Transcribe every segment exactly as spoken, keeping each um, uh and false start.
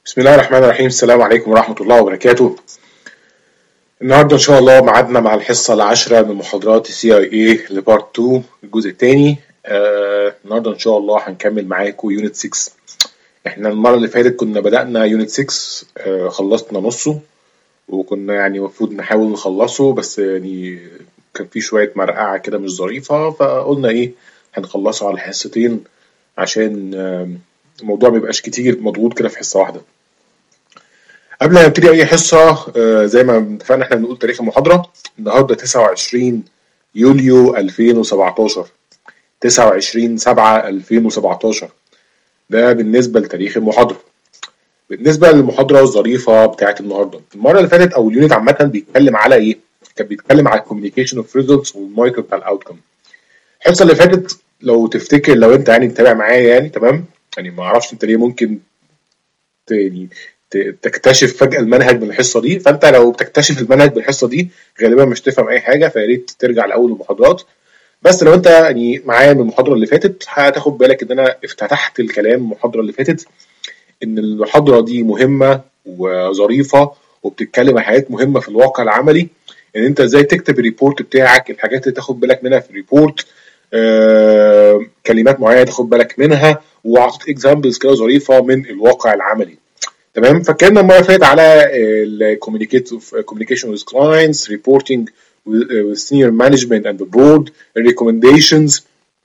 بسم الله الرحمن الرحيم. السلام عليكم ورحمة الله وبركاته. النهاردة إن شاء الله معادنا مع الحصة العاشرة من محاضرات السي اي اي لبارت اتنين الجزء الثاني. آه النهاردة إن شاء الله هنكمل معاكم يونت ستة. احنا المرة اللي فاتت كنا بدأنا يونت ستة، آه خلصنا نصه وكنا يعني المفروض نحاول نخلصه، بس يعني كان في شوية مرقعة كده مش ظريفة، فقلنا ايه هنخلصه على حصتين عشان آه الموضوع ميبقاش كتير مضغوط كده في حصة واحدة. قبل ما نبتدي اي حصه، آه زي ما اتفقنا احنا بنقول تاريخ المحاضره. النهارده تسعة وعشرين يوليو ألفين وسبعتاشر، تسعة وعشرين سبعة ألفين وسبعتاشر. ده بالنسبه لتاريخ المحاضره. بالنسبه للمحاضره الظريفه بتاعه النهارده، المره اللي فاتت او اليونت عامه بيتكلم على ايه؟ كان بيتكلم على الكوميونيكيشن اوف ريزلتس والمايكرو بتاع الاوتكم. الحصه اللي فاتت لو تفتكر، لو انت يعني متابع معايا يعني تمام، يعني ما اعرفش انت ليه ممكن يعني تكتشف فجأة المنهج من الحصة دي. فانت لو بتكتشف المنهج بالحصة دي غالبا مش تفهم اي حاجة، فياريت ترجع لاول المحاضرات. بس لو انت يعني معايا من المحاضرة اللي فاتت هتاخد بالك ان انا افتتحت الكلام المحاضرة اللي فاتت ان المحاضرة دي مهمة وظريفة وبتتكلم عن حاجات مهمة في الواقع العملي، ان انت ازاي تكتب الريبورت بتاعك، الحاجات اللي تاخد بالك منها في الريبورت، آه، كلمات معينة تاخد بالك منها، وعطيت اكزامبلز كده ظريفة من الواقع العملي. تمام. فكنا المره اللي فاتت على الكوميونيكيشن with clients, reporting with senior management and the board, recommendations،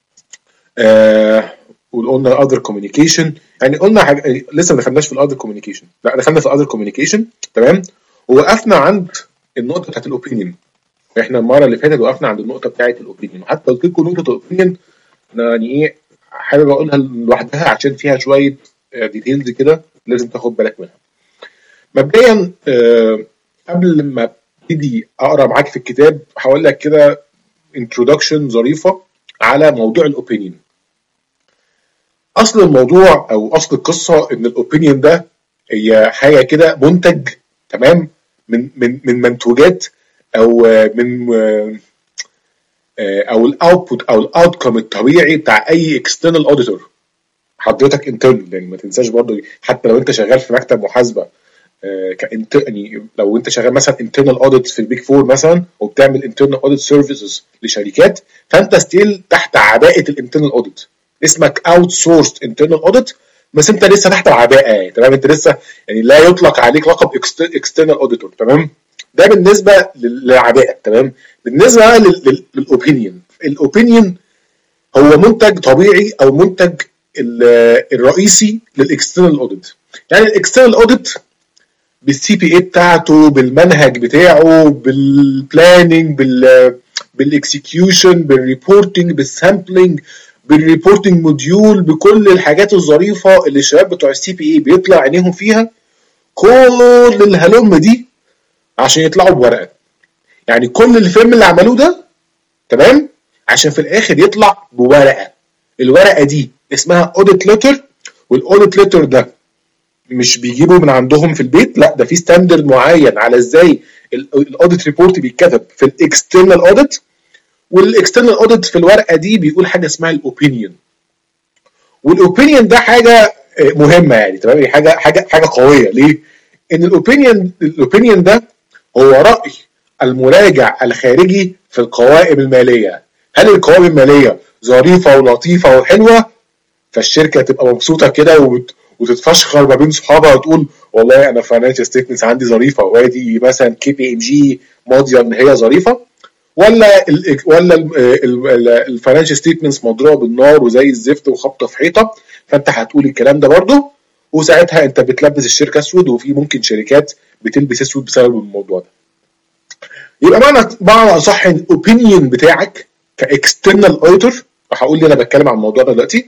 آه وقلنا other communication. يعني قلنا حاجة لسه ما دخلناش في other communication، لا دخلنا في other communication. تمام. ووقفنا عند النقطه بتاعت الاوبينيون. احنا المره اللي فاتت وقفنا عند النقطه بتاعت الاوبينيون، حتى قلت لكم نقطه الاوبينيون يعني ايه حابب اقولها لوحدها عشان فيها شويه ديتيلز كده لازم تاخد بالك منها. مبدئيا آه قبل ما ابتدي اقرا معاك في الكتاب هقول لك كده انترودكشن ظريفه على موضوع الاوبينيون. اصل الموضوع او اصل القصه ان الاوبينيون ده هي حاجه كده منتج، تمام، من من من منتوجات او من او الاوتبوت او الاوتكم الطبيعي بتاع اي اكسترنال اوديتور. حضرتك انترنال يعني ما تنساش برضه، حتى لو انت شغال في مكتب محاسبه كانت يعني لو انت شغال مثلا internal audit في البيج فور مثلا وبتعمل internal audit services لشركات، فانت ستيل تحت عباءه الانترنال audit، اسمك outsourced internal audit، بس انت لسه تحت العباءه يعني. تمام. انت لسه يعني لا يطلق عليك لقب external auditor. تمام. ده بالنسبه للعباءه. تمام. بالنسبه للاوبينيون، الاوبينيون هو منتج طبيعي او منتج الرئيسي للاكسترنال اوديت. يعني الاكسترنال اوديت بالسي بي اي بتاعته، بالمنهج بتاعه، بالبلاننج، بال بالاكسكيوشن، بالريبورتنج، بالسامبلينج، بالريبورتنج موديول، بكل الحاجات الظريفه اللي الشباب بتوع السي بي اي بيطلع عينيهم فيها، كل الهلم دي عشان يطلعوا بورقه. يعني كل الفيلم اللي عملوه ده تمام عشان في الاخر يطلع بورقه. الورقه دي اسمها اوديت ليتر، والاوديت ليتر ده مش بيجيبوا من عندهم في البيت، لا ده في ستاندرد معين على ازاي الاوديت ريبورت بيتكتب في الاكسترنال اوديت. والاكسترنال اوديت في الورقه دي بيقول حاجه اسمها الاوبينيون. والاوبينيون ده حاجه مهمه يعني، تمام، حاجه حاجه حاجه قويه. ليه؟ ان الاوبينيون الاوبينيون ده هو راي المراجع الخارجي في القوائم الماليه. هل القوائم الماليه ظريفه ولطيفه وحلوه، فالشركه تبقى مبسوطه كده وبت وتتفشخر ما بين صحابها وتقول والله انا فاينانشال ستيتمنتس عندي ظريفه، وادي مثلا كي بي ام جي ماضيه ان هي ظريفه، ولا ال ولا الفاينانشال ستيتمنتس مضروبه بالنار وزي الزفت وخبطه في حيطه، فانت هتقول الكلام ده برضه، وساعتها انت بتلبس الشركه اسود، وفي ممكن شركات بتلبس اسود بسبب الموضوع ده. يبقى معنى معنى صح الاوبينيون بتاعك كاكسترنال اوديتور، هقول لي انا بتكلم عن الموضوع ده دلوقتي،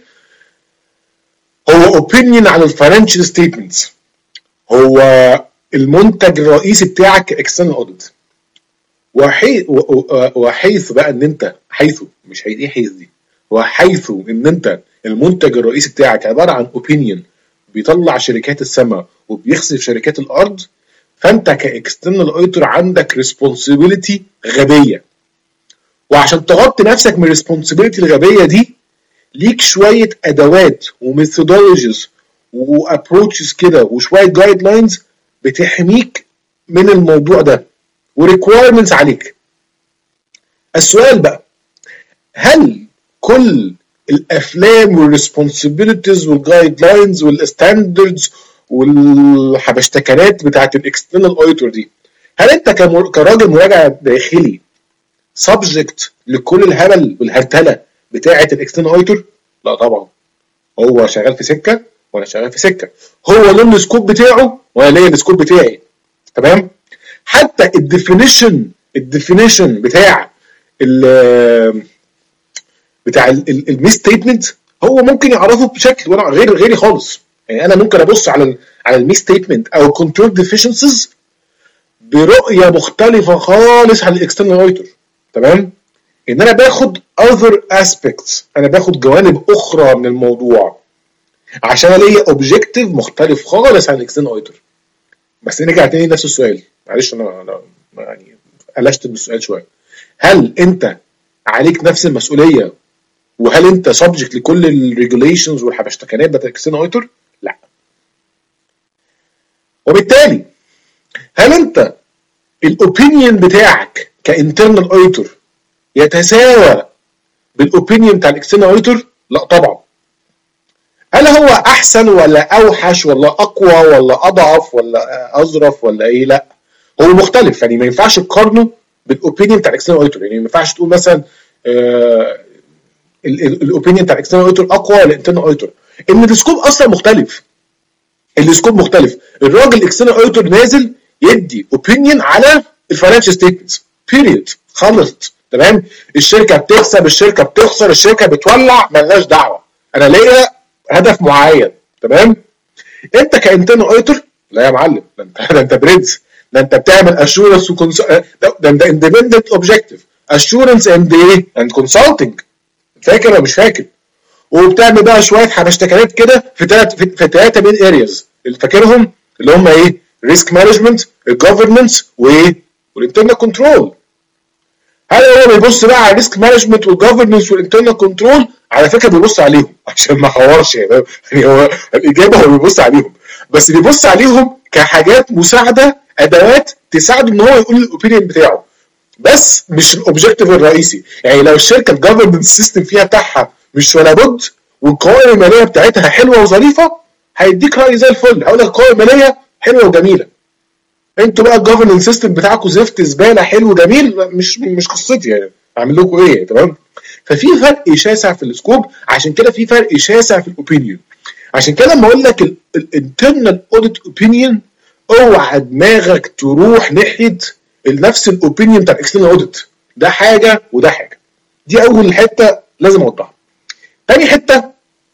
هو opinion على الفاينانشال ستيتمنتس، هو المنتج الرئيسي بتاعك كاكسترنال اوديت. وحيث وحيث بقى ان انت حيث مش هي ايه حيث دي وحيث ان انت المنتج الرئيسي بتاعك عباره عن opinion بيطلع شركات السماء وبيخسف شركات الارض، فانت كاكسترنال اوديتور عندك ريسبونسبيلتي غبيه. وعشان تغطي نفسك من الريسبونسبيلتي الغبيه دي ليك شويه ادوات وميثودولوجيز وابروتشز كده وشويه جايد لاينز بتحميك من الموضوع ده وريكوايرمنتس عليك. السؤال بقى، هل كل الافلام والريسبونسبيلتيز والجايد لاينز والستاندردز والحبشتكنات بتاعت الاكسترنال اوديتور دي، هل انت كراجل مراجع داخلي سبجكت لكل الهبل والهرتله بتاعه الاكسترنال اوديتور؟ لا طبعا. هو شغال في سكه وانا شغال في سكه، هو له السكوب بتاعه وانا ليا السكوب بتاعي، تمام؟ حتى الديفينيشن الديفينيشن بتاع ال بتاع الميس ستيتمنت هو ممكن يعرفه بشكل وانا غير غيري خالص. يعني انا ممكن ابص على ال على الميس ستيتمنت او كنترول ديفيشنسيز برؤيه مختلفه خالص عن الاكسترنال اوديتور، تمام؟ ان انا باخد other aspects، انا باخد جوانب اخرى من الموضوع عشان الاقي اوبجيكتيف مختلف خالص عن الاكسترنال اوديتور. بس نرجع تاني نفس السؤال، معلش انا انا يعني قلشت من السؤال شويه. هل انت عليك نفس المسؤوليه وهل انت سبجكت لكل الريجوليشنز والحبشتكنات بتاعت الاكسترنال اوديتور؟ لا. وبالتالي هل انت الاوبينيون بتاعك كانترنال اوديتور يتساوى بالاوبينيون بتاع الاكسترنال اوديتور؟ لا طبعا. هل هو احسن ولا اوحش ولا اقوى ولا اضعف ولا اظرف ولا ايه؟ لا، هو مختلف. يعني ما ينفعش تقارنه بالاوبينيون بتاع الاكسترنال اوديتور. يعني ما ينفعش تقول مثلا آه الاوبينيون بتاع الاكسترنال اوديتور اقوى ولا الانترنال اوديتور، ان السكوب اصلا مختلف. السكوب مختلف. الراجل الاكسترنال اوديتور نازل يدي اوبينيون على الفاينانشال ستيتمنتس بيريد، خلصت، تمام؟ الشركه بتكسب، الشركه بتخسر، الشركه بتولع، مالناش دعوه، انا ليا هدف معين، تمام؟ انت كانترنال اوديتور لا يا معلم، ده انت ده انت برنس، ده انت بتعمل اشورنس وكونس... ده انت اندبندنت اوبجكتيف اشورنس اند ايه اند كونسلتنج، فاكر ولا مش فاكر؟ وبتعمل بقى شويه حبشتكنات كده في ثلاث في ثلاثه مين ارياز اللي فاكرهم، اللي هم ايه؟ ريسك مانجمنت، الجفرنس، وايه؟ والانترنال كنترول. هل هو بيبص بقى على الريسك مانجمنت والجفرنس والانترنال كنترول؟ على فكره بيبص عليهم عشان ما احورش، يعني هو الاجابه هو بيبص عليهم، بس بيبص عليهم كحاجات مساعده، ادوات تساعده ان هو يقول الاوبينيون بتاعه، بس مش الاوبجيكتيف الرئيسي. يعني لو الشركه الجفرنس سيستم فيها بتاعها مش ولا بد والقوائم الماليه بتاعتها حلوه وظريفه، هيديك راي زي الفل، هقول لك القوائم الماليه حلوه وجميله. انتوا بقى الجفرنس سيستم بتاعكم زفت زباله حلو جميل، مش مش قصتي، يعني اعمل لكم ايه، تمام؟ ففي فرق شاسع في السكوب، عشان كده في فرق شاسع في الاوبينيون. عشان كده لما اقول لك الانترنال اوديت اوبينيون، اوعى دماغك تروح ناحيه نفس الاوبينيون بتاع الاكسترنال اوديت، ده حاجه وده حاجه. دي اول حته لازم اوضحها. تاني حته،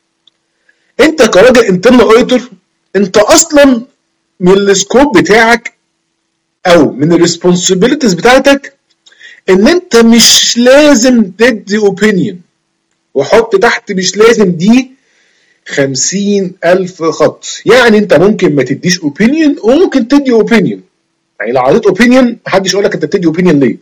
انت كراجل انترنال اوديتور انت اصلا من السكوب بتاعك او من الريسبونسبيلتيز بتاعتك ان انت مش لازم تدي اوبينيون، وحط تحت مش لازم دي خمسين الف خط. يعني انت ممكن ما تديش اوبينيون وممكن تدي اوبينيون. يعني لو عطيت اوبينيون محدش يقول لك انت بتدي اوبينيون ليه،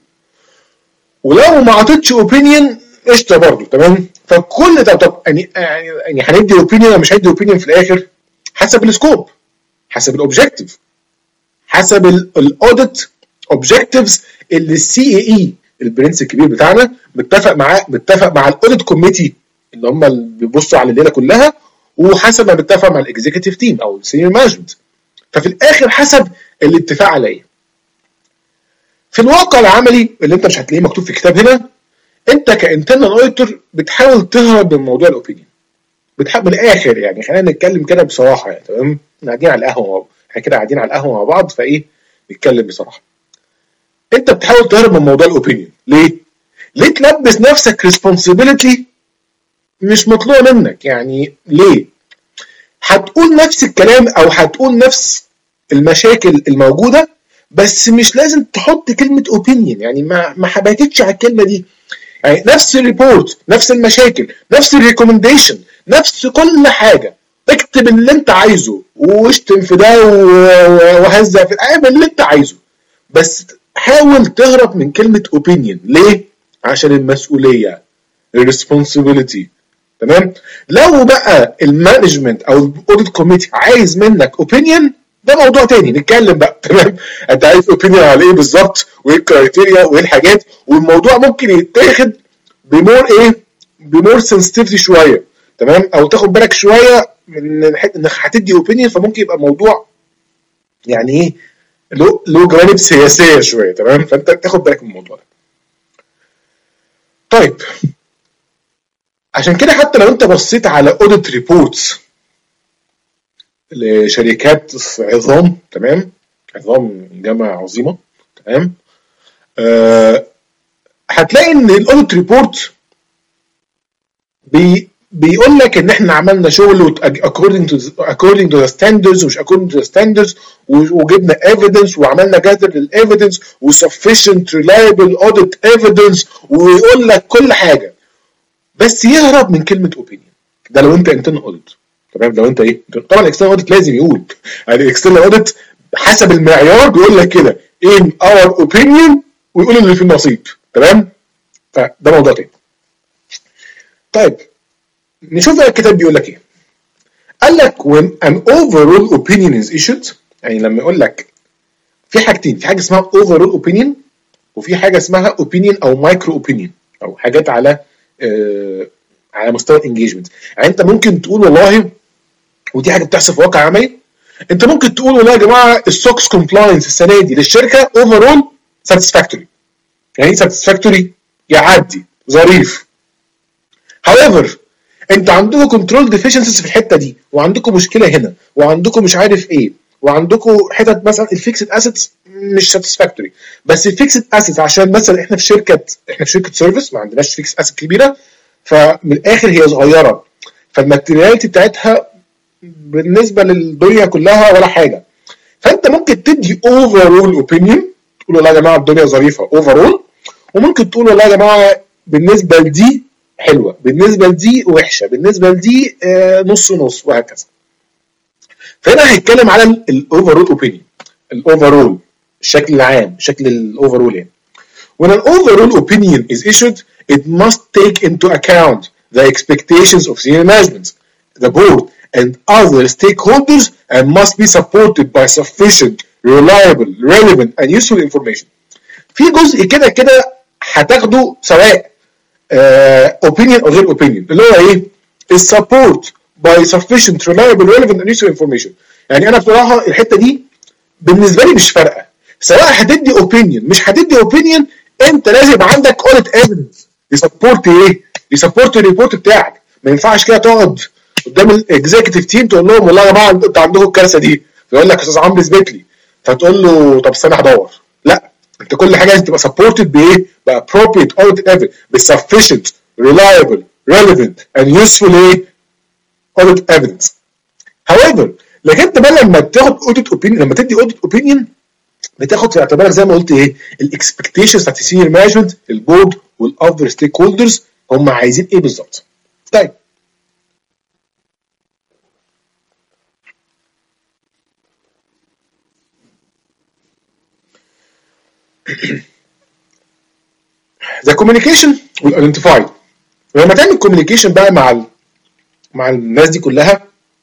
ولو ما عطيتش اوبينيون قشطه برضه، تمام؟ فكل ده طب يعني يعني هندي اوبينيون ولا مش هندي اوبينيون في الاخر؟ حسب السكوب، حسب الاوبجكتيف، حسب الاوديت اوبجكتيفز اللي السي اي اي البرنس الكبير بتاعنا متفق معاه، متفق مع الاوديت كوميتي اللي هم اللي بيبصوا على الليله كلها، وحسب ما بيتفق مع الاكزيكتيف تيم او السينيور مانجمنت. ففي الاخر حسب الاتفاق على ايه. في الواقع العملي اللي انت مش هتلاقيه مكتوب في كتاب هنا، انت كانترنال اوديتور بتحاول تهرب من موضوع الاوبينيون. بتحاول من الاخر، يعني خلينا نتكلم كده بصراحه، يعني تمام؟ احنا قاعدين على القهوه، احنا كده قاعدين على القهوه مع بعض، فايه نتكلم بصراحه. انت بتحاول تهرب من موضوع الاوبينيون. ليه؟ ليه تلبس نفسك ريسبونسبيلتي مش مطلوبه منك؟ يعني ليه؟ هتقول نفس الكلام او هتقول نفس المشاكل الموجوده، بس مش لازم تحط كلمه اوبينيون. يعني ما ما حبيتش على الكلمه دي. يعني نفس الريبورت، نفس المشاكل، نفس الريكومنديشن، نفس كل حاجه، اكتب اللي انت عايزه واشتم في ده وهزق في، اعمل اللي انت عايزه، بس حاول تهرب من كلمه اوبينيون. ليه؟ عشان المسؤوليه، الريسبونسبيلتي، تمام. لو بقى المانجمنت او الاوديت كوميتي عايز منك اوبينيون ده موضوع تاني نتكلم بقى. تمام. انت عايز اوبينيون على ايه بالظبط وايه الكرايتيريا وايه الحاجات، والموضوع ممكن يتاخد بمور ايه بمور سنسيتيفيتي شويه. تمام. او تاخد بالك شويه من انك هتدي اوبينيون، فممكن يبقى الموضوع يعني ايه له له جوانب سياسيه شويه. تمام. فانت تاخد بالك من الموضوع ده. طيب عشان كده حتى لو انت بصيت على اوديت ريبورتس لشركات عظام، تمام، عظام جامعه عظيمه، تمام، آه هتلاقي ان الاوديت ريبورت بي بيقول لك ان احنا عملنا شغل according to according to the standards ومش according to the standards، وجبنا evidence وعملنا gather للايفيدنس و sufficient reliable audit evidence، ويقول لك كل حاجه بس يهرب من كلمه opinion. ده لو انت internal audit. تمام. لو انت ايه طبعا external audit لازم يقول، يعني external audit حسب المعيار بيقول لك كده in our opinion ويقول اللي في النصيب. تمام. فده موضوع تاني. طيب نشوف بقى الكتاب بيقول لك ايه. قال لك when an overall opinion is issued، يعني لما يقول لك في حاجتين، في حاجه اسمها overall opinion وفي حاجه اسمها opinion او micro opinion او حاجات على آه على مستوى الانجيجمنت. يعني انت ممكن تقول والله، ودي حاجه بتحصل في واقع عملي، انت ممكن تقول والله يا جماعه السوكس كومبلاينس السنه دي للشركه overall satisfactory. يعني ايه satisfactory؟ يعدي ظريف. however انت عندكم كنترول ديفيشنسيز في الحته دي، وعندكم مشكله هنا، وعندكم مش عارف ايه، وعندكم حتت مثلا الفيكسد اسيتس مش ساتسفاكتوري. بس الفيكسد اسيت عشان مثلا احنا في شركه احنا في شركه سيرفيس ما عندناش فيكسد اسيت كبيره، فمن الاخر هي صغيره، فالماتيرياليتي بتاعتها بالنسبه للدنيا كلها ولا حاجه. فانت ممكن تدي اوفرول اوبينيون تقول والله يا جماعه الدنيا ظريفه اوفرول، وممكن تقول والله يا جماعه بالنسبه لدي حلوه، بالنسبه لدي وحشه، بالنسبه لدي آه نص نص، وهكذا. فهنا هيتكلم على الاوفرول اوبينيون، الاوفرول الشكل العام، شكل الاوفرول يعني. When an overall opinion is issued, it must take into account the expectations of senior management, the board, and other stakeholders, and must be supported by sufficient, reliable, relevant, and useful information. في جزء كده كده هتاخده سواء uh, opinion او غير opinion، اللي هو ايه؟ is support by sufficient, reliable, relevant, and useful information. يعني انا بصراحه الحته دي بالنسبه لي مش فارقه، سواء هتدي opinion مش هتدي opinion، انت لازم يبقى عندك audit evidence يسبورت ايه؟ يسبورت الريبورت بتاعك. ما ينفعش كده تقعد قدام الاكزيكتيف تيم تقول لهم والله يا جماعه انتوا عندكم الكارثه دي، فيقول لك استاذ عمرو اثبت لي، فتقول له طب استنى هدور. لا، انت كل حاجه لازم تبقى سبورتد بايه؟ بappropriate audit evidence، بsufficient, reliable, relevant and useful ايه؟ audit evidence. however لكن انت بقى لما تاخد audit opinion، لما تدي audit opinion بتاخد في اعتبارك زي ما قلت ايه؟ الاكسبكتيشنز بتاعت السينيور مانجمنت، البورد والاذر ستيك هولدرز هم عايزين ايه بالظبط. طيب the communication will identify. ولما تعمل communication بقى مع ال... مع الناس دي كلها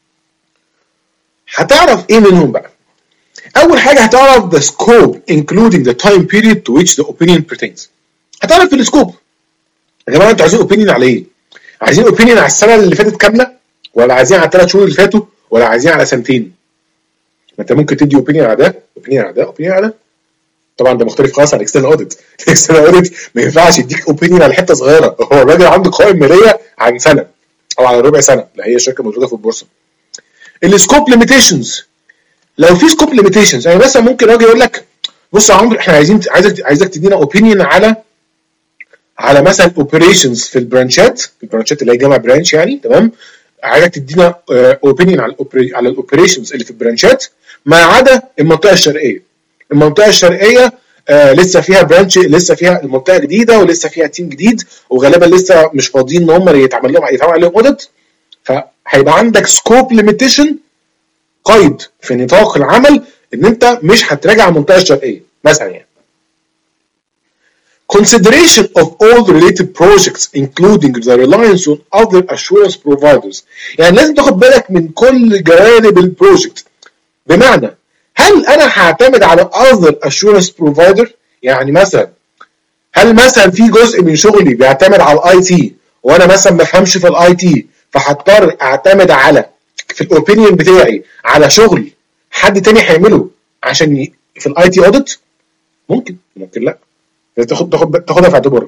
هتعرف ايه منهم بقى. اول حاجه هتعرف the scope including the time period to which the opinion pertains. هتعرف السكوب. يا جماعه انتوا عايزين opinion على ايه؟ عايزين opinion على السنه اللي فاتت كامله، ولا عايزين على الثلاث شهور اللي فاتوا، ولا عايزين على سنتين؟ ما انت ممكن تدي opinion على ده، opinion على ده، opinion على ده. طبعا ده مختلف خالص عن الاكسترنال اوديت. الاكسترنال اوديت ما ينفعش يديك opinion على حته صغيره، هو الراجل عنده قوائم ماليه عن سنه او على ربع سنه، لا هي شركه موجوده في البورصه. السكوب ليميتيشنز، لو في سكوب ليميتيشنز يعني مثلا ممكن راجل يقول لك بص يا عمرو احنا عايزين عايزك عايزك تدينا اوبينيون على على مثلا اوبريشنز في البرانشات، البرانشات اللي هي جامعه برانش يعني، تمام، عايزك تدينا اوبينيون على على الاوبريشنز اللي في البرانشات ما عدا المنطقه الشرقيه. المنطقه الشرقيه آه لسه فيها برانش، لسه فيها المنطقه جديده ولسه فيها تيم جديد، وغالبا لسه مش فاضيين ان هم يتعمل لهم يتعمل عليهم اوديت، فهيبقى عندك سكوب ليميتيشن، قيد في نطاق العمل ان انت مش هتراجع المنطقه الشرقيه مثلا يعني. consideration of all the related projects including the reliance on other assurance providers. يعني لازم تاخد بالك من كل جوانب البروجكت. بمعنى هل انا هعتمد على other assurance provider؟ يعني مثلا هل مثلا في جزء من شغلي بيعتمد على الاي تي وانا مثلا ما بفهمش في الاي تي فهضطر اعتمد على في الاوبينيون بتاعي على شغل حد تاني هيعمله عشان ي... في الاي تي اوديت؟ ممكن ممكن لا. تاخد تاخد تاخدها في اعتبارك.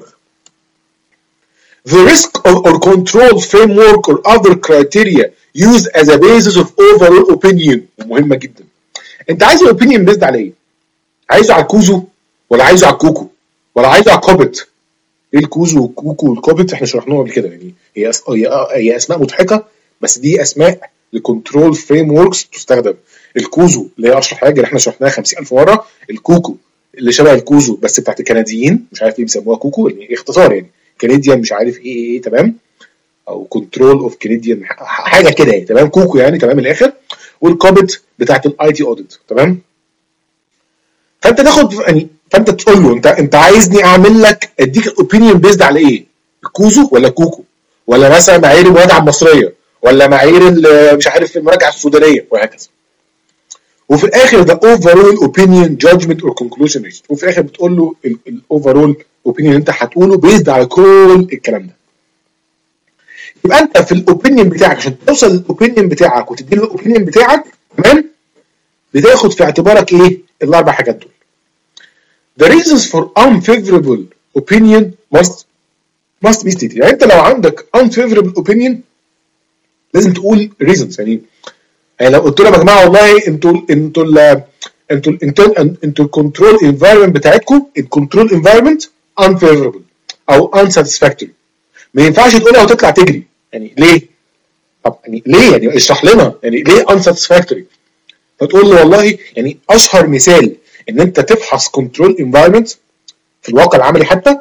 The risk or, or control framework or other criteria used as a basis of overall opinion مهمة جدا. انت عايز الاوبينيون بيزد على ايه؟ عايزه على الكوزو ولا عايزه على الكوكو ولا عايزه على الكوبت؟ ايه الكوزو والكوكو والكوبت احنا شرحناهم قبل كده، يعني هي أس... هي هي اسماء مضحكه بس دي اسماء لكنترول فريم وركس تستخدم. الكوزو اللي هي اشهر حاجه اللي احنا شرحناها خمسين ألف مره، الكوكو اللي شبه الكوزو بس بتاعت الكنديين مش عارف ليه بيسموها كوكو يعني اختصار يعني كنديان مش عارف ايه ايه, إيه تمام، او كنترول اوف كنديان حاجه كده يعني تمام، كوكو يعني تمام الاخر، والكوبت بتاعت الاي تي اوديت تمام. فانت تاخد يعني فانت تقول له انت انت عايزني اعمل لك اديك الاوبينيون بيزد على ايه؟ الكوزو ولا كوكو ولا مثلا معايير المراجعه المصريه ولا معايير مش عارف المراجعه السودانيه وهكذا. وفي الاخر ده overall opinion judgment or conclusion reached، وفي الاخر بتقول له الاوفرول اوبينيون انت هتقوله بيزد على كل الكلام ده. يبقى انت في الاوبينيون بتاعك عشان توصل للاوبينيون بتاعك وتدي له الاوبينيون بتاعك تمام بتاخد في اعتبارك ايه؟ الاربع حاجات دول. The reasons for unfavorable opinion must must be stated. يعني انت لو عندك unfavorable opinion لازم تقول reasons. يعني يعني لو قلت لهم يا جماعه والله انتوا انتوا ال انتوا انتوا انتوا الكنترول انفايرمنت بتاعتكم الكنترول انفايرمنت unfavorable او unsatisfactory، ما ينفعش تقولها وتطلع تجري. يعني ليه؟ طب يعني ليه؟ يعني اشرح لنا يعني ليه unsatisfactory؟ فتقول له والله يعني اشهر مثال ان انت تفحص كنترول انفايرمنت في الواقع العملي حتى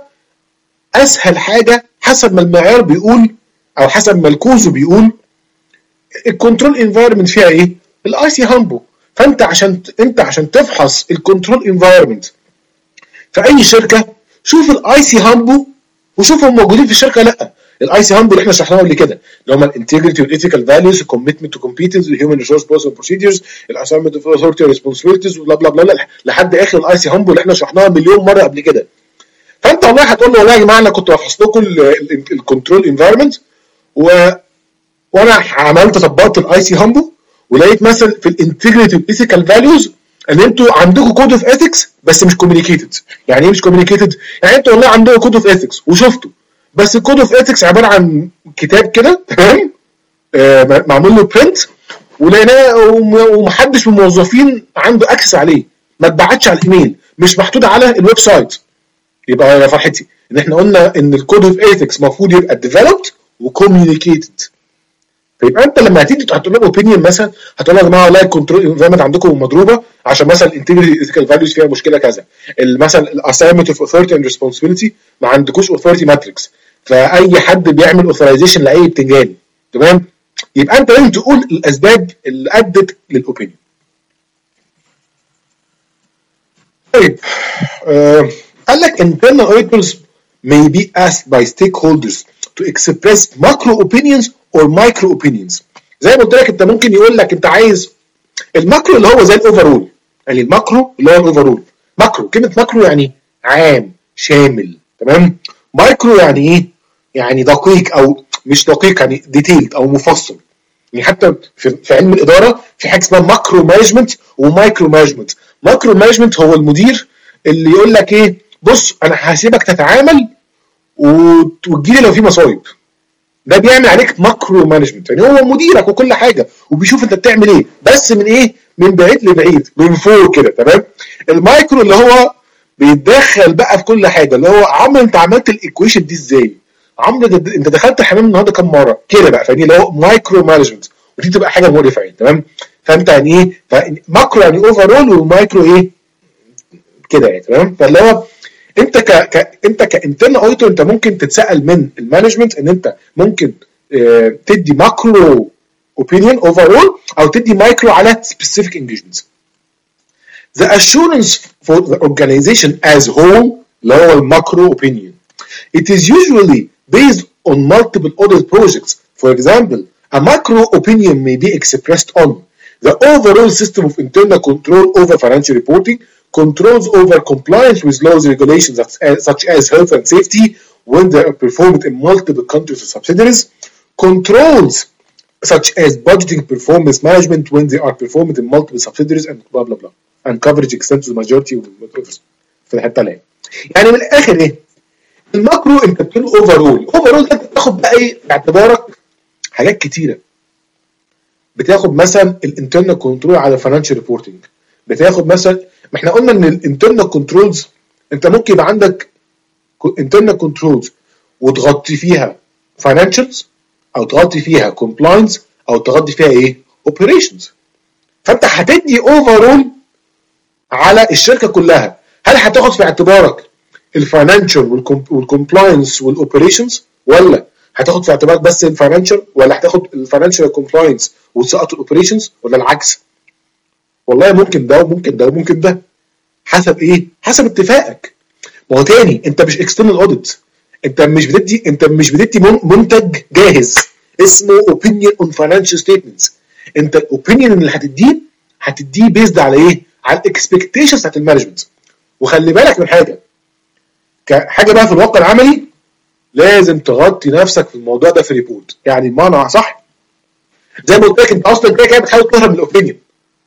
اسهل حاجه حسب ما المعيار بيقول او حسب ما الكوزو بيقول الكنترول انفايرمنت فيها ايه؟ الاي سي هامبو. فانت عشان انت عشان تفحص الكنترول انفايرمنت في اي شركه شوف الاي سي هامبو وشوفهم موجودين في الشركه لا. الاي سي هامبو اللي احنا شرحناه قبل كده اللي هم الانتجريتي والايثيكال فاليوز، الكوميتمنت تو كومبيتنس، الهيومن ريسورس بوليسي بروسيدجرز، الاساينمنت اوف اوثورتي وريسبونسبيلتيز وبلا بلا بلا لحد اخر الاي سي هامبو اللي احنا شرحناها مليون مره قبل كده. فانت والله هتقول له والله يا جماعه انا كنت بفحص لكم الكنترول انفايرمنت و وانا عملت طبقت الاي سي هامبو ولقيت مثلا في الانتجريتي والايثيكال فاليوز ان انتوا عندكم كود اوف اثكس بس مش كوميونيكيتد. يعني ايه مش كوميونيكيتد؟ يعني انتوا والله عندكم كود اوف اثكس وشفتوا بس الكود اوف اثكس عباره عن كتاب كده تمام آه معمول له برنت ولقيناه ومحدش من الموظفين عنده اكسس عليه، ما اتبعتش على الايميل، مش محطوط على الويب سايت. يبقى يا فرحتي ان احنا قلنا ان الكود اوف اثكس المفروض يبقى ديفلوبد وكوميونيكيتد. فيبقى انت لما هتيجي هتقول لهم اوبينيون مثلا هتقول لهم يا جماعه والله الكنترول انفايرمنت عندكم مضروبه عشان مثلا الانتجريتي ايثيكال فاليوز فيها مشكله كذا، مثلا الاساينمنت اوف اوثورتي اند ريسبونسبيلتي ما عندكوش اوثورتي ماتريكس فاي حد بيعمل اوثرايزيشن لاي بتنجان تمام. يبقى انت لازم تقول الاسباب اللي ادت للاوبينيون. طيب آه قال لك internal auditors may be asked by stakeholders to express macro opinions or micro opinions. زي ما قلت لك انت ممكن يقول لك انت عايز الماكرو اللي هو زي الاوفرول، يعني الماكرو اللي هو الاوفرول. ماكرو كلمه ماكرو يعني عام شامل تمام. مايكرو يعني ايه؟ يعني دقيق او مش دقيق يعني ديتيلد او مفصل. يعني حتى في, في علم الاداره في حاجه اسمها ماكرو مانجمنت ومايكرو مانجمنت. ماكرو مانجمنت هو المدير اللي يقول لك ايه بص انا هسيبك تتعامل وتجيلي لو في مصايب. ده بيعمل عليك ماكرو مانجمنت، يعني هو مديرك وكل حاجه وبيشوف انت بتعمل ايه بس من ايه؟ من بعيد لبعيد من فوق كده تمام. المايكرو اللي هو بيتدخل بقى في كل حاجه، اللي هو عمرو انت عملت الايكويشن دي ازاي؟ عمرو انت دخلت الحمام النهارده كام مره؟ كده بقى فدي اللي هو مايكرو مانجمنت، ودي تبقى حاجه مقرفه يعني تمام. فانت يعني ايه؟ ماكرو يعني اوفرول ومايكرو ايه؟ كده يعني تمام. فاللي هو انت ك... ك... انت كانترنال اوديتور انت ممكن تتسال من المانجمنت ان انت ممكن اه... تدي ماكرو اوبينيون اوفرول او تدي مايكرو على سبيسيفيك انجيجمنتس. The assurance for the organization as whole اللي هو الماكرو اوبينيون. It is usually based on multiple audit projects. For example, a macro opinion may be expressed on the overall system of internal control over financial reporting, controls over compliance with laws and regulations such as health and safety when they are performed in multiple countries or subsidiaries, controls such as budgeting performance management when they are performed in multiple subsidiaries and blah blah blah, and coverage extends to the majority of the في الحته اللي يعني من الاخر ايه؟ الماكرو انت بتقول اوفرول، اوفرول انت بتاخد بقى ايه في اعتبارك؟ حاجات كتيره. بتاخد مثلا الانترنال كنترول على الفاينانشال ريبورتنج، بتاخد مثلا، ما احنا قلنا ان الانترنال كنترولز انت ممكن يبقى عندك انترنال كنترولز وتغطي فيها فاينانشالز او تغطي فيها كومبلاينس او تغطي فيها ايه؟ اوبريشنز. فانت هتدي اوفرول على الشركه كلها. هل هتاخد في اعتبارك الفاينانشال والكومبلاينس والاوبريشنز، ولا هتاخد في اعتبارك بس الفاينانشال، ولا هتاخد الفاينانشال والكومبلاينس وتسقط الاوبريشنز، ولا العكس؟ والله ممكن ده وممكن ده وممكن ده، حسب ايه؟ حسب اتفاقك. ما هو تاني انت مش اكسترنال اوديت، انت مش بتدي انت مش بتدي منتج جاهز اسمه اوبينيون اون فاينانشال ستيتمنتس. انت الاوبينيون اللي هتديه هتديه بيزد على ايه؟ على الاكسبكتيشنز بتاعت المانجمنت. وخلي بالك من حاجه، كحاجه بقى في الواقع العملي لازم تغطي نفسك في الموضوع ده في ريبورت. يعني بمعنى صح زي ما قلت لك، انت اصلا كده كده بتحاول تهرب من الاوبينيون،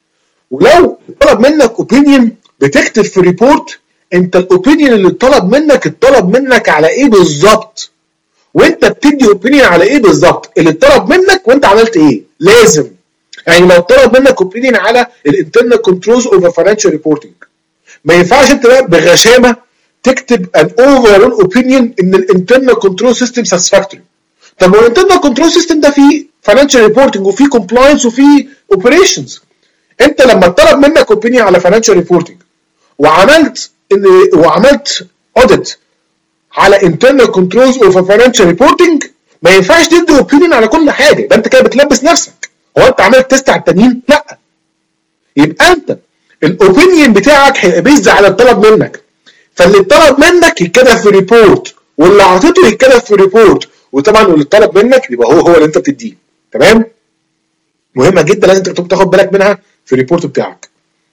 ولو طلب منك اوبينيون بتكتب في ريبورت انت الاوبينيون اللي اتطلب منك اتطلب منك على ايه بالظبط، وانت بتدي اوبينيون على ايه بالظبط، اللي اتطلب منك وانت عملت ايه. لازم يعني لو طلب منك اوبينيون على الانترنال كنترولز اوفر فاينانشال ريبورتنج، ما ينفعش انت بقى بغشامه تكتب ان اوفرول اوبينيون ان الانترنال كنترول سيستم ساتسفاكتوري. طب هو الانترنال كنترول سيستم ده فيه فاينانشال ريبورتنج وفيه كومبلاينس وفيه اوبريشنز. انت لما طلب منك اوبينيون على فاينانشال ريبورتنج وعملت ان وعملت اوديت على internal controls of financial reporting، ما ينفعش تدي اوبينيون على كل حاجه، ده انت كده بتلبس نفسك. هو انت عملت تيست على التانيين؟ لا. يبقى انت الاوبينيون بتاعك هيبقى بيزد على الطلب منك، فاللي اتطلب منك يتكتب في ريبورت، واللي اعطيته يتكتب في ريبورت، وطبعا اللي اتطلب منك يبقى هو هو اللي انت بتديه. تمام؟ مهمه جدا لازم تاخد بالك منها في الريبورت بتاعك.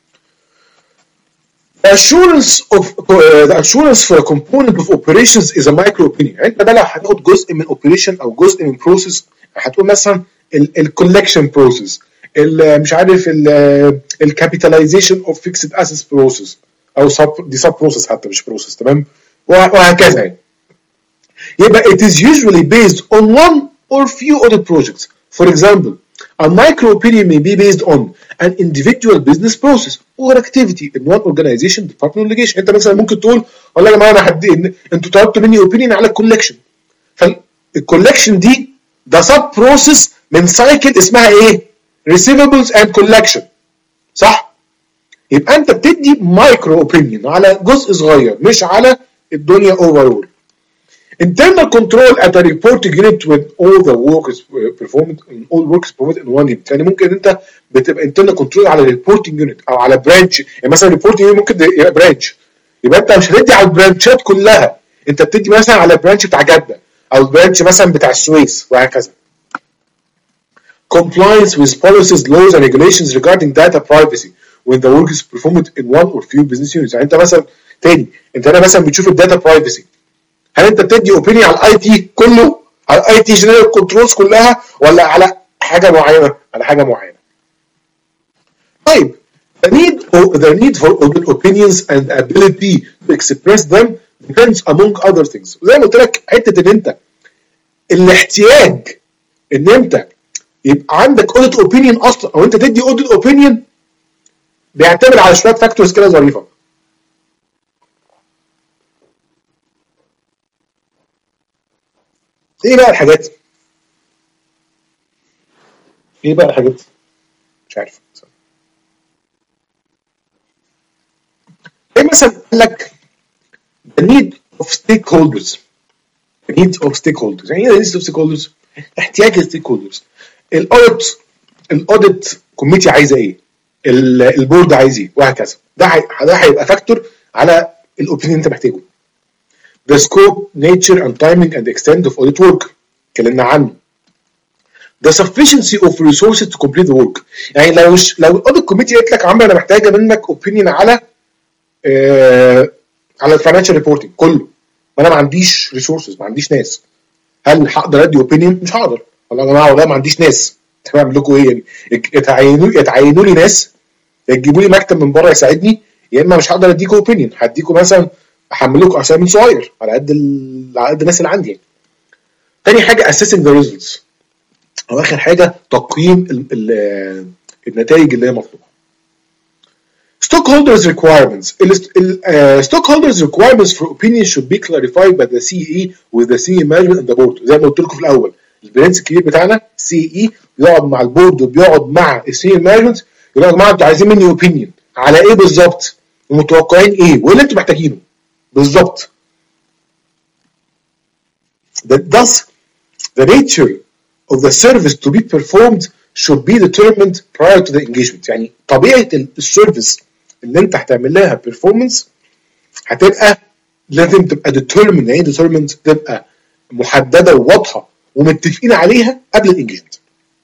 The assurance of uh, the assurance for a component of operations is a micro opinion. يعني انت بقى لو هتاخد جزء من operation او جزء من process، هتقول مثلا ال collection process، ال مش عارف ال capitalization of fixed assets process، او sub دي sub process حتى مش process. تمام؟ وهكذا يعني. يبقى it is usually based on one or few audit projects. For example, a micro opinion may be based on an individual business process or activity in one organization, department, or legation. انت مثلا ممكن تقول والله يا جماعه انا هدي انتوا طلبتوا مني اوبينيون على الكولكشن، فالكولكشن دي ده سب بروسيس من سايكل اسمها ايه؟ receivables and collection. صح؟ يبقى انت بتدي مايكرو اوبينيون على جزء صغير مش على الدنيا اوفرول. Internal control at a reporting unit when all the work is performed in all work is performed in one unit. يعني ممكن انت بتبقى internal control على reporting unit او على branch. يعني مثلا reporting unit ممكن يبقى branch، يبقى انت مش هتدي على البرانشات كلها، انت بتدي مثلا على البرانش بتاع جدة او البرانش مثلا بتاع السويس وهكذا. Compliance with policies, laws and regulations regarding data privacy when the work is performed in one or few business units. يعني انت مثلا تاني انت هنا مثلا بتشوف الداتا برايفسي، هل انت بتدي اوبينيون على الاي تي كله، على الاي تي جنرال كنترولز كلها، ولا على حاجه معينه؟ على حاجه معينه. طيب the need for the need for audit opinions and the ability to express them depends among other things. زي ما قلت لك حته ان انت الاحتياج ان انت يبقى عندك audit opinion اصلا او انت تدي audit opinion بيعتمد على شويه فاكتورز كده ظريفه. ايه بقى الحاجات؟ ايه بقى الحاجات؟ مش عارف. ايه مثلا قال لك the need of stakeholders. the need of stakeholders. يعني ايه the need of stakeholders؟ احتياج الستيك هولدرز. الاوديت الاوديت كوميتي عايزه ايه؟ البورد عايز ايه؟ وهكذا. ده ده هيبقى فاكتور على الاوبينيون انت محتاجه. the scope, nature and timing and extent of audit work اتكلمنا عنه. the sufficiency of resources to complete the work. يعني لو لو الاوديت كوميتي قالت لك يا عم انا محتاجه منك اوبينيون على آه على الفاينانشال ريبورتنج كله، وانا ما عنديش ريسورسز، ما عنديش ناس، هل هقدر ادي اوبينيون؟ مش هقدر. والله يا جماعه والله ما عنديش ناس، طب اعمل لكم ايه يعني؟ يتعينوا يتعينوا لي ناس، يجيبوا لي مكتب من بره يساعدني، يا اما مش هقدر اديكم اوبينيون، هديكم مثلا احمل لكم اسايمنت صغير على قد ال... على قد الناس اللي عندي يعني. تاني حاجه assessing the results، او اخر حاجه تقييم ال... ال... النتائج اللي هي مطلوبه. Stockholders requirements. Uh, stockholders requirements for opinion should be clarified by the سي إي E with the senior management and the board. زي ما قلت لكم في الاول، البرنس الكبير بتاعنا سي إي E بيقعد مع البورد وبيقعد مع السينيور مانجمنت، يقول يا جماعه انتوا عايزين مني اوبينيون على ايه بالظبط؟ ومتوقعين ايه؟ وايه اللي انتوا محتاجينه بالظبط؟ Thus, the nature of the service to be performed should be determined prior to the engagement. يعني طبيعه السيرفيس اللي انت هتعمل لها performance هتبقى لازم تبقى determined. يعني determined تبقى محدده وواضحه ومتفقين عليها قبل الانجيجمنت.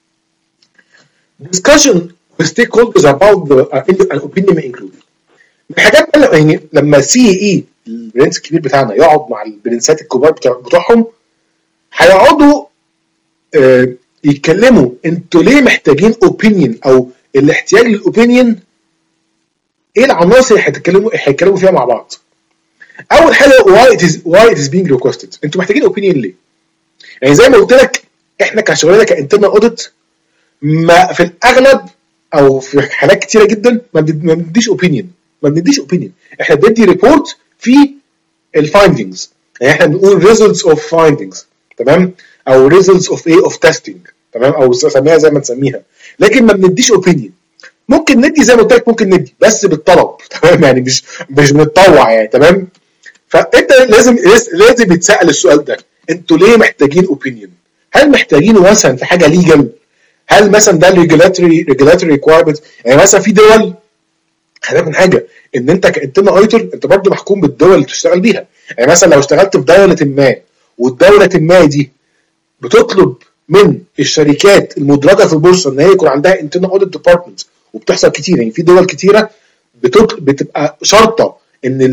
Discussion with stakeholders about the uh, an opinion may include. الحاجات يعني لما سي اي البرنس الكبير بتاعنا يقعد مع البرنسات الكبار بتاع بتوعهم، هيقعدوا آه يتكلموا انتوا ليه محتاجين اوبينيون، او الاحتياج للاوبينيون ايه العناصر اللي هيتكلموا هيتكلموا فيها مع بعض. اول حاجه why it is why it is being requested. انتوا محتاجين اوبينيون ليه؟ يعني زي ما قلت لك احنا كشغلنا كانترنال اوديت ما في الاغلب او في حالات كتيره جدا ما بنديش اوبينيون ما بنديش اوبينيون احنا بندي ريبورت في الفايندنجز. يعني احنا بنقول results of findings، تمام، او results of ايه of testing، تمام، او سميها زي ما تسميها، لكن ما بنديش اوبينيون. ممكن ندي زي ما قلت لك، ممكن ندي بس بالطلب، تمام، يعني مش مش بنتطوع يعني، تمام. فانت لازم لازم يتسال السؤال ده، انتوا ليه محتاجين اوبينيون؟ هل محتاجينه مثلا في حاجه ليجل؟ هل مثلا ده ريجولاتوري ريجولاتوري ريكوايرمنت؟ يعني مثلا في دول، خلينا من حاجه ان انت كانترنال اوديتور انت برضه محكوم بالدول اللي بتشتغل بيها. يعني مثلا لو اشتغلت في دوله ما والدوله ما دي بتطلب من الشركات المدرجه في البورصه ان هي يكون عندها انترنال اوديت ديبارتمنت، وبتحصل كتير. يعني في دول كتيره بتبقى شرطه ان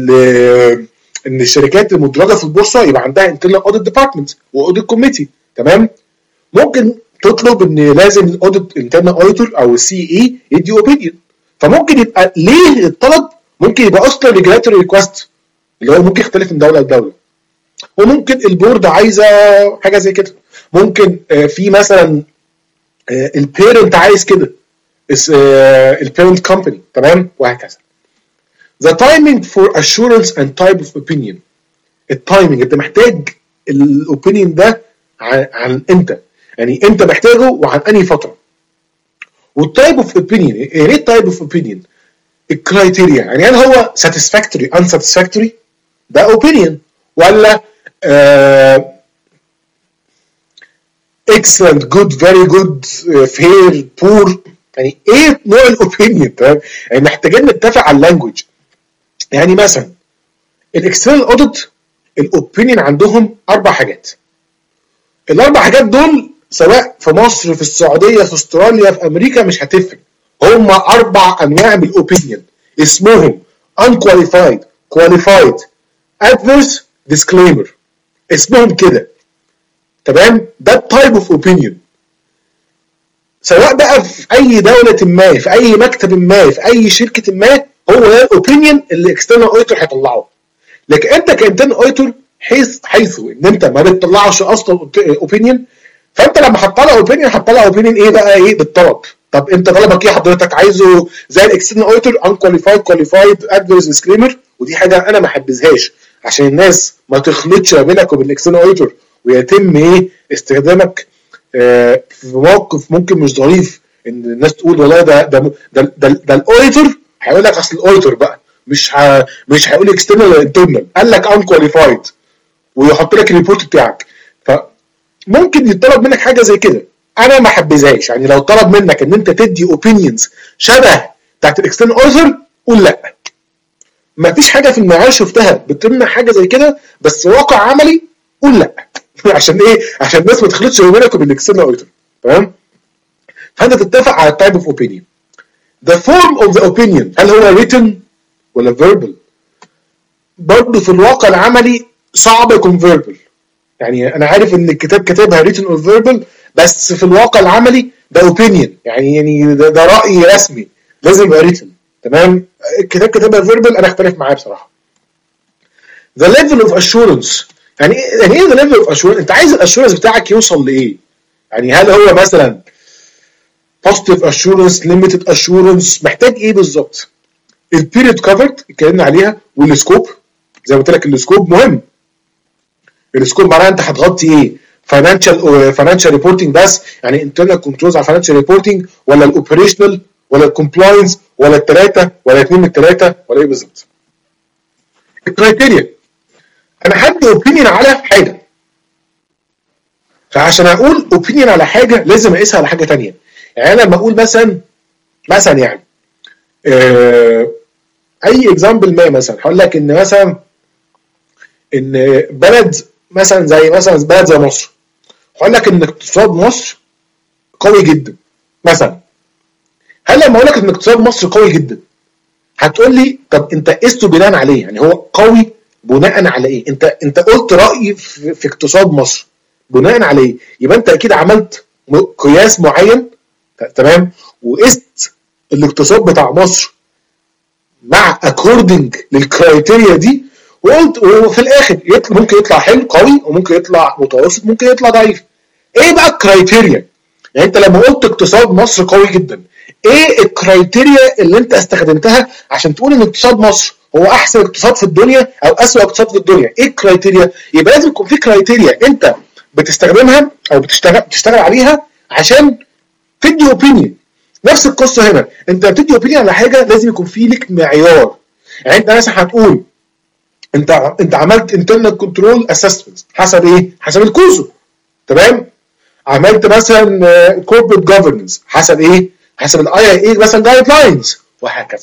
ان الشركات المدرجه في البورصه يبقى عندها انترنال اوديت ديبارتمنت واوديت كوميتي، تمام. ممكن تطلب ان لازم الاوديت انترنال اوديتور او السي اي يدي اوبينيون. فممكن يبقى ليه الطلب ممكن يبقى اصلا ريجولاتوري ريكوست اللي هو ممكن يختلف من دوله لدوله، وممكن البورد عايزه حاجه زي كده، ممكن في مثلا البيرنت عايز كده، البيرنت كومباني، تمام، وهكذا. The timing for assurance and type of opinion. التايمنج انت محتاج الاوبينيون ده عن, عن انت، يعني انت محتاجه وعن انهي فتره. والتايب اوف اوبينيون، ايه التايب اوف اوبينيون؟ الكرايتيريا، يعني هل هو satisfactory unsatisfactory ده اوبينيون، ولا uh, excellent good very good uh, fair poor؟ يعني ايه نوع الاوبينيون، تمام؟ يعني محتاجين نتفق على اللانجوج. يعني مثلا الاكسترنال اوديت الاوبينيون عندهم اربع حاجات. الاربع حاجات دول سواء في مصر، في السعوديه، في استراليا، في امريكا، مش هتفرق. هم اربع انواع من الاوبينيون اسمهم unqualified qualified adverse disclaimer، اسمهم كده، تمام. ده التايب اوف اوبينيون. سواء بقى في اي دوله ما، في اي مكتب ما، في اي شركه ما، هو ده الاوبينيون اللي اكسترنال اوديتور هيطلعه. لكن انت كانترنال اوديتور حيث حيث ان انت ما بتطلعش اصلا اوبينيون، فانت لما هتطلع اوبينيون هتطلع اوبينيون ايه بقى؟ ايه بالطلب. طب انت طلبك ايه حضرتك؟ عايزه زي الاكسترنال اوديتور unqualified qualified adverse disclaimer، ودي حاجه انا ما احبذهاش عشان الناس ما تخلطش ما بينك وبين الاكسترنال اوديتور ويتم ايه استخدامك آه في موقف ممكن مش ظريف، ان الناس تقول والله ده ده ده, ده, ده الاوديتور هيقول لك اصل الاوديتور بقى مش ه... مش هيقول اكسترنال ولا انترنال، قال لك unqualified ويحط لك الريبورت بتاعك. فممكن يطلب منك حاجه زي كده، انا ما حبذهاش. يعني لو طلب منك ان انت تدي اوبينيونز شبه بتاعت الاكسترنال اوديتور قول لا. مفيش حاجه في المعاش شفتها بتمنع حاجه زي كده، بس واقع عملي قول لا. عشان ايه؟ عشان الناس ما تخلطش ما بينك وبين الاكسترنال اوديتور. تمام؟ فانت تتفق على التايب اوف اوبينيون. The form of the opinion هل هو written ولا verbal؟ برضه في الواقع العملي صعب يكون verbal. يعني انا عارف ان الكتاب كاتبها written or verbal، بس في الواقع العملي ده opinion، يعني يعني ده, ده رأي رسمي لازم يبقى written. تمام؟ الكتاب كاتبها verbal انا اختلف معاه بصراحة. The level of assurance يعني يعني ايه the level of assurance؟ انت عايز الاشورنس بتاعك يوصل لايه؟ يعني هل هو مثلا positive assurance limited assurance، محتاج ايه بالظبط؟ البيريد كفرد اتكلمنا عليها، والسكوب زي ما قلت لك السكوب مهم. السكوب معناها انت هتغطي ايه؟ فاينانشال فاينانشال ريبورتنج بس، يعني انترنال كنترولز على الفاينانشال ريبورتنج، ولا الاوبريشنال، ولا الكومبلاينس، ولا الثلاثه، ولا اثنين من الثلاثه، ولا ايه بالظبط؟ الكرايتيريا انا هدي اوبينيون على حاجه، فعشان اقول اوبينيون على حاجه لازم اقيسها على حاجه ثانيه. يعني انا لما اقول مثلا مثلا يعني آه اي اكزامبل ما، مثلا هقول لك ان مثلا ان بلد مثلا زي مثلا بلد زي مصر، هقول لك ان اقتصاد مصر قوي جدا مثلا. هل لما اقول لك ان اقتصاد مصر قوي جدا هتقول لي طب انت قسته بناء عليه؟ يعني هو قوي بناء على ايه؟ انت انت قلت راي في, في اقتصاد مصر بناء عليه، يبقى انت اكيد عملت قياس معين. تمام؟ وقست الاقتصاد بتاع مصر مع اكوردنج للكرايتيريا دي، وقلت وفي الاخر يطلع ممكن يطلع حلو قوي، وممكن يطلع متوسط، ممكن يطلع ضعيف. ايه بقى الكرايتيريا؟ يعني انت لما قلت اقتصاد مصر قوي جدا، ايه الكرايتيريا اللي انت استخدمتها عشان تقول ان اقتصاد مصر هو احسن اقتصاد في الدنيا او اسوأ اقتصاد في الدنيا؟ ايه الكرايتيريا؟ يبقى لازم يكون في كرايتيريا انت بتستخدمها او بتشتغل بتشتغل عليها عشان تدي اوبينيون. نفس القصه هنا، انت بتدي اوبينيون على حاجه لازم يكون في لك معيار. يعني انت مثلا هتقول انت انت عملت internal control assessment حسب ايه؟ حسب الكوزو. تمام؟ عملت مثلا corporate governance حسب ايه؟ حسب الاي اي اي مثلا جايد لاينز، وهكذا.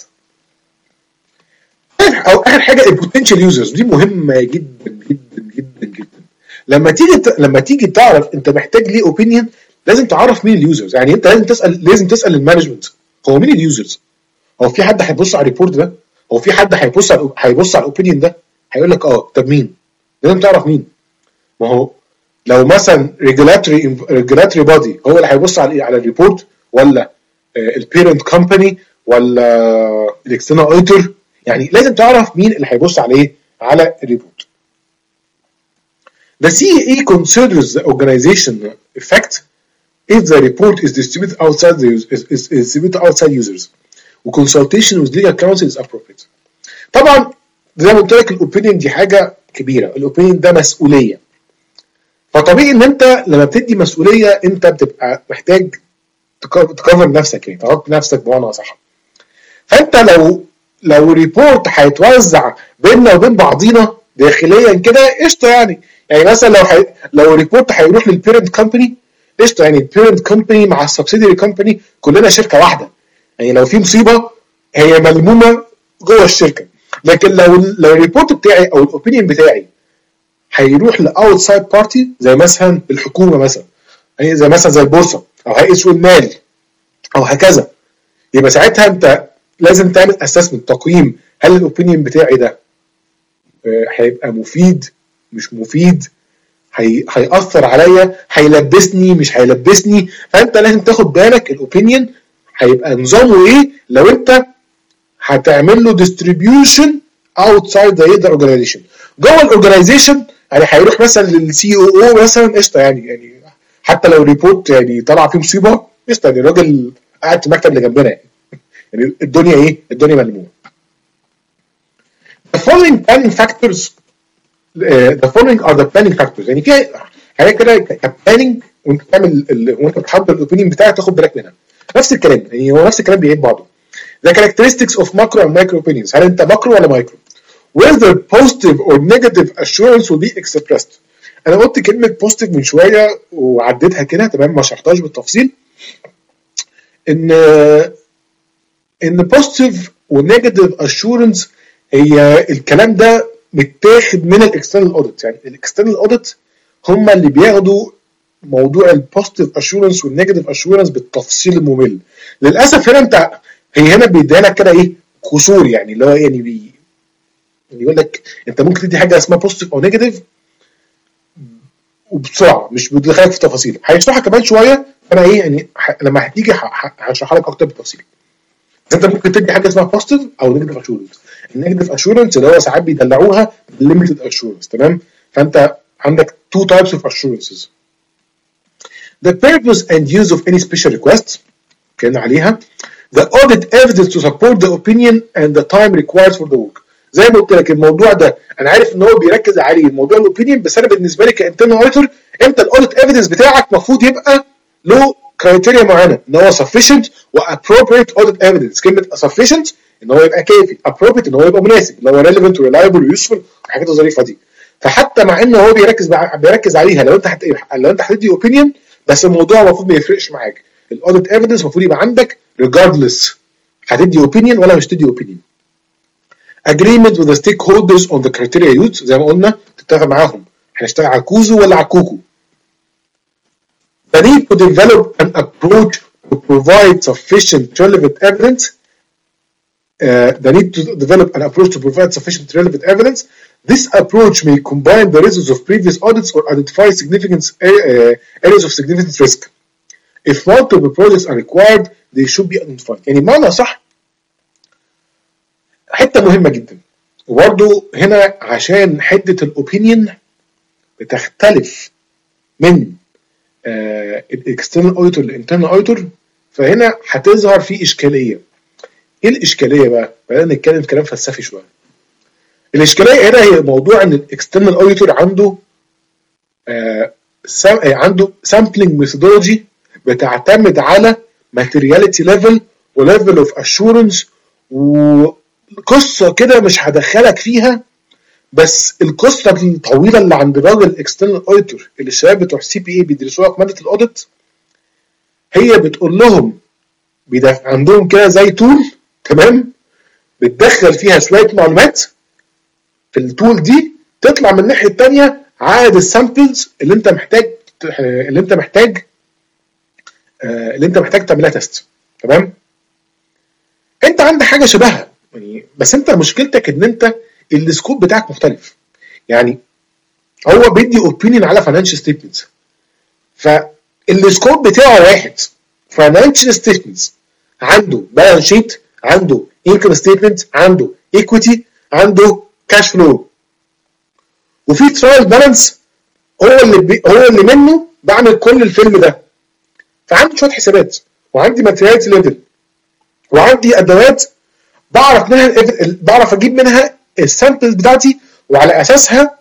او اخر حاجه البوتنشال يوزرز، دي مهمه جدا جدا جدا جدا. لما تيجي لما تيجي تعرف انت محتاج ليه اوبينيون، لازم تعرف مين اليوزرز. يعني انت لازم تسال لازم تسال المانجمنت هو مين اليوزرز؟ هو في حد هيبص على الريبورت ده؟ هو في حد هيبص على هيبص على الاوبينيون ده؟ هيقول لك اه. طب مين؟ لازم تعرف مين. ما هو لو مثلا ريجولاتوري ريجولاتوري بودي هو اللي هيبص على على الريبورت، ولا البيرنت كومباني، ولا الاكسترنال اوديتور؟ يعني لازم تعرف مين اللي هيبص عليه على الريبورت. The سي إي إي considers the organization effect if the report is distributed outside the is, is, is distributed outside users, وconsultation with legal counsel is appropriate. طبعا زي ما قلت لك الاوبينيون دي حاجه كبيره، الاوبينيون ده مسؤوليه. فطبيعي ان انت لما بتدي مسؤوليه انت بتبقى محتاج تكفر نفسك، يعني تغطي نفسك بمعنى صح. فانت لو لو ريبورت هيتوزع بيننا وبين بعضينا داخليا كده قشطه، يعني يعني مثلا لو حي... لو ريبورت هيروح للبيرنت كومباني قشطه، يعني البيرنت كومباني مع السبسيدري كومباني كلنا شركه واحده، يعني لو في مصيبه هي ملمومه جوه الشركه. لكن لو لو الريبورت بتاعي او الاوبينيون بتاعي هيروح لاوتسايد بارتي زي مثلا الحكومه مثلا، يعني زي مثلا زي البورصه او هيئه سوق المال او هكذا، يبقى ساعتها انت لازم تعمل اسسمنت، تقييم، هل الاوبينيون بتاعي ده هيبقى مفيد مش مفيد، هي... هيأثر عليا، هيلبسني مش هيلبسني. فانت لازم تاخد بالك الاوبينيون هيبقى نظامه ايه لو انت هتعمل له ديستريبيوشن اوتسايد ذا اورجانيزيشن. جوه الاورجانيزيشن يعني هيروح مثلا للسي او او مثلا قشطه، يعني يعني حتى لو ريبورت يعني طلع فيه مصيبه قشطه، يعني الراجل قاعد في المكتب اللي جنبنا، يعني يعني الدنيا ايه؟ الدنيا ملمومه. The following planning factors uh, the following are the planning factors. يعني في حاجات كده كبلاننج وانت بتعمل ال... وانت بتحضر الاوبينيون بتاعك تاخد بالك منها. نفس الكلام، يعني هو نفس الكلام بيعيد بعضه. The characteristics of macro and micro opinions. هل انت ماكرو ولا مايكرو؟ Whether positive or negative assurance will be expressed. انا قلت كلمه positive من شويه وعديتها كده، تمام، ما شرحتهاش بالتفصيل. ان ان positive و negative assurance هي الكلام ده متاخد من الاكسترنال اوديت. يعني الاكسترنال اوديت هم اللي بياخدوا موضوع البوزيتيف اشورنس والنيجاتيف اشورنس بالتفصيل الممل. للاسف هنا انت هي هنا بيديها لك كده ايه كسور، يعني اللي هو يعني بي يقول لك انت ممكن تدي حاجه اسمها بوزيتيف او نيجاتيف وبسرعه، مش بيدخلك في تفاصيل. هيشرحها كمان شويه، فانا ايه يعني ح... لما هتيجي هشرحها لك اكتر بالتفصيل. انت ممكن تدي حاجه اسمها بوزيتيف او نيجاتيف اشورنس. النيجاتيف اشورنس اللي هو ساعات بيدلعوها ليميتد اشورنس، تمام؟ فانت عندك two types of assurances. The purpose and use of any special request كان عليها. The audit evidence to support the opinion and the time required for the work. زي ما قلت لك الموضوع ده انا عارف ان هو بيركز عليه موضوع الاوبينيون، بس انا بالنسبه لي كانترنال اوديتور انت الاوديت ايفيدنس بتاعك المفروض يبقى له كرايتيريا معينه ان هو sufficient و appropriate audit evidence. كلمه sufficient ان هو يبقى كافي، appropriate ان هو يبقى مناسب، اللي هو relevant و reliable و useful والحاجات الظريفه دي. فحتى مع ان هو بيركز بيركز عليها لو انت هت... لو انت هتدي اوبينيون، بس الموضوع المفروض ما يفرقش معاك. الاوديت ايفيدنس المفروض يبقى عندك regardless هتدي اوبينيون ولا مش تدي اوبينيون. agreement with the stakeholders on the criteria used. زي ما قلنا تتفق معاهم هنشتغل على كوزو ولا على كوكو. the need to develop an approach to provide sufficient relevant evidence. Uh, the need to develop an approach to provide sufficient relevant evidence. This approach may combine the results of previous audits or identify significant uh, areas of significant risk. If multiple projects are required, they should be identified. يعني معنى صح حته مهمه جدا. وبرده هنا عشان حته الاوبينيون بتختلف من الاكسترنال اوديتور للانترنال اوديتور، فهنا هتظهر في اشكاليه. ايه الاشكاليه بقى؟ بدأنا نتكلم كلام فلسفي شويه. الاشكاليه هنا هي موضوع ان الاكسترنال اوديتور عنده آه عنده سامبلنج ميثودولوجي بتعتمد على ماتيرياليتي ليفل وليفل اوف اشورنس وقصه كده مش هدخلك فيها، بس القصه الطويله اللي عند الراجل الاكسترنال اوديتور اللي الشباب بتوع السي بي اي بيدرسوها في ماده الاوديت، هي بتقول لهم عندهم كده زي تول، تمام؟ بتدخل فيها شويه معلومات في التول دي، تطلع من الناحيه الثانيه عدد السامبلز اللي انت محتاج اللي انت محتاج اللي انت محتاج تعملها تيست، تمام؟ انت عندك حاجه شبهها يعني، بس انت مشكلتك ان انت السكوب بتاعك مختلف. يعني هو بيدي اوبينيون على فاينانشال ستيتمنتس، فالسكوب بتاعه واحد، فاينانشال ستيتمنتس، عنده بالانس شيت، عنده انكم ستيتمنت، عنده ايكويتي، عنده كاش فلو، وفي ترايل بالانس هو اللي بي هو اللي منه بعمل كل الفيلم ده. فعندي شويه حسابات، وعندي ماتيريالز ليفل، وعندي ادوات بعرف منها بعرف اجيب منها السامبلز بتاعتي، وعلى اساسها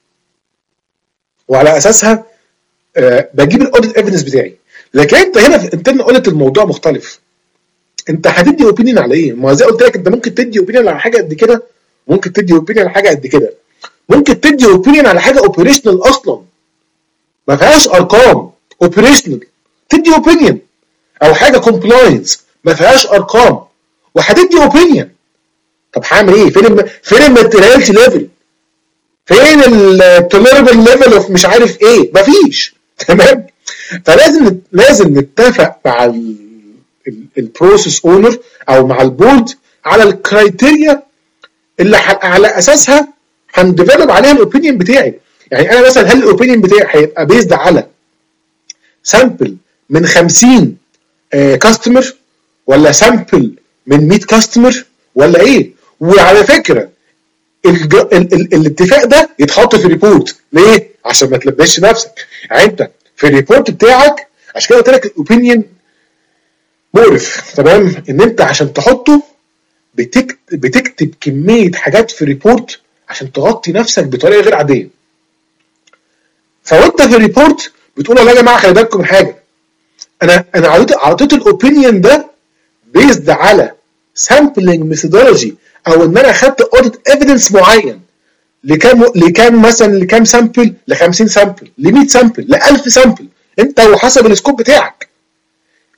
وعلى اساسها أه بجيب الاوديت ايفيدنس بتاعي. لكن انت هنا في انترنال اوديت الموضوع مختلف. انت هتدي اوبينيون على ايه؟ ما زي قلت لك انت ممكن تدي اوبينيون على حاجه قد كده، ممكن تدي اوبينيون على حاجه قد كده، ممكن تدي اوبينيون على حاجه اوبريشنال اصلا ما فيهاش ارقام، اوبريشنال تدي اوبينيون، او حاجه كومبلاينس ما فيهاش ارقام وهتدي اوبينيون. طب هعمل ايه؟ فين الم... فين الماتيريالتي ليفل؟ فين التوليربل ليفل اوف مش عارف ايه؟ مفيش، تمام؟ فلازم لازم نتفق مع البروسيس اونر او مع البورد على الكرايتيريا اللي على اساسها هنديفلوب عليها الاوبينيون بتاعي. يعني انا مثلا هل الاوبينيون بتاعي هيبقى بيزد على سامبل من خمسين كاستمر آه ولا سامبل من مية كاستمر ولا ايه؟ وعلى فكره الج... ال... ال... الاتفاق ده يتحط في الريبورت. ليه؟ عشان ما تلبسش نفسك. يعني انت في الريبورت بتاعك، عشان كده قلت لك الاوبينيون مقرف، تمام؟ ان انت عشان تحطه بتكتب, بتكتب كميه حاجات في الريبورت عشان تغطي نفسك بطريقه غير عاديه. فوانت في الريبورت بتقول يا جماعه خلي بالكم من حاجه، انا انا عطيت الاوبينيون ده بيزد على سامبلنج ميثودولوجي، او ان انا اخدت اوديت ايفيدنس معين لكام لكام مثلا لكام سامبل، ل خمسين سامبل، ل مية سامبل، ل ألف سامبل، انت وحسب السكوب بتاعك.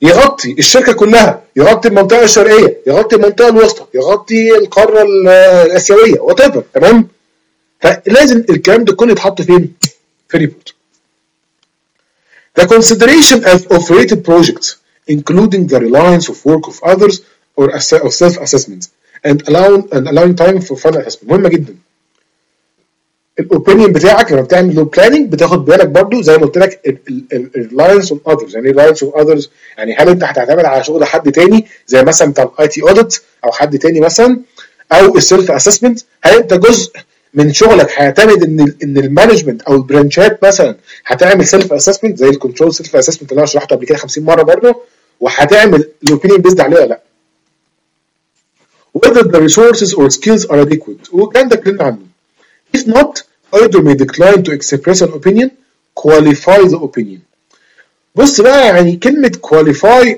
يغطي الشركه كلها، يغطي المنطقه الشرقيه، يغطي المنطقه الوسطى، يغطي القاره الاسيويه وات ايفر. تمام؟ فلازم الكلام ده كله يتحط فين؟ في ريبورت. The consideration of rated projects including the reliance of work of others or self-assessment and allowing and allowing time for final assessment مهمه جدا. الاوبينيون بتاعك لما بتعمل له بلاننج بتاخد بالك برضو زي ما قلت لك الريلاينس اوف اذرز. يعني ايه ريلاينس اوف اذرز؟ يعني هل انت هتعتمد على شغل حد تاني زي مثلا بتاع الاي تي اوديت او حد تاني مثلا، او السيلف اسسمنت؟ هل انت جزء من شغلك هيعتمد ان ان المانجمنت او البرانشات مثلا هتعمل سيلف اسسمنت زي الكنترول سيلف اسسمنت اللي انا شرحته قبل كده خمسين مره برضه، وهتعمل الاوبينيون بيزد عليه ولا لا؟ whether the resources or skills are adequate والكلام ده اتكلمنا عنه. if not either may decline to express an opinion qualify the opinion. بص بقى يعني كلمة qualify،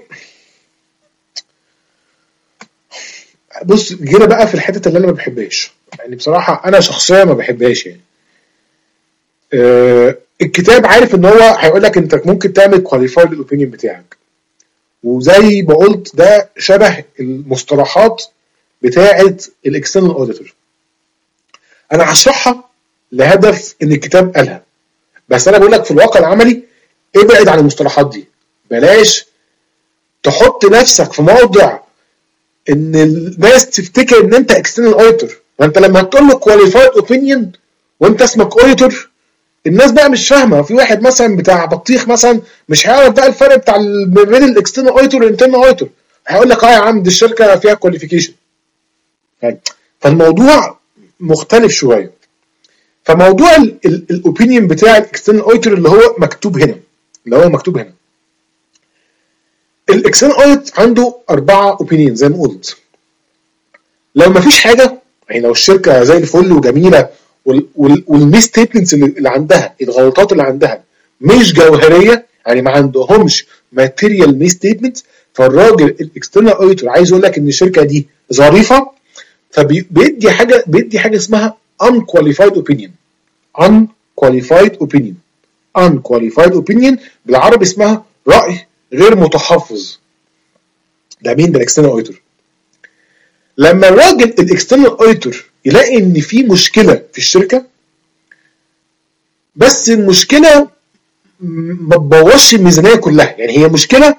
بص جينا بقى في الحتة اللي انا ما بحبهاش، يعني بصراحة انا شخصيا ما بحبهاش. يعني أه الكتاب عارف ان هو هيقول لك انت ممكن تعمل qualify للاوبينيون بتاعك، وزي ما قلت ده شبه المصطلحات بتاعة الاكسترنال اوديتور. انا هشرحها لهدف ان الكتاب قالها، بس انا بقول لك في الواقع العملي ابعد عن المصطلحات دي، بلاش تحط نفسك في موضع ان الناس تفتكر ان انت اكسترنال اوديتور. وانت لما تقول له كواليفايد اوبينيون وانت اسمك اوديتور، الناس بقى مش فاهمه. في واحد مثلا بتاع بطيخ مثلا مش هيعرف بقى الفرق بتاع بين الاكسترنال اوديتور والانترنال اوديتور، هيقول لك اه يا عم دي الشركه فيها كواليفيكيشن. فالموضوع مختلف شويه. فموضوع الاوبينيون بتاع الاكسترنال اوديتور اللي هو مكتوب هنا، اللي هو مكتوب هنا الاكسترنال اوديت عنده اربعه اوبينيون زي ما قلت. لو ما فيش حاجه، يعني لو الشركه زي الفل وجميله والميس ستيتمنتس اللي عندها، الغلطات اللي عندها مش جوهريه، يعني ما عندهمش ماتيريال ميس ستيتمنتس، فالراجل الاكسترنال اوديتور عايز يقول لك ان الشركه دي ظريفه، فبيدي حاجه بيدي حاجه اسمها unqualified opinion. unqualified opinion unqualified opinion بالعربي اسمها رأي غير متحفظ. ده مين؟ ده الاكسترنال اوديتور. لما الراجل الاكسترنال اوديتور يلاقي ان في مشكله في الشركه، بس المشكله ما تبوظش الميزانيه كلها، يعني هي مشكله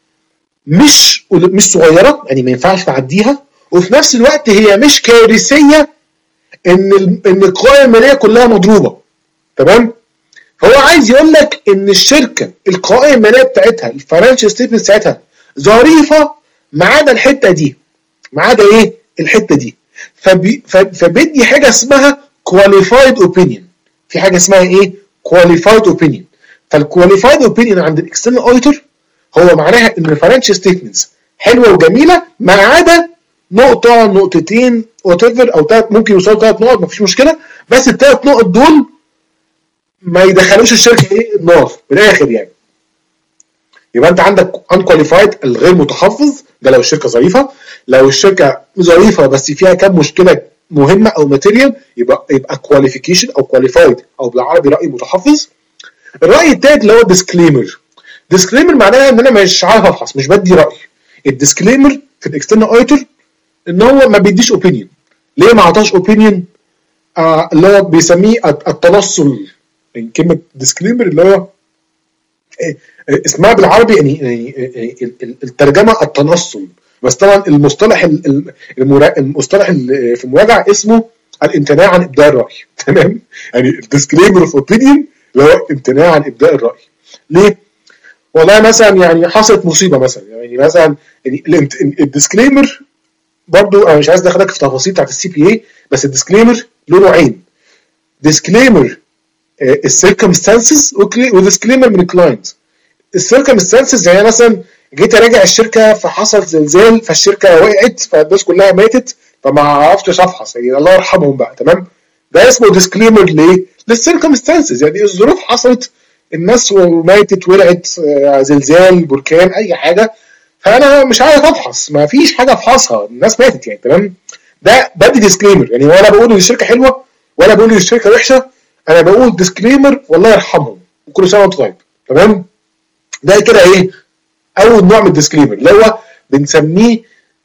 مش مش صغيره، يعني ما ينفعش تعديها، وفي نفس الوقت هي مش كارثيه ان ان القوائم الماليه كلها مضروبه. تمام؟ فهو عايز يقول لك ان الشركه القوائم الماليه بتاعتها الفاينانشال ستيتمنت بتاعتها ظريفه ما عدا الحته دي، ما عدا ايه؟ الحته دي. فبي فبيدي حاجه اسمها كواليفايد اوبينيون. في حاجه اسمها ايه؟ كواليفايد اوبينيون. فالكواليفايد اوبينيون عند الاكسترنال اوديتور هو معناها ان الفاينانشال ستيتمنتس حلوه وجميله ما عدا نقطه نقطتين وات ايفر، او ثلاث، ممكن يوصلوا ثلاث نقط مفيش مشكله، بس الثلاث نقط دول ما يدخلوش الشركه ايه؟ النار من الاخر يعني. يبقى انت عندك unqualified الغير متحفظ، ده لو الشركه ظريفه. لو الشركه ظريفه بس فيها كام مشكله مهمه او ماتيريال، يبقى يبقى qualification او qualified او بالعربي راي متحفظ. الراي الثالث اللي هو disclaimer. disclaimer معناها ان انا مش عارف افحص، مش بدي راي. الديسكليمر في الاكسترنال اوديتور ان هو ما بيديش اوبينيون. ليه ما عطاش اوبينيون؟ آه اللي هو بيسميه التنصل. يعني كلمه disclaimer اللي هو اسمها بالعربي يعني, يعني الترجمه التنصل، بس طبعا المصطلح المصطلح في المراجعه اسمه الامتناع عن ابداء الراي. تمام؟ يعني الديسكليمر اوف اوبينيون اللي هو امتناع عن ابداء الراي. ليه؟ والله مثلا يعني حصلت مصيبه مثلا، يعني مثلا يعني الديسكليمر برضو انا مش عايز ادخلك في تفاصيل بتاعت السي بي اي، بس الديسكليمر له نوعين: ديسكليمر السيركمستانسز وديسكليمر من الكلاينت. السيركمستانسز يعني مثلا جيت اراجع الشركه فحصل زلزال فالشركه وقعت فالناس كلها ماتت فما عرفتش افحص، يعني الله يرحمهم بقى. تمام؟ ده اسمه ديسكليمر ليه؟ للسيركمستانسز، يعني الظروف حصلت، الناس ماتت، ولعت، زلزال، بركان، اي حاجه، فانا مش عارف افحص، ما فيش حاجه افحصها، الناس ماتت يعني. تمام؟ ده بدي ديسكليمر، يعني ولا بقول ان الشركه حلوه ولا بقول ان الشركه وحشه، انا بقول ديسكليمر والله يرحمهم وكل سنه وانت طيب. تمام؟ ده كده ايه؟ اول نوع من الديسكليمر اللي هو بنسميه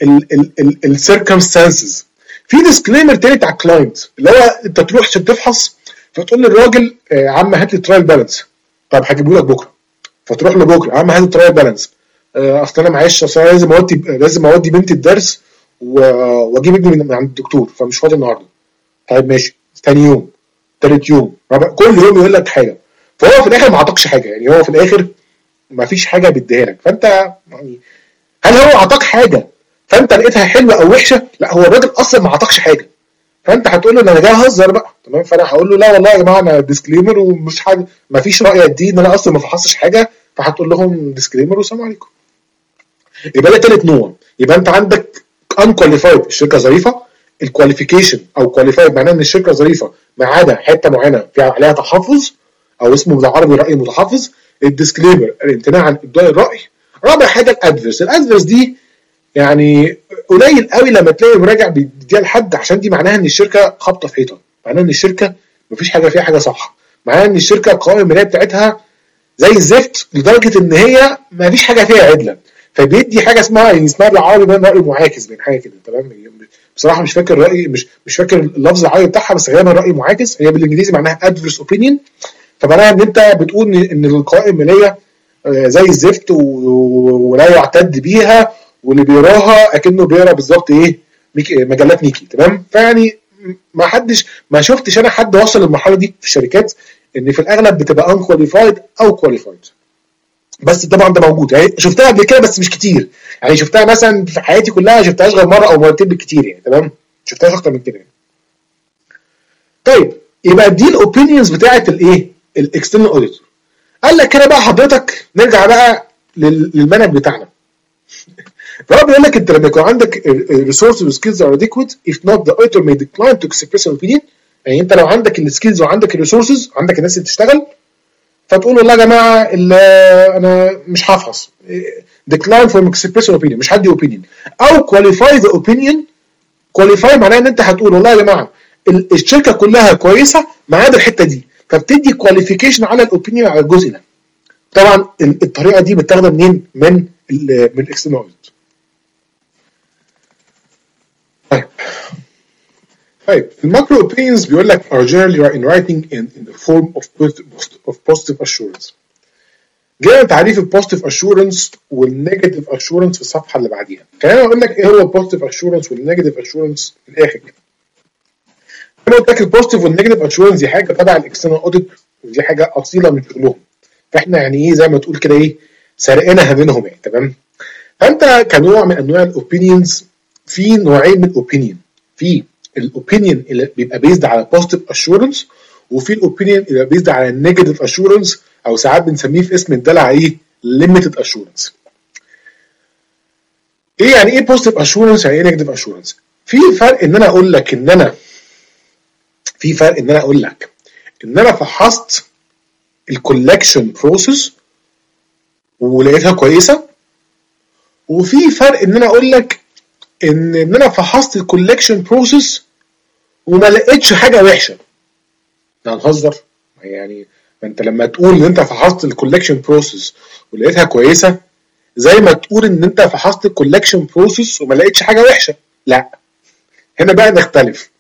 السيركمستانسز. في ديسكليمر تاني بتاع الكلاينت اللي هو انت تروح عشان تفحص فتقول للراجل يا عم هات لي ترايل بالانس، طب هجيبه لك بكره، فتروح له بكره يا عم هات لي ترايل بالانس، اصل انا معلش اصل انا لازم اودي لازم اودي بنتي الدرس واجيب ابني من عند الدكتور فمش فاضي النهارده. طيب ماشي، ثاني يوم، ثالث يوم، رابع، كل يوم يقول لك حاجه، فهو في الاخر ما عطاكش حاجه، يعني هو في الاخر ما فيش حاجه بيديها لك. فانت يعني هل هو عطاك حاجه فانت لقيتها حلوه او وحشه؟ لا، هو الراجل اصلا ما عطاكش حاجه، فانت هتقول له انا جاي اهزر بقى، تمام؟ فانا هقول له لا والله يا جماعه انا ديسكليمر ومش حاجه، ما فيش راي اديه ان انا اصلا ما فحصتش حاجه، فهتقول لهم ديسكليمر والسلام عليكم. يبقى ده ثالث نوع. يبقى انت عندك unqualified الشركه ظريفه، الكواليفيكيشن او qualified معناه ان الشركه ظريفه ما عدا حته معينه فيها عليها تحفظ او اسمه بالعربي راي متحفظ. الديسكليمر الامتناع عن ابداء الراي. رابع حاجه الادفيرس. الادفيرس دي يعني قليل قوي لما تلاقي مراجع بيديها لحد، عشان دي معناها ان الشركه خابطه في حيطه، معناها ان الشركه مفيش حاجه فيها حاجه صح، معناها ان الشركه القوائم الماليه بتاعتها زي الزفت لدرجه ان هي مفيش حاجه فيها عدله، فبيدي حاجه اسمها يعني اسمها بالعربي بين راي معاكس بين حاجه كده، تمام؟ بصراحه مش فاكر راي مش مش فاكر اللفظ العربي بتاعها، بس غالبا راي معاكس، هي بالانجليزي معناها adverse opinion. فمعناها ان انت بتقول ان القوائم الماليه زي الزفت ولا يعتد بيها، واللي بيقراها اكنه بيقرا بالظبط ايه ميكي مجلات ميكي، تمام؟ فيعني ما حدش ما شفتش انا حد وصل للمرحله دي في الشركات، ان في الاغلب بتبقى unqualified او qualified. بس طبعا ده موجود، يعني شفتها قبل كده بس مش كتير، يعني شفتها مثلا في حياتي كلها شفتهاش غير مره او مرتين بالكتير يعني، تمام؟ شفتهاش اكتر من كده يعني. طيب يبقى دي الاوبينيونز بتاعه الايه الاكسترنال اوديتور. قال لك كده بقى حضرتك نرجع بقى للمنهج بتاعنا. فهو بيقول لك انت لما يكون عندك resources وسكيلز are adequate if not the auditor may decline to express an opinion. يعني انت لو عندك السكيلز وعندك الريسورسز، عندك الناس اللي تشتغل، فتقول والله يا جماعه انا مش هفحص، decline from express an opinion، مش هدي opinion. او qualify the opinion. qualify معناه ان انت هتقول والله يا جماعه الشركه كلها كويسه ما عدا الحته دي، فبتدي كواليفيكيشن على الاوبينيون على الجزء ده. طبعا الطريقه دي متاخده منين؟ من من الاكسترنال اوديت. طيب طيب الماكرو اوبينيونز بيقول لك are generally in writing in, in the form of positive, of positive assurance. جاي تعريف البوزيتيف اشورنس والنيجاتيف اشورنس في الصفحه اللي بعديها. خليني اقول لك ايه هو البوزيتيف اشورنس والنيجاتيف اشورنس في الاخر كده. انا قلت لك البوزيتيف والنيجاتيف اشورنس دي حاجه تبع الاكسترنال اوديت، ودي حاجه اصيله من شغلهم، فاحنا يعني ايه زي ما تقول كده ايه سرقناها منهم يعني، تمام؟ فانت كنوع من انواع الاوبينيونز في نوعين من الاوبينيون، في الاوبينيون اللي بيبقى بيزد على بوزيتيف اشورنس، وفي الاوبينيون اللي بيزد على النيجاتيف اشورنس، او ساعات بنسميه في اسم الدلع ايه ليميتد اشورنس. ايه يعني ايه بوزيتيف اشورنس يعني ايه نيجاتيف اشورنس؟ في فرق ان انا اقول لك ان انا في فرق ان انا اقول لك ان انا فحصت الكولكشن بروسيس ولقيتها كويسه، وفي فرق ان انا اقول لك ان ان انا فحصت الكولكشن بروسيس وما لقيتش حاجه وحشه. ده هنهزر يعني؟ ما انت لما تقول ان انت فحصت الكولكشن بروسيس ولقيتها كويسه زي ما تقول ان انت فحصت الكولكشن بروسيس وما لقيتش حاجه وحشه. لا، هنا بقى نختلف.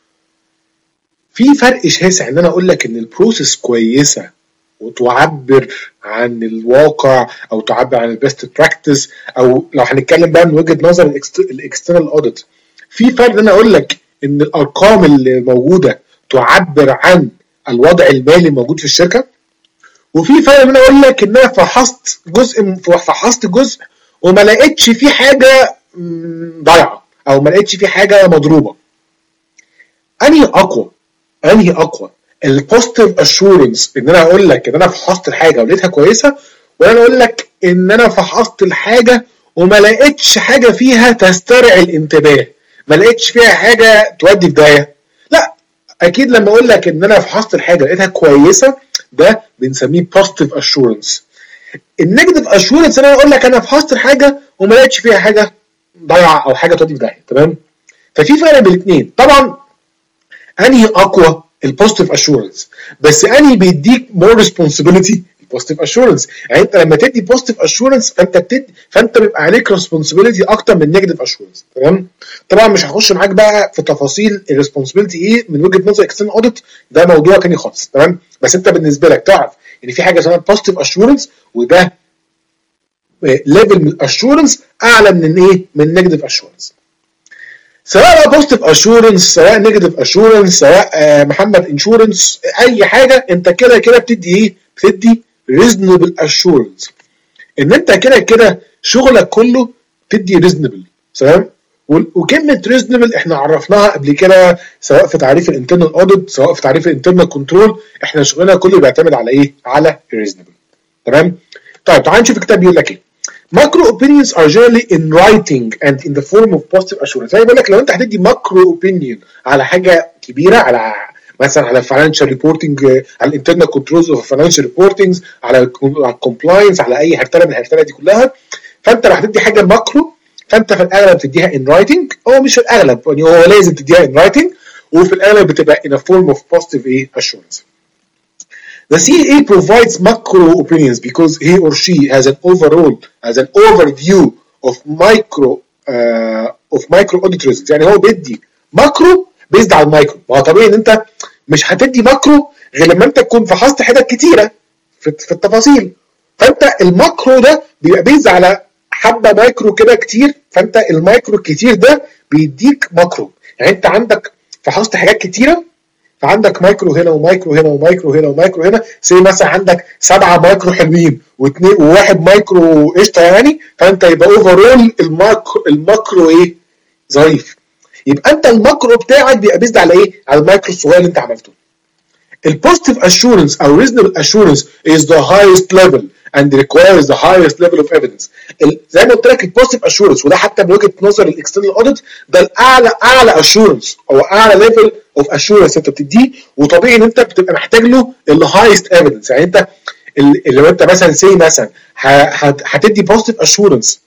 في فرق شاسع ان انا اقول لك ان البروسيس كويسه وتعبر عن الواقع او تعبر عن البيست براكتس، او لو هنتكلم بقى من وجهه نظر الاكسترنال اوديت، في فرق ان انا اقول لك ان الارقام اللي موجوده تعبر عن الوضع المالي الموجود في الشركه، وفي فرق ان انا اقول لك ان انا فحصت جزء فحصت جزء وما لقيتش فيه حاجه ضايعه او ما لقيتش فيه حاجه مضروبه. انهي اقوى؟ انهي اقوى؟ البوزيتيف اشورنس ان انا اقول لك ان انا فحصت الحاجه ولقيتها كويسه، ولا انا اقول لك ان انا فحصت الحاجه وما لقيتش حاجه فيها تسترعي الانتباه، ما لقيتش فيها حاجه تودي في داهيه؟ لا، اكيد لما اقول لك ان انا فحصت الحاجه لقيتها كويسه ده بنسميه بوزيتيف اشورنس. النيجاتيف اشورنس انا اقول لك انا فحصت الحاجه وما لقيتش فيها حاجه ضايعه او حاجه تودي في داهيه، تمام؟ ففي فرق بين الاثنين. طبعا انهي اقوى؟ البوزيتيف اشورنس، بس انهي بيديك مور ريسبونسبيلتي؟ بوزيتيف اشورنس. يعني انت لما تدي بوزيتيف اشورنس فانت بتدي فانت بيبقى عليك ريسبونسبيلتي اكتر من نيجاتيف اشورنس. تمام. طبعا مش هخش معاك بقى في تفاصيل الريسبونسبيلتي ايه من وجهه نظر اكسترنال اوديت، ده موضوع تاني خالص. تمام. بس انت بالنسبه لك تعرف ان في حاجه اسمها بوزيتيف اشورنس، وده ليفل من الاشورنس اعلى من ايه؟ من نيجاتيف اشورنس. سواء بوزيتيف اشورنس سواء نيجاتيف اشورنس سواء آه محمد انشورنس اي حاجه، انت كده كده بتدي ايه؟ بتدي ريزونبل اشورنس. ان انت كده كده شغلك كله تدي ريزونبل. تمام. وكلمه ريزونبل احنا عرفناها قبل كده سواء في تعريف الانترنال اوديت سواء في تعريف الانترنال كنترول. احنا شغلنا كله بيعتمد على ايه؟ على ريزونبل. تمام. طيب تعال نشوف الكتاب بيقول لك ايه. Macro opinions are generally in writing and in the form of positive assurance. يعني بيقول لك لو انت هتدي ماكرو opinion على حاجه كبيره، على مثلا على financial reporting، على internal controls of financial reportings، على compliance، على اي هرتله من الهرتله دي كلها، فانت لو هتدي حاجه ماكرو فانت في الاغلب تديها in writing، او مش في الاغلب يعني هو لازم تديها in writing، وفي الاغلب بتبقى in a form of positive assurance. The C A A provides macro opinions because he or she has an overall has an overview of micro uh, of micro audit risks. يعني هو بيدي ماكرو بيزد على المايكرو. ما هو طبيعي ان انت مش هتدي ماكرو غير لما انت تكون فحصت حاجات كتيره في, في التفاصيل، فانت الماكرو ده بيبقى بيزد على حبه مايكرو كده كتير، فانت المايكرو الكتير ده بيديك ماكرو. يعني انت عندك فحصت حاجات كتيره فعندك مايكرو هنا ومايكرو هنا ومايكرو هنا ومايكرو هنا، زي مثلا عندك سبعه مايكرو حلوين واثنين وواحد مايكرو قشطه يعني، فانت يبقى اوفرول الماكرو الماكرو ايه؟ ضعيف. يبقى انت الماكرو بتاعك بيبقى بيزد على ايه؟ على المايكرو الصغير اللي انت عملته. البوزيتيف اشورنس او ريزونبل اشورنس is the highest level and requires the highest level of evidence. زي ما قلت لك البوزيتيف اشورنس، وده حتى من وجهه نظر الاكسترنال اوديت ده الاعلى اعلى اشورنس او اعلى ليفل اوف اشورنس انت بتديه، وطبيعي ان انت بتبقى محتاج له الهايست ايفيدنس. يعني انت اللي انت مثلا سي مثلا هتدي بوزيتيف اشورنس،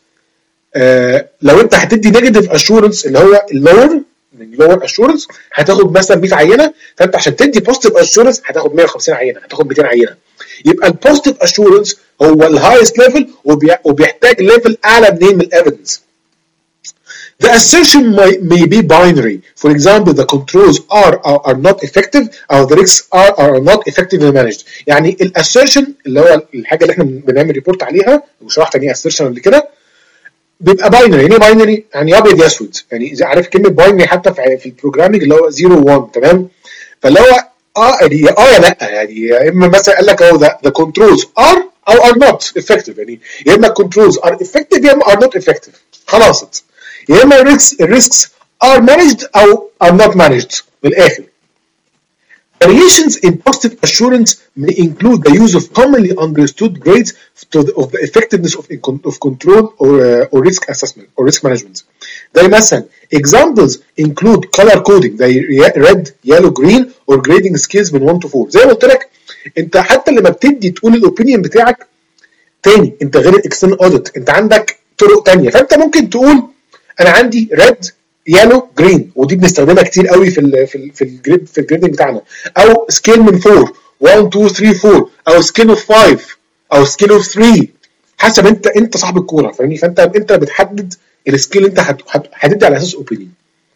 لو انت هتدي نيجاتيف اشورنس اللي هو اللور اللور اشورنس هتاخد مثلا مية عينه، فانت عشان تدي بوزيتيف اشورنس هتاخد مية وخمسين عينه، هتاخد ميتين عينه. يبقى البوزيتيف اشورنس هو الهايست ليفل وبيحتاج ليفل اعلى منين من الايفيدنس. The assertion may, may be binary. For example, the controls are are, are not effective or the risks are are not effectively managed. يعني الاسيرشن اللي هو الحاجه اللي احنا بنعمل ريبورت عليها وشرحت يعني اسيرشن قبل كده بيبقى باينري. يعني باينري يعني ابيض يا اسود، يعني اذا عارف كلمه باينري حتى في في البروجرامينج اللي هو صفر واحد. تمام. فاللي هو اه يعني اه يا لا، يعني يا اما مثلا قال لك اهو ذا ذا كنترولز ار او ار نوت افكتيف، يعني يا اما كنترولز ار افكتيف يا اما ار نوت افكتيف، خلاص. يا اما الريسكس الريسكس ار مانجد او ار نوت مانجد من الاخر. Variations in positive assurance may include the use of commonly understood grades to the, of the effectiveness of, of control or, uh, or risk assessment or risk management. زي مثلا examples include color coding زي red, yellow, green or grading scales من one to four. زي ما قلت لك انت حتى لما بتدي تقول الاوبينيون بتاعك تاني، انت غير الاكسترنال اوديت انت عندك طرق تانية، فانت ممكن تقول انا عندي red يالو جرين، ودي بنستخدمها كتير قوي في ال في ال في الجريد في الجريدنج بتاعنا، او سكيل من أربعة واحد اتنين تلاتة أربعة او سكيل اوف خمسة او سكيل اوف ثلاثة حسب انت انت صاحب الكوره، فاهمني؟ فانت انت بتحدد السكيل انت هتدي على اساس اوبينيون.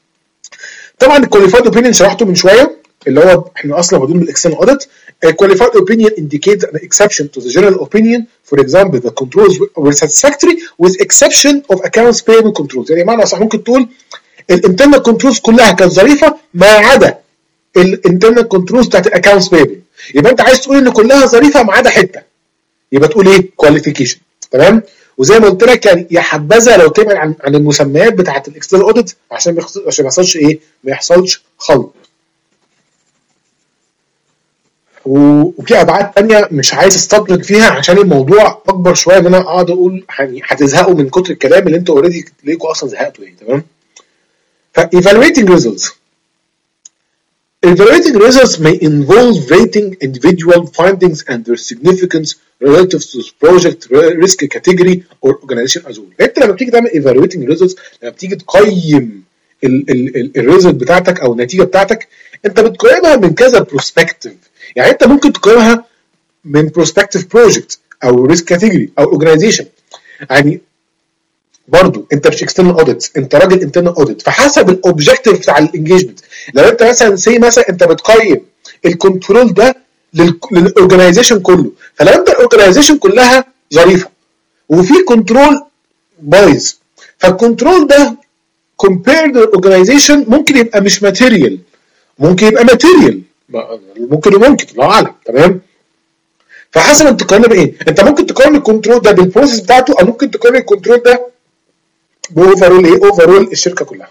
طبعا الكواليفايد اوبينيون شرحته من شويه اللي هو احنا اصلا واخدينه من الاكسترنال اوديت. qualified opinion indicates an exception to the general opinion. For example, the controls were satisfactory with exception of accounts payable controls. يعني معنى صح ممكن تقول الانترنال كنترولز كلها كانت ظريفه ما عدا الانترنال كنترولز بتاعت الاكونتس بيبل، يبقى انت عايز تقول ان كلها ظريفه ما عدا حته، يبقى تقول ايه؟ كواليفيكيشن. تمام. وزي ما قلت لك يعني يا حبذا لو تبعد عن عن المسميات بتاعت الاكسترنال اوديت عشان عشان ما يحصلش ايه؟ ما يحصلش خلط. وفي ابعاد ثانيه مش عايز استطرد فيها عشان الموضوع اكبر شويه ان انا اقعد اقول يعني هتزهقوا من كتر الكلام اللي انتوا اوريدي ليكوا اصلا زهقتوا يعني. تمام. evaluating results. Evaluating results may involve rating individual findings and their significance relative to the project risk category or organization as whole. انت لما بتيجي تعمل evaluating results، لما بتيجي تقيم الريزلت بتاعتك او النتيجه بتاعتك، انت بتقيمها من كذا برسبكتيف. يعني انت ممكن تقيمها من prospective project او risk category او organization. يعني برضو انت مش external audit، انت راجل internal audit، فحسب الاوبجكتيف بتاع الانجيجمنت. لو انت مثلا سي مثلا انت بتقيم الكنترول ده للاورجنايزيشن كله، فلو انت الاورجنايزيشن كلها ظريفه وفي كنترول بايظ، فالكنترول ده compared to organization ممكن يبقى مش ماتيريال، ممكن يبقى ماتيريال، ممكن وممكن الله اعلم. تمام؟ فحسب انت تقارنه بايه. انت ممكن تقارن الكنترول ده بالبروسيس بتاعته، او ممكن تقارن الكنترول ده باوفرول ايه، اوفرول الشركه كلها.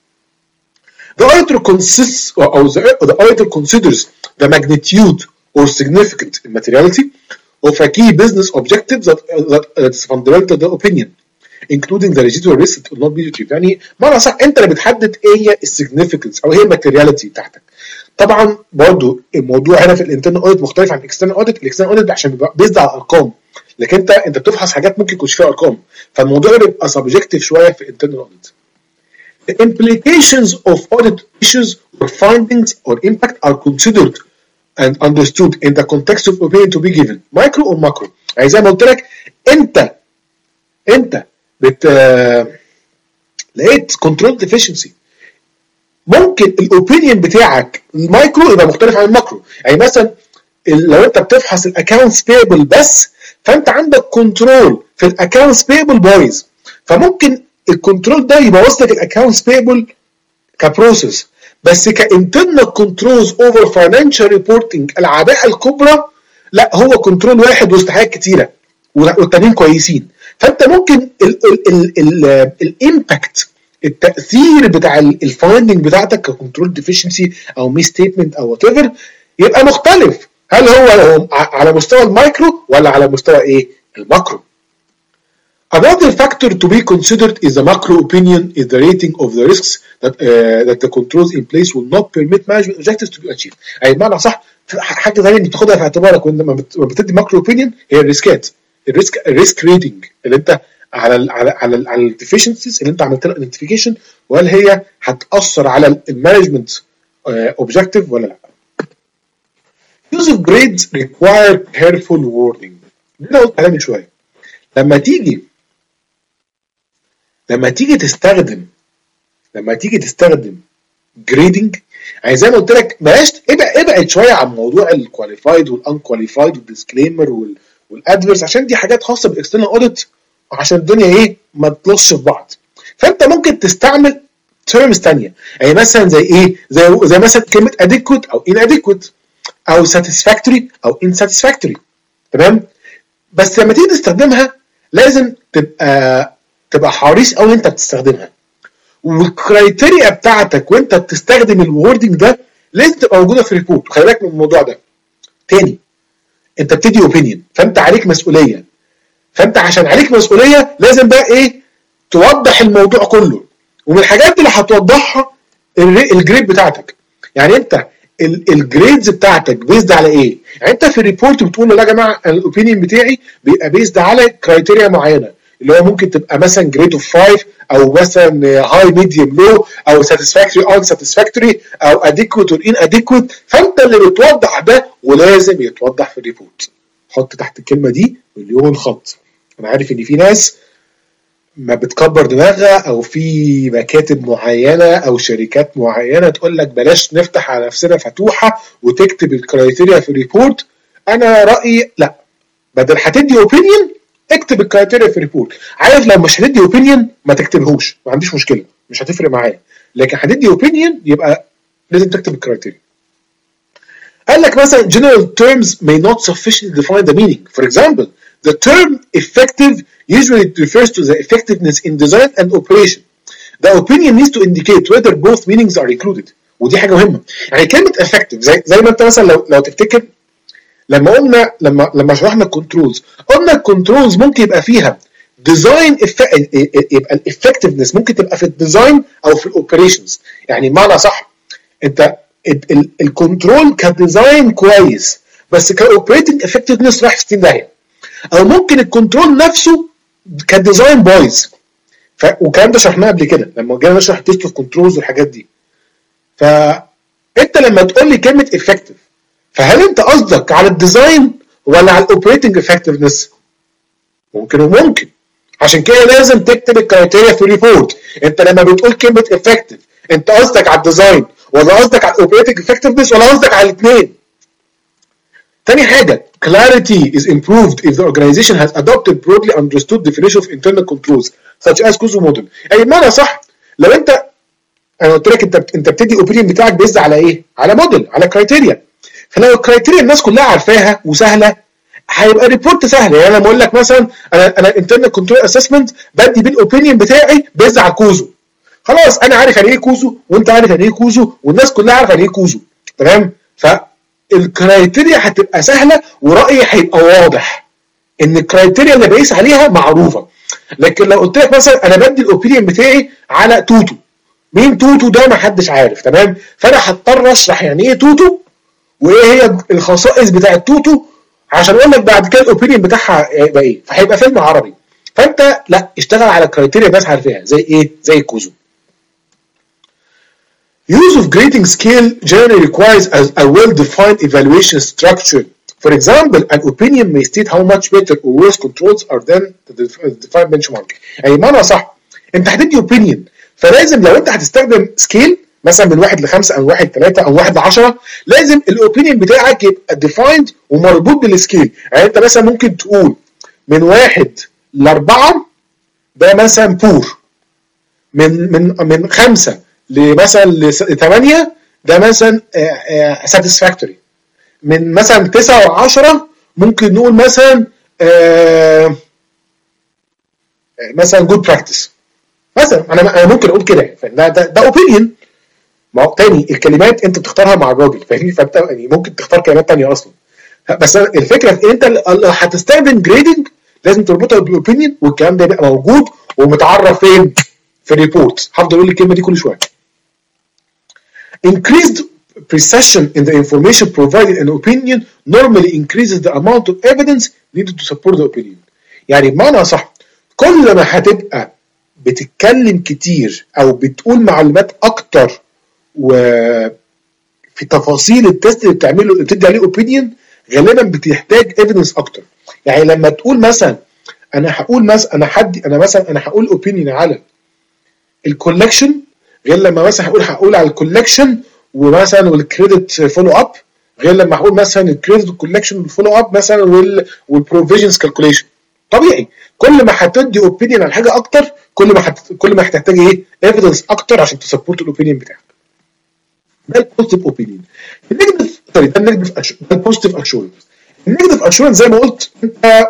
The auditor consists or the, the auditor considers the magnitude or significant materiality of a key business objective that that is fundamental to the opinion, including the residual risk that will not be achieved. يعني بمعنى صح انت اللي بتحدد ايه هي السيجنيفيكانس او هي الماتيرياليتي بتاعتك. طبعا برضو الموضوع هنا في الانترنال اوديت مختلف عن الاكسترنال اوديت. الاكسترنال اوديت عشان بيبقى بيزد على الارقام، لكن انت انت بتفحص حاجات ممكن يكونش فيها ارقام، فالموضوع بيبقى سبجكتيف شويه في الانترنال اوديت. The implications of audit issues or findings or impact are considered and understood in the context of opinion to be given, micro or macro. يعني زي ما قلت لك انت انت بت لقيت كنترول ديفيشنسي، ممكن الاوبينيون بتاعك المايكرو يبقى مختلف عن الماكرو. يعني مثلا لو انت بتفحص الاكونتس بيبل بس، فانت عندك كنترول في الاكونتس بيبل بايظ، فممكن الكنترول ده يبوظ لك الاكونتس بيبل كبروسيس، بس كانترنال كنترولز اوفر فاينانشال ريبورتنج العباءه الكبرى لا، هو كنترول واحد وسط حاجات كتيره والتانيين كويسين. فانت ممكن الامباكت التاثير بتاع الفايندنج بتاعتك ككنترول ديفيشنسي او مي ستيتمنت او وات ايفر يبقى مختلف، هل هو على مستوى المايكرو ولا على مستوى ايه الماكرو. Another factor to be considered is the macro opinion is the rating of the risks that uh, that the controls in place will not permit management objectives to be achieved. يعني بمعنى صح حاجه ثانيه انت بتاخدها في اعتبارك وانت ما بتدي ماكرو اوبينيون هي الريسكات، الريسك الريسك ريتنج اللي انت على ال على على ال على الديفيشنسيز اللي انت عملت لها ايدنتيفيكيشن، وهل هي هتاثر على المانجمنت اوبجكتيف ولا لا. Use of grades require careful wording. ده قلت عليه من شويه. لما تيجي لما تيجي تستخدم لما تيجي تستخدم جريدنج، يعني زي ما قلت لك بلاش ابعد ابعد شويه عن موضوع الكواليفايد والانكواليفايد والديسكليمر والادفيرس، عشان دي حاجات خاصه بالاكسترنال اوديت عشان الدنيا ايه ما تطلش في بعض. فانت ممكن تستعمل تيرمز ثانيه، يعني مثلا زي ايه، زي زي مثلا كلمه adequate او inadequate او satisfactory او insatisfactory. تمام؟ بس لما تيجي تستخدمها لازم تبقى تبقى حريص قوي انت بتستخدمها، والكرايتيريا بتاعتك وانت بتستخدم الوردنج ده لازم تبقى موجوده في الريبورت. خلي بالك من الموضوع ده. تاني، انت بتدي اوبينيون فانت عليك مسؤوليه، فانت عشان عليك مسؤوليه لازم بقى ايه توضح الموضوع كله، ومن الحاجات اللي هتوضحها الجريد بتاعتك. يعني انت الجريدز بتاعتك بيزد على ايه؟ يعني انت في الريبورت بتقول له يا جماعه الاوبينيون بتاعي بيبقى بيزد على كرايتيريا معينه، اللي هو ممكن تبقى مثلا جريد اوف خمسة او مثلا هاي ميديوم لو او ساتسفاكتوري اون ساتسفاكتوري او اديكويت اور ان اديكويت. فانت اللي بتوضح ده ولازم يتوضح في الريبورت. حط تحت الكلمه دي مليون خط. انا عارف ان في ناس ما بتكبر دماغها، او في مكاتب معينه او شركات معينه تقول لك بلاش نفتح على نفسنا فتوحه وتكتب الكرايتيريا في الريبورت. انا رايي لا، بدل هتدي اوبينيون اكتب الكرايتيريا في الريبورت. عارف لو مش هتدي اوبينيون ما تكتبهوش، ما عنديش مشكله، مش هتفرق معايا، لكن هتدي اوبينيون يبقى لازم تكتب الكرايتيريا. قال لك مثلا general terms may not sufficiently define the meaning. For example, the term effective usually refers to the effectiveness in design and operation. The opinion needs to indicate whether both meanings are included. ودي حاجه مهمه. يعني كلمه effective زي زي ما انت مثلا لو لو تفتكر لما قلنا لما لما شرحنا الكنترولز، قلنا الكنترولز ممكن يبقى فيها ديزاين يبقى الافكتفنس ممكن تبقى في الديزاين او في الاوبريشنز. يعني بمعنى صح انت الكنترول كديزاين كويس بس كاوبريتنج افكتفنس رايح في ستين داهيه، او ممكن الكنترول نفسه كديزاين بايظ. والكلام ده شرحناه قبل كده لما جينا نشرح تيست اوف كنترولز والحاجات دي. فانت لما تقول لي كلمه افكتيف، فهل انت قصدك على الديزاين ولا على الاوبريتنج افكتفنس؟ ممكن وممكن. عشان كده لازم تكتب الكرايتيريا في الريبورت. انت لما بتقول كلمه افكتيف انت قصدك على الديزاين ولا قصدك على الاوبريتنج افكتفنس ولا قصدك على الاثنين؟ تاني حاجه clarity is improved if the organization has adopted broadly understood definition of internal controls such as كوزو موديل. يعني بمعنى صح لو انت انا قلت لك انت انت بتدي الاوبينيون بتاعك بيزد على ايه؟ على موديل، على كرايتيريا. فلو الكرايتيريا الناس كلها عارفاها وسهله هيبقى ريبورت سهل. يعني انا لما اقول لك مثلا انا انا انترنال كنترول اسسمنت بدي بالاوبينيون بتاعي بيزد على كوزو، خلاص انا عارف يعني ايه كوزو وانت عارف يعني ايه كوزو والناس كلها عارفه يعني ايه كوزو، تمام؟ فالكرايتيريا هتبقى سهله ورأيي هيبقى واضح ان الكرايتيريا اللي بقيس عليها معروفه. لكن لو قلت لك مثلا انا بدي الاوبينيون بتاعي على توتو، مين توتو ده ما حدش عارف، تمام؟ فانا هضطر اشرح يعني ايه توتو وايه هي الخصائص بتاعه توتو عشان اقول لك بعد كده الاوبينيون بتاعها هيبقى ايه، فهيبقى فيلم عربي. فانت لا اشتغل على كرايتيريا الناس عارفاها زي ايه؟ زي الكوزو. Use of grading scale generally requires a well-defined evaluation structure. For example, an opinion may state how much better or worse controls are than the defined benchmark. يعني معنى صح انت هتدي opinion فلازم لو انت هتستخدم سكيل مثلا من واحد لخمسه او واحد لثلاثه او واحد لعشره لازم الاوبينيون بتاعك يبقى ديفايند ومربوط بالسكيل. يعني انت مثلا ممكن تقول من واحد لاربعه ده مثلا بور، من من من خمسه لمثلا لثمانيه ده مثلا ساتسفاكتوري، من مثلا تسعه وعشره ممكن نقول مثلا آه مثلا جود براكتس مثلا. انا انا ممكن اقول كده، ده ده, ده اوبينيون. ما هو تاني الكلمات انت بتختارها مع الراجل، فاهمني؟ فانت يعني ممكن تختار كلمات تانية اصلا. بس الفكره في انت اللي هتستخدم جريدنج لازم تربطها بالاوبينيون والكلام ده يبقى موجود ومتعرف فين؟ في الريبورت. هفضل اقول الكلمه دي كل شويه. Increased precision in the information provided in opinion normally increases the amount of evidence needed to support the opinion. يعني بمعنى صح كل ما هتبقى بتتكلم كتير او بتقول معلومات اكتر وفي تفاصيل التست اللي بتعمله اللي بتدي عليه اوبينيون غالبا بتحتاج ايفيدنس اكتر. يعني لما تقول مثلا انا هقول مثلا انا حد انا مثلا انا هقول اوبينيون على الكولكشن غير لما مثلا هقول هقول على الكولكشن ومثلا والكريدت فولو اب غير لما هقول مثلا الكريدت والكولكشن والفولو اب مثلا والبروفيجنز كالكوليشن. طبيعي كل ما هتدي اوبينيون على حاجه اكتر كل ما حت... كل ما هتحتاج ايه؟ ايفيدنس اكتر عشان تسبورت الاوبينيون بتاعك. ده البوزيتيف اوبينيون. النيجاتيف سوري ده النيجاتيف أش... ده البوزيتيف اشورنس. النيجاتيف اشورنس زي ما قلت انت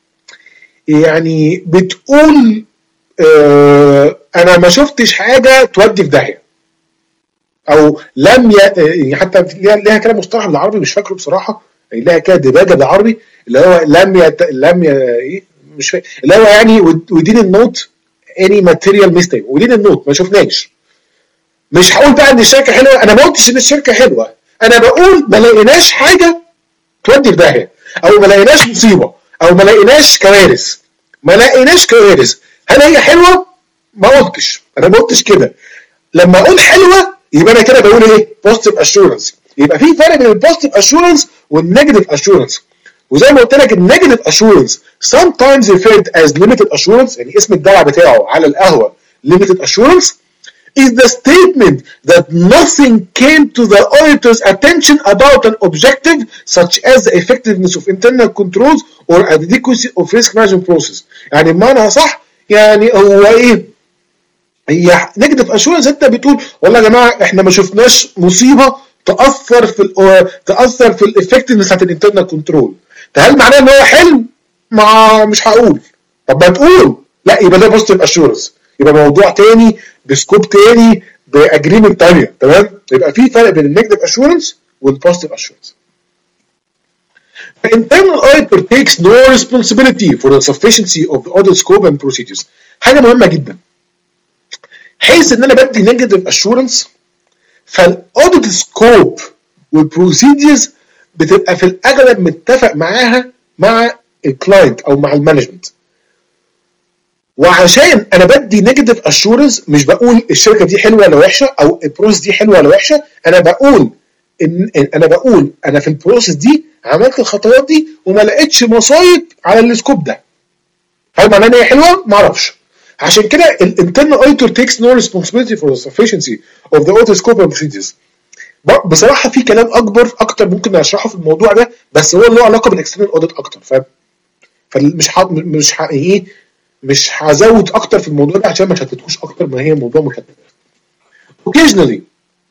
يعني بتقول اه انا ما شفتش حاجه تودي في داهيه او لم ي... يعني حتى ليها كلام مصطلح بالعربي مش فاكره بصراحه، ليها كده دباجه بالعربي اللي هو لم يت... لم ي... ايه مش فاكر اللي هو يعني ودين النوت اني ماتيريال ميستيك ودين النوت ما شفناش. مش هقول بقى ان الشركه حلوه، انا ما قلتش ان الشركه حلوه، انا بقول ما لقيناش حاجه تودي في داهيه او ما لقيناش مصيبه او ما لقيناش كوارث. ما لقيناش كوارث. هل هي حلوه؟ ما قلتش، انا ما قلتش كده. لما اقول حلوه يبقى انا كده بقول ايه؟ بوزيتيف اشورنس. يبقى في فرق بين البوزيتيف اشورنس والنيجاتيف اشورنس. وزي ما قلت لك النيجاتيف اشورنس sometimes referred as limited assurance، يعني اسم الدواء بتاعه على القهوه limited assurance is the statement that nothing came to the auditor's attention about an objective such as the effectiveness of internal controls or adequacy of risk management process. يعني بمعنى صح يعني هو ايه؟ هي نيجاتيف اشورنس انت بتقول والله يا جماعه احنا ما شفناش مصيبه تاثر في تاثر في الافكتفنس بتاعت الانترنال كنترول. هل معناه ان هو حلو؟ ما مش هقول. طب ما تقول لا يبقى ده بوزيتيف اشورنس، يبقى موضوع تاني بسكوب تاني باجريمنت تانيه، تمام؟ يبقى في فرق بين النيجاتيف اشورنس والبوزيتيف اشورنس. The internal auditor takes no responsibility for the sufficiency of the audit scope and procedures. حاجه مهمه جدا. حيث ان انا بدي نيجاتيف اشورنس فالاوديت سكوب والبروسيدجرز بتبقى في الاغلب متفق معاها مع الكلاينت او مع المانجمنت. وعشان انا بدي نيجاتيف اشورنس مش بقول الشركه دي حلوه ولا وحشه او البروسيس دي حلوه ولا وحشه، انا بقول ان, إن انا بقول انا في البروسيس دي عملت الخطوات دي وما لقيتش مصايب على السكوب ده. هل معناه ان هي حلوه؟ ما اعرفش. عشان كده الانترنال auditor takes no responsibility for the sufficiency of the audit scope and procedures. بصراحه في كلام اكبر اكتر ممكن اشرحه في الموضوع ده، بس هو له علاقه بالاكسترنال اوديت اكتر، ف فمش ح... مش ح... ايه مش هزود اكتر في الموضوع ده عشان ما تشتتوش اكتر ما هي موضوع مشتت. Occasionally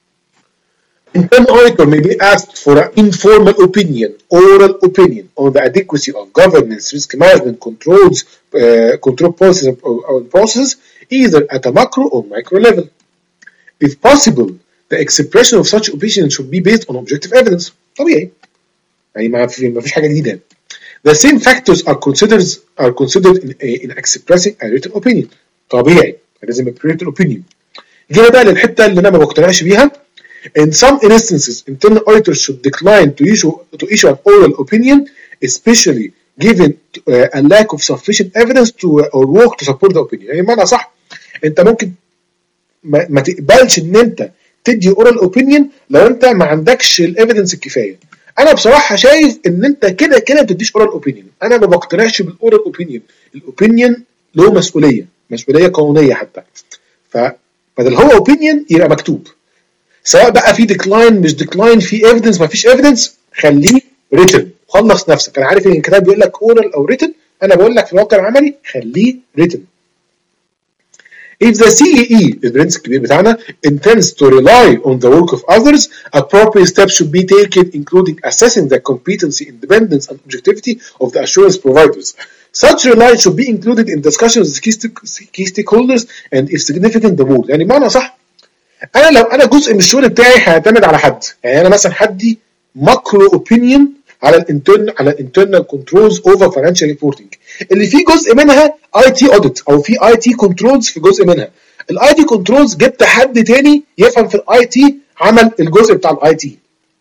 internal auditor may be asked for an informal opinion, oral opinion on the adequacy of governance, risk management, controls, uh, control policies or processes, either at a macro or micro level. If possible, the expression of such opinion should be based on objective evidence. طبيعي. يعني ما في ما فيش حاجة جديدة. The same factors are considered are considered in, in expressing a written opinion. طبيعي. لازم يبقى written opinion. جينا بقى للحتة اللي أنا ما بقتنعش بيها. In some instances, internal auditors should decline to issue to issue an oral opinion, especially given uh, a lack of sufficient evidence to uh, or work to support the opinion. يعني معنى صح. أنت ممكن ما, ما تقبلش إن أنت تدي oral opinion لو أنت ما عندكش الإيفيدنس الكفاية. أنا بصراحة شايف إن أنت كده كده ما بتديش oral opinion. أنا ما بقتنعش بالoral opinion. الأوبينيون له مسؤولية، مسؤولية قانونية حتى. ف فده هو opinion يبقى مكتوب. سواء بقى في ديكلاين مش ديكلاين، في ايفيدنس ما فيش ايفيدنس، خليه ريتن. خلص نفسك. انا عارف ان الكتاب بيقول لك اورال او ريتن، انا بقول لك في الواقع العملي خليه ريتن. If the سي إي إي البرنس الكبير بتاعنا intends to rely on the work of others, appropriate steps should be taken, including assessing the competency, independence, and objectivity of the assurance providers. Such reliance should be included in discussions with key stakeholders and if significant the board. يعني معنى صح، انا لو انا جزء من الشغل بتاعي هيعتمد على حد، يعني انا مثلا هدي ماكرو اوبينيون على الانترنال على الانترنال كنترولز اوفر فاينانشال ريبورتنج اللي فيه جزء منها اي تي اوديت او في اي تي كنترولز في جزء منها. الاي تي كنترولز جبت حد تاني يفهم في الاي تي عمل الجزء بتاع الاي تي.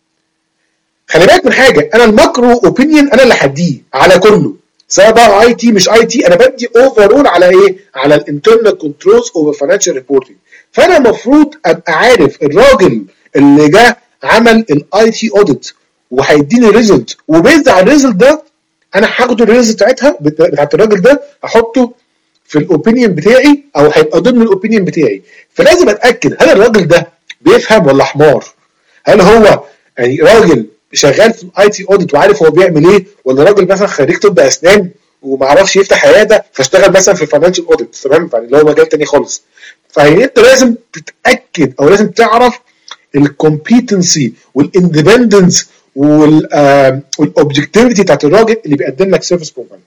خلي بالك من حاجه، انا الماكرو اوبينيون انا اللي هديه على كله، سواء بقى اي تي مش اي تي، انا بدي اوفرول على ايه؟ على الانترنال كنترولز اوفر فاينانشال ريبورتنج. فانا المفروض ابقى عارف الراجل اللي جه عمل الاي تي اوديت وهيديني ريزلت، وبيز على الريزلت ده انا هاخد الريزلت بتاعتها بتاعت الراجل ده احطه في الاوبينيون بتاعي او هيبقى ضمن الاوبينيون بتاعي. فلازم اتاكد هل الراجل ده بيفهم ولا حمار؟ هل هو يعني راجل شغال في الاي تي اوديت وعارف هو بيعمل ايه، ولا راجل مثلا خريج طب اسنان وما عرفش يفتح عياده فاشتغل مثلا في فاينانشال اوديت، تمام؟ يعني اللي هو مجال تاني خالص. فانت لازم تتاكد او لازم تعرف الكومبيتنسي والاندبندنس والاوبجكتيفيتي بتاعت الراجل اللي بيقدم لك سيرفيس بروفايل.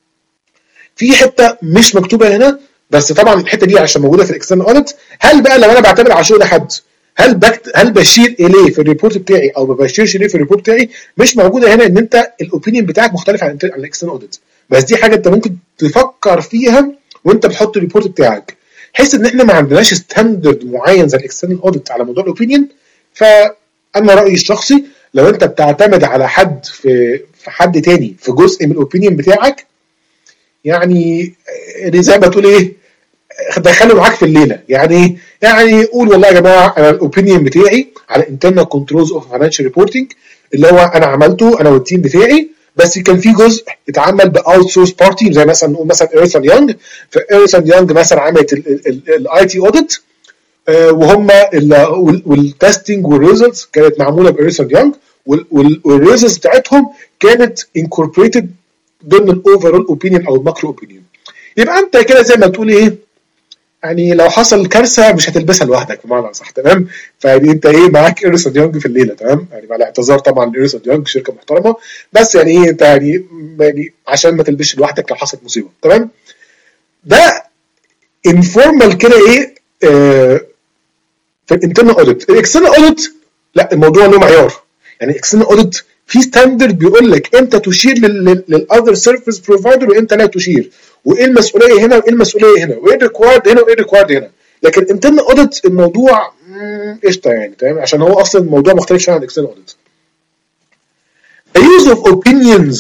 في حته مش مكتوبه هنا بس طبعا الحته دي عشان موجوده في الاكسترنال اوديت. هل بقى لو انا بعتمد على شغل حد هل بكت... هل بشير اليه في الريبورت بتاعي او ما بشيرش اليه في الريبورت بتاعي؟ مش موجوده هنا ان انت الاوبينيون بتاعك مختلف عن الاكسترنال اوديت، بس دي حاجه انت ممكن تفكر فيها وانت بتحط الريبورت بتاعك، حيث ان احنا ما عندناش ستاندرد معين زي الاكسترنال اوديت على موضوع الاوبينيون. فانا رايي الشخصي لو انت بتعتمد على حد في في حد تاني في جزء من الاوبينيون بتاعك، يعني زي ما تقول ايه، دخله معاك في الليله. يعني يعني قول والله يا جماعه انا الاوبينيون بتاعي على انترنال كنترولز اوف فاينانشال ريبورتنج اللي هو انا عملته انا والتيم بتاعي، بس كان في جزء اتعمل باوت سورس بارتي زي مثلا نقول مثلا ايرث اند يونج. فايرث اند يونج مثلا عملت الاي تي اوديت وهم والتستنج والريزلتس كانت معموله بايرث اند يونج، والريزلتس بتاعتهم كانت انكوربريتد ضمن الاوفرول اوبينيون او الماكرو اوبينيون. يبقى انت كده زي ما تقول ايه، يعني لو حصل كارثه مش هتلبسها لوحدك بمعنى صح، تمام؟ فيعني انت ايه معاك ايرث اند يونج في الليله، تمام؟ يعني مع الاعتذار طبعا لايرث اند يونج شركه محترمه، بس يعني ايه انت يعني يعني عشان ما تلبسش لوحدك لو حصلت مصيبه، تمام؟ ده انفورمال كده ايه آه في الانترنال اوديت. الاكسترنال اوديت لا، الموضوع له معيار. يعني الاكسترنال اوديت في ستاندرد بيقول لك امتى تشير للاذر سيرفيس بروفايدر وامتى لا تشير، وايه المسؤوليه هنا وايه المسؤوليه هنا، وايه الريكوايرد هنا وايه الريكوايرد هنا. لكن الانترنال اوديت الموضوع قشطه يعني، تمام؟ عشان هو اصلا الموضوع مختلف شويه عن الاكسترنال اوديت. The use of opinions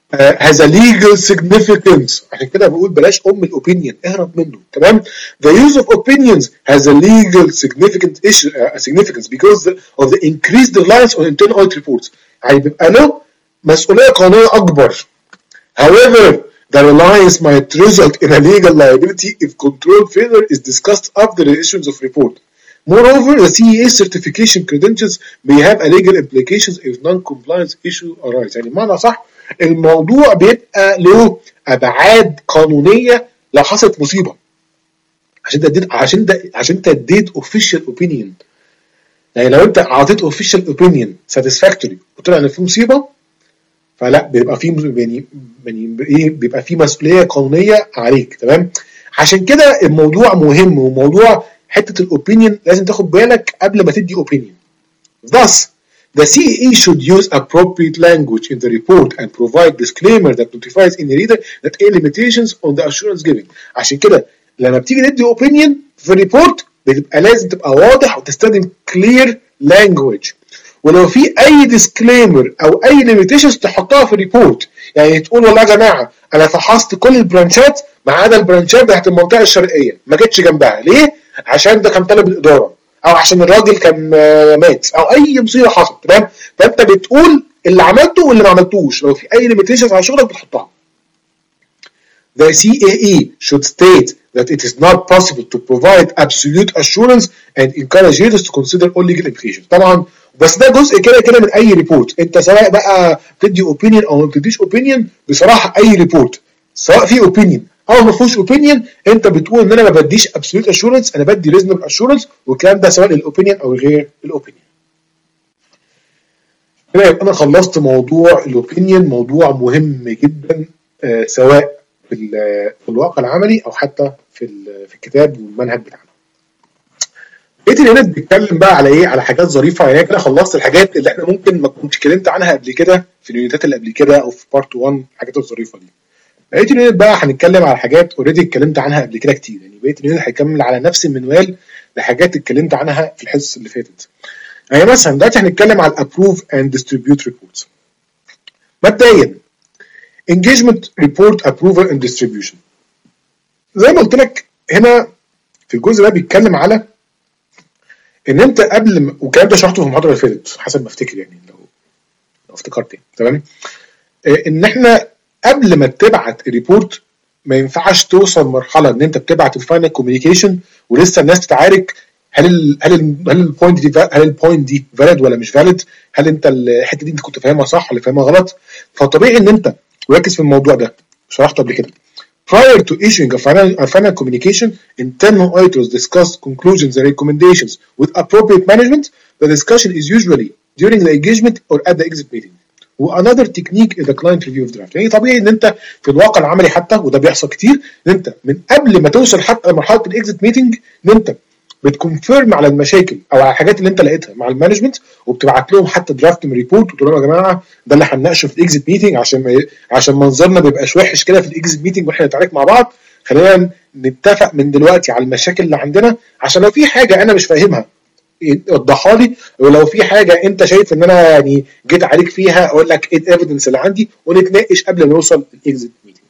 uh, has a legal significance. عشان كده بقول بلاش ام الاوبينيون، اهرب منه. تمام. The use of opinions has a legal significant issue, uh, significance because of the increased reliance on internal audit reports. يعني بيبقى له مسؤوليه قانونيه اكبر. However, the reliance might result in a legal liability if control failure is discussed after the issuance of report. Moreover, the C E A certification credentials may have a legal implications if non-compliance issue arise. يعني بمعنى صح الموضوع بيبقى له ابعاد قانونيه لو حصلت مصيبه. عشان ده اديت عشان ده عشان انت اديت official opinion. يعني لو انت اعطيت official opinion satisfactory وطلع ان في مصيبه فلا بيبقى في يعني يعني ايه بيبقى في مسؤوليه قانونيه عليك. تمام. عشان كده الموضوع مهم، وموضوع حته الاوبينيون لازم تاخد بالك قبل ما تدي اوبينيون. Thus, the C E A should use appropriate language in the report and provide disclaimer that notifies any reader that any limitations on the assurance given. عشان كده لما بتيجي تدي opinion في الريبورت بتبقى لازم تبقى واضح وتستخدم clear language. ولو في اي ديسكليمر او اي ليميتيشنز تحطها في الريبورت، يعني تقول والله يا جماعه انا فحصت كل البرانشات ما عدا البرانشات بتاعت المنطقه الشرقيه ما جتش جنبها، ليه؟ عشان ده كان طلب الاداره او عشان الراجل كان مات او اي مصيبه حصلت. تمام. فانت بتقول اللي عملته واللي ما عملتوش، لو في اي ليميتيشنز على شغلك بتحطها. The C A A should state that it is not possible to provide absolute assurance and encourage readers to consider all legal implications. طبعا بس ده جزء كده كده من اي ريبورت، انت سواء بقى بتدي اوبينيون او ما بتديش اوبينيون، بصراحه اي ريبورت سواء في اوبينيون او ما فيهوش اوبينيون انت بتقول ان انا ما بديش ابسولوت اشورنس، انا بدي ريزونبل اشورنس، والكلام ده سواء للاوبينيون او غير الاوبينيون. كده يبقى انا خلصت موضوع الاوبينيون، موضوع مهم جدا آه سواء في, في الواقع العملي او حتى في في الكتاب والمنهج بتاعنا. بقيت اليونت بيتكلم بقى على ايه؟ على حاجات ظريفه. يعني كده خلصت الحاجات اللي احنا ممكن ما كنتش اتكلمت عنها قبل كده في اليونتات اللي قبل كده او في بارت واحد، الحاجات الظريفه دي. بقيت اليونت بقى هنتكلم على حاجات اوريدي اتكلمت عنها قبل كده كتير. يعني بقيت اليونت هيكمل على نفس المنوال لحاجات اتكلمت عنها في الحصص اللي فاتت. يعني مثلا دلوقتي هنتكلم على الابروف اند ديستريبيوت ريبورتس. مبدئيا engagement report approval and distribution. زي ما قلت لك هنا في الجزء ده بيتكلم على ان انت قبل م... والكلام ده شرحته في المحاضره اللي فاتت حسب ما افتكر، يعني لو لو افتكرت يعني. تمام. ان احنا قبل ما تبعت الريبورت ما ينفعش توصل مرحله ان انت بتبعت الفاينل كوميونيكيشن ولسه الناس تتعارك هل ال هل ال هل البوينت دي هل البوينت دي فاليد ولا مش فاليد، هل انت الحته دي انت كنت فاهمها صح ولا فاهمها غلط. فطبيعي ان انت وركز في الموضوع ده، شرحته قبل كده. Prior to issuing a final, a final communication, internal auditors discuss conclusions and recommendations with appropriate management. The discussion is usually during the engagement or at the exit meeting. Another technique is the client review of draft. يعني طبيعي ان انت في الواقع العملي حتى، وده بيحصل كتير، ان انت من قبل ما توصل حتى لمرحله الاكزيت ميتنج ان انت بتكونفيرم على المشاكل او على الحاجات اللي انت لقيتها مع المانجمنت، وبتبعت لهم حتى درافت من ريبورت وتقول لهم يا جماعه ده اللي هنناقشه في الاكزيت ميتنج عشان ما عشان منظرنا ما يبقاش وحش كده في الاكزيت ميتنج واحنا نتعارك مع بعض. خلينا نتفق من دلوقتي على المشاكل اللي عندنا، عشان لو في حاجه انا مش فاهمها وضحها لي، ولو في حاجه انت شايف ان انا يعني جيت عليك فيها اقول لك ايه الايفيدنس اللي عندي ونتناقش قبل ما نوصل للاكزيت ميتنج.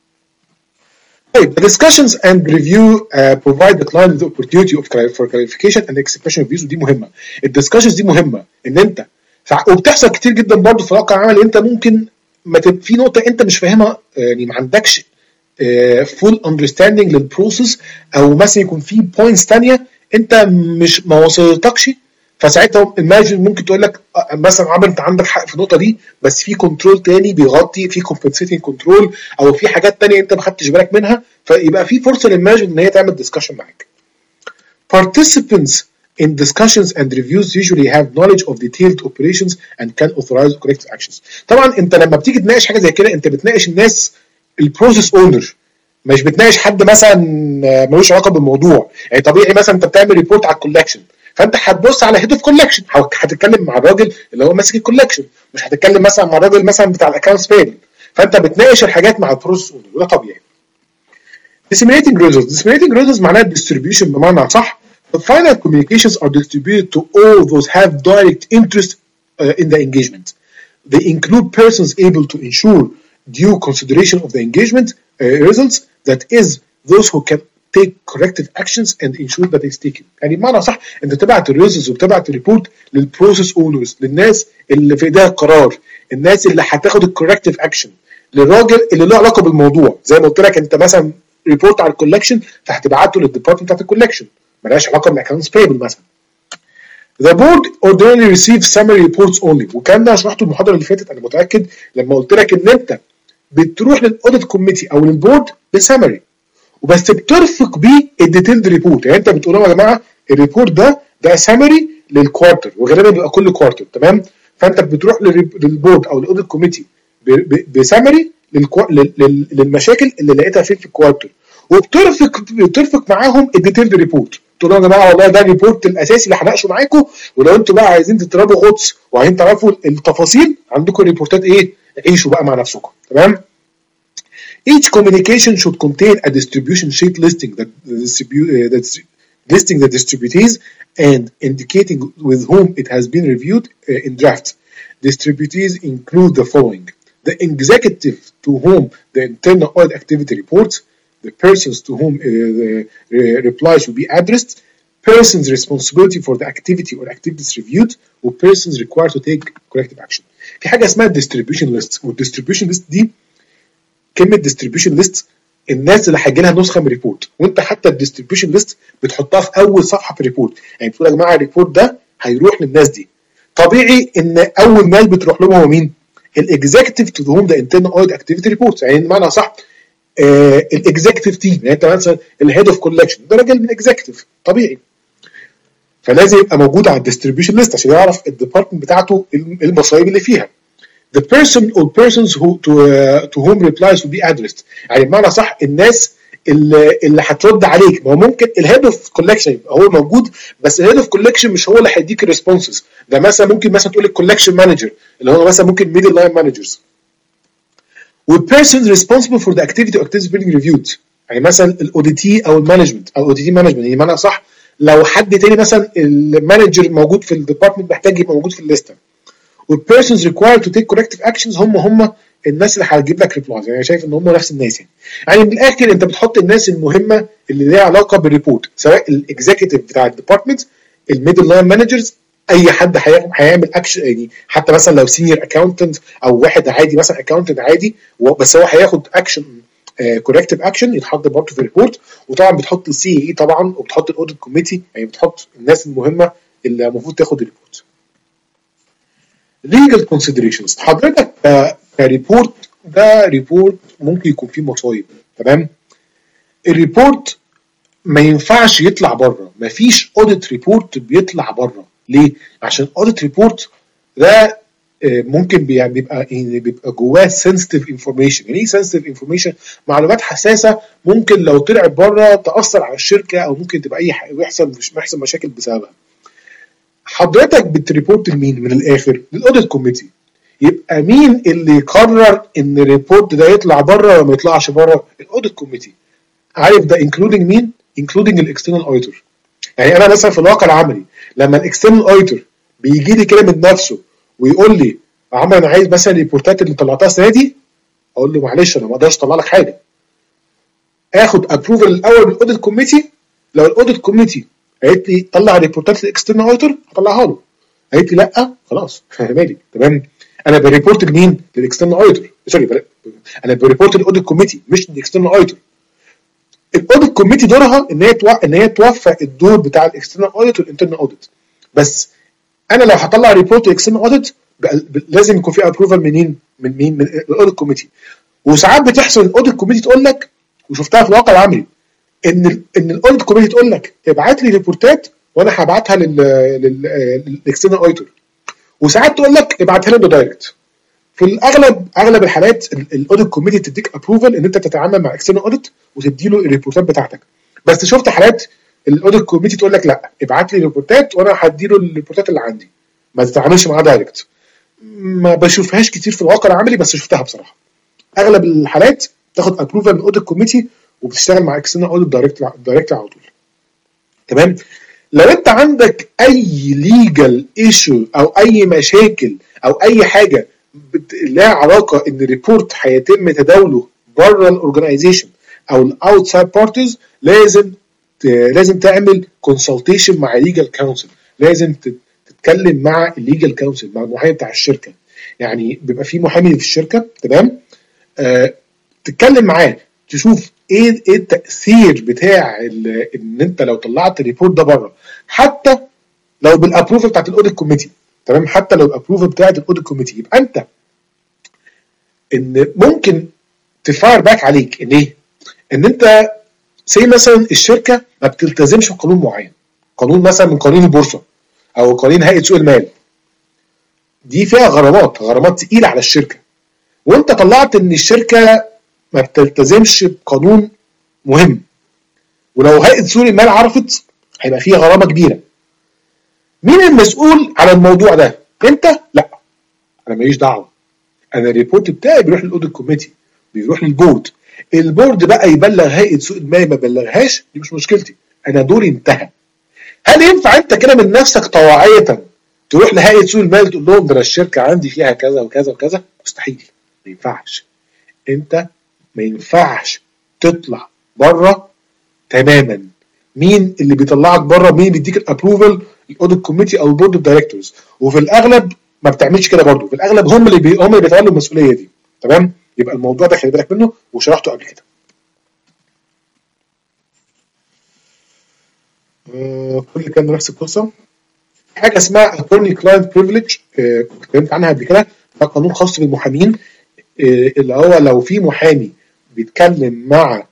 طيب the discussions and review uh, provide the client with the opportunity of for clarification and expression of views. ودي مهمه. الدiscussions دي مهمه ان انت وبتحصل كتير جدا برضه في الواقع العملي. انت ممكن ما تبقى في نقطه انت مش فاهمها، يعني ما عندكش uh, full understanding للبروسيس، او مثلا يكون في بوينتس ثانيه انت مش ما وصلتكش، فساعتها المانجر ممكن تقول لك مثلا عمر انت عندك حق في النقطه دي بس في كنترول تاني بيغطي، في كومبنسيتنج كنترول او في حاجات تانية انت ما خدتش بالك منها، فيبقى في فرصه للمانجر ان هي تعمل ديسكشن معاك. Participants in discussions and reviews usually have knowledge of detailed operations and can authorize corrective actions. طبعا انت لما بتيجي تناقش حاجه زي كده انت بتناقش الناس البروسيس اونر، مش بتناقش حد مثلا ملوش علاقه بالموضوع. يعني طبيعي مثلا انت بتعمل ريبورت على الكولكشن، فانت هتبص على هيد اوف كولكشن، هتتكلم مع الراجل اللي هو ماسك الكولكشن، مش هتتكلم مثلا مع الراجل مثلا بتاع الاكونتس بيل، فانت بتناقش الحاجات مع البروسيس اونر وده طبيعي. disseminating results. disseminating results معناها distribution بمعنى صح. The final communications are distributed to all those have direct interest uh, in the engagement. They include persons able to ensure due consideration of the engagement uh, results that is those who can take corrective actions and ensure that it's taken. يعني بمعنى صح انت تبعت الريزلتس وبتبعت الريبورت للبروسيس اونرز، للناس اللي في ايديها القرار، الناس اللي هتاخد الكوركتيف اكشن، للراجل اللي له علاقه بالموضوع. زي ما قلت لك انت مثلا ريبورت على الكولكشن فهتبعته للديبارتمنت بتاعت الكولكشن، مالهاش علاقه بالاكونتس بيبل مثلا. The board ordinarily receives summary reports only، والكلام ده شرحته المحاضره اللي فاتت انا متاكد لما قلت لك ان انت بتروح للاوديت كوميتي او للبورد بسمري وبس بترفق بيه الديتيلد ريبورت. يعني انت بتقول لهم يا جماعه الريبورت ده ده سمري للكوارتر، وغالبا بيبقى كل كوارتر تمام. فانت بتروح للبورد او الاوديت كوميتي بسمري للمشاكل اللي لقيتها فين في الكوارتر، وبترفق بترفق معاهم الديتيلد ريبورت. تقول لهم يا جماعه والله ده الريبورت الاساسي اللي هناقشه معاكم، ولو انتوا بقى عايزين تضربوا غطس وعايزين تعرفوا التفاصيل عندكم ريبورتات ايه، عيشوا بقى مع نفسكم تمام. Each communication should contain a distribution sheet listing that distribute uh, that's listing the distributees and indicating with whom it has been reviewed uh, in draft. Distributees include the following: the executive to whom the internal audit activity reports, the persons to whom uh, the uh, reply should be addressed, persons responsibility for the activity or activities reviewed, or persons required to take corrective action. في حاجة اسمها distribution list، والdistribution list دي كلمة distribution list الناس اللي هيجي لها نسخة من ريبورت، وانت حتى الديستريبيوشن ليست بتحطها في أول صفحة في الريبورت. يعني بتقول يا جماعة الريبورت ده هيروح للناس دي. طبيعي إن أول ناس بتروح لهم هو مين؟ الاكزيكتيف تو whom the internal audit activity reports. يعني بمعنى صح آه الاكزيكتيف تيم، يعني انت مثلا الهيد اوف كولكشن ده راجل من الاكزيكتيف طبيعي، فلازم يبقى موجود على الديستريبيوشن ليست عشان يعرف الديبارتمنت بتاعته المصايب اللي فيها. The person or persons who to uh, to whom replies will be addressed. يعني بمعنى صح الناس اللي اللي هترد عليك. ما هو ممكن الهيد اوف كولكشن يبقى هو موجود، بس الهيد اوف كولكشن مش هو اللي هيديك الريسبونسز. ده مثلا ممكن مثلا تقول الكولكشن مانجر اللي هو مثلا ممكن ميدل لاين مانجرز. والبيرسونز responsible for the activity or activity being reviewed. يعني مثلا الاوديتي او المانجمنت او الاوديتي مانجمنت. يعني بمعنى صح لو حد تاني مثلا المانجر موجود في الديبارتمنت محتاج يبقى موجود في الليسته. والبيرسونز required to take corrective actions هم هم الناس اللي هتجيب لك ريبلايز. يعني شايف ان هم نفس الناس. يعني يعني من الاخر انت بتحط الناس المهمه اللي ليها علاقه بالريبورت، سواء الاكزيكتيف بتاع الديبارتمنت، الميدل لاين مانجرز، اي حد هيعمل اكشن. يعني حتى مثلا لو سينيور اكاونتنت او واحد عادي مثلا اكاونتنت عادي بس هو هياخد اكشن كوركتيف اكشن يتحط برضه في الريبورت. وطبعا بتحط السي اي طبعا، وبتحط الاوديت كوميتي، يعني بتحط الناس المهمه اللي المفروض تاخد الريبورت. legal considerations. حضرتك كريبورت ده ريبورت ممكن يكون فيه مصايب تمام. الريبورت ما ينفعش يطلع بره، مفيش اوديت ريبورت بيطلع بره. ليه؟ عشان اوديت ريبورت ده ممكن بيبقى بيبقى جواه sensitive information. يعني ايه sensitive information؟ معلومات حساسه ممكن لو طلعت بره تاثر على الشركه، او ممكن تبقى اي يحصل يحصل مشاكل بسببها. حضرتك بتريبورت لمين من الاخر؟ للاوديت كوميتي. يبقى مين اللي يقرر ان الريبورت ده يطلع بره ولا ما يطلعش بره؟ الاوديت كوميتي. عارف ده انكلودنج مين؟ انكلودنج الاكسترنال اوديتور. يعني انا مثلا في الواقع العملي لما الاكسترنال اوديتور بيجي لي كده من نفسه ويقول لي يا عم انا عايز مثلا الريبورتات اللي طلعتها السنه دي، اقول له معلش انا ما اقدرش اطلع لك حاجه. اخد ابروفل الاول من الاوديت كوميتي. لو الاوديت كوميتي قالت لي طلع ريبورتات للاكسترنال اوديتور هطلعها له، قالت لي لا خلاص مالي تمام. انا بريبورت لمين؟ للاكسترنال اوديتور. سوري انا بريبورت للاوديت كوميتي مش للاكسترنال اوديتور. الاوديت كوميتي دورها ان هي توقع ان هي توفق الدور بتاع الاكسترنال اوديت والانترنال اوديت. بس انا لو هطلع ريبورت للاكسترنال اوديت لازم يكون في ابروفال منين؟ من مين؟ من الاوديت كوميتي. وساعات بتحصل الاوديت كوميتي تقول لك، وشفتها في الواقع العملي، ان ان الاوديت كوميتي تقول لك ابعت لي ريبورتات وانا هبعتها لل للاكسترنال اوديتور، وساعات تقول لك ابعتها لي دايركت. في الاغلب اغلب الحالات الاوديت كوميتي تديك ابروفال ان انت تتعامل مع اكسترنال اوديت وتدي له الريبورتات بتاعتك. بس شفت حالات الاوديت كوميتي تقول لك لا ابعت لي ريبورتات وانا هدي له الريبورتات اللي عندي، ما تتعاملش معاه دايركت. ما بشوفهاش كتير في الواقع العملي بس شفتها بصراحه. اغلب الحالات تاخد ابروفال من الاوديت كوميتي وبتشتغل مع اكسترنال اوديت دايركت دايركت على طول. تمام. لو انت عندك اي ليجل ايشو او اي مشاكل او اي حاجه لها علاقه ان الريبورت هيتم تداوله بره الاورجنايزيشن او الاوتسايد بارتيز، لازم لازم تعمل كونسلتيشن مع ليجال كونسل، لازم تتكلم مع الليجال كونسل، مع المحامي بتاع الشركه. يعني بيبقى في محامي في الشركه، تمام، آه تتكلم معاه تشوف ايه ايه التاثير بتاع ان انت لو طلعت الريبورت ده بره، حتى لو بالابروفل بتاعت الاوديت كوميتي، تمام، حتى لو الابروفل بتاعت الاوديت كوميتي، يبقى انت ان ممكن تفاير باك عليك ان ايه؟ ان انت زي مثلا الشركه ما بتلتزمش بقانون معين، قانون مثلا من قوانين البورصه او قوانين هيئه سوق المال، دي فيها غرامات غرامات تقيله على الشركه، وانت طلعت ان الشركه ما بتلتزمش بقانون مهم، ولو هيئه سوق المال عرفت هيبقى فيها غرامه كبيره. مين المسؤول على الموضوع ده؟ انت؟ لا، انا ماليش دعوه، انا الريبورت بتاعي بيروح للاوديت كوميتي، بيروح للبورد، البورد بقى يبلغ هيئه سوق المال ما بلغهاش، دي مش مشكلتي، انا دوري انتهى. هل ينفع انت كده من نفسك طواعيه تروح لهيئه سوق المال تقول لهم ده الشركه عندي فيها كذا وكذا وكذا؟ مستحيل، ما ينفعش. انت ما ينفعش تطلع بره تماما. مين اللي بيطلعك بره؟ مين بيديك الابروفل؟ الاوديت كوميتي او البورد اوف دايركتورز، وفي الاغلب ما بتعملش كده برضه، في الاغلب هم اللي بي... هم اللي بيتولوا المسؤوليه دي، تمام؟ يبقى الموضوع ده خلي بالك منه وشرحته قبل كده. آه كل كان نفس القصه. حاجه اسمها attorney client privilege، اتكلمت عنها قبل كده، ده قانون خاص بالمحامين، آه اللي هو لو في محامي بيتكلم مع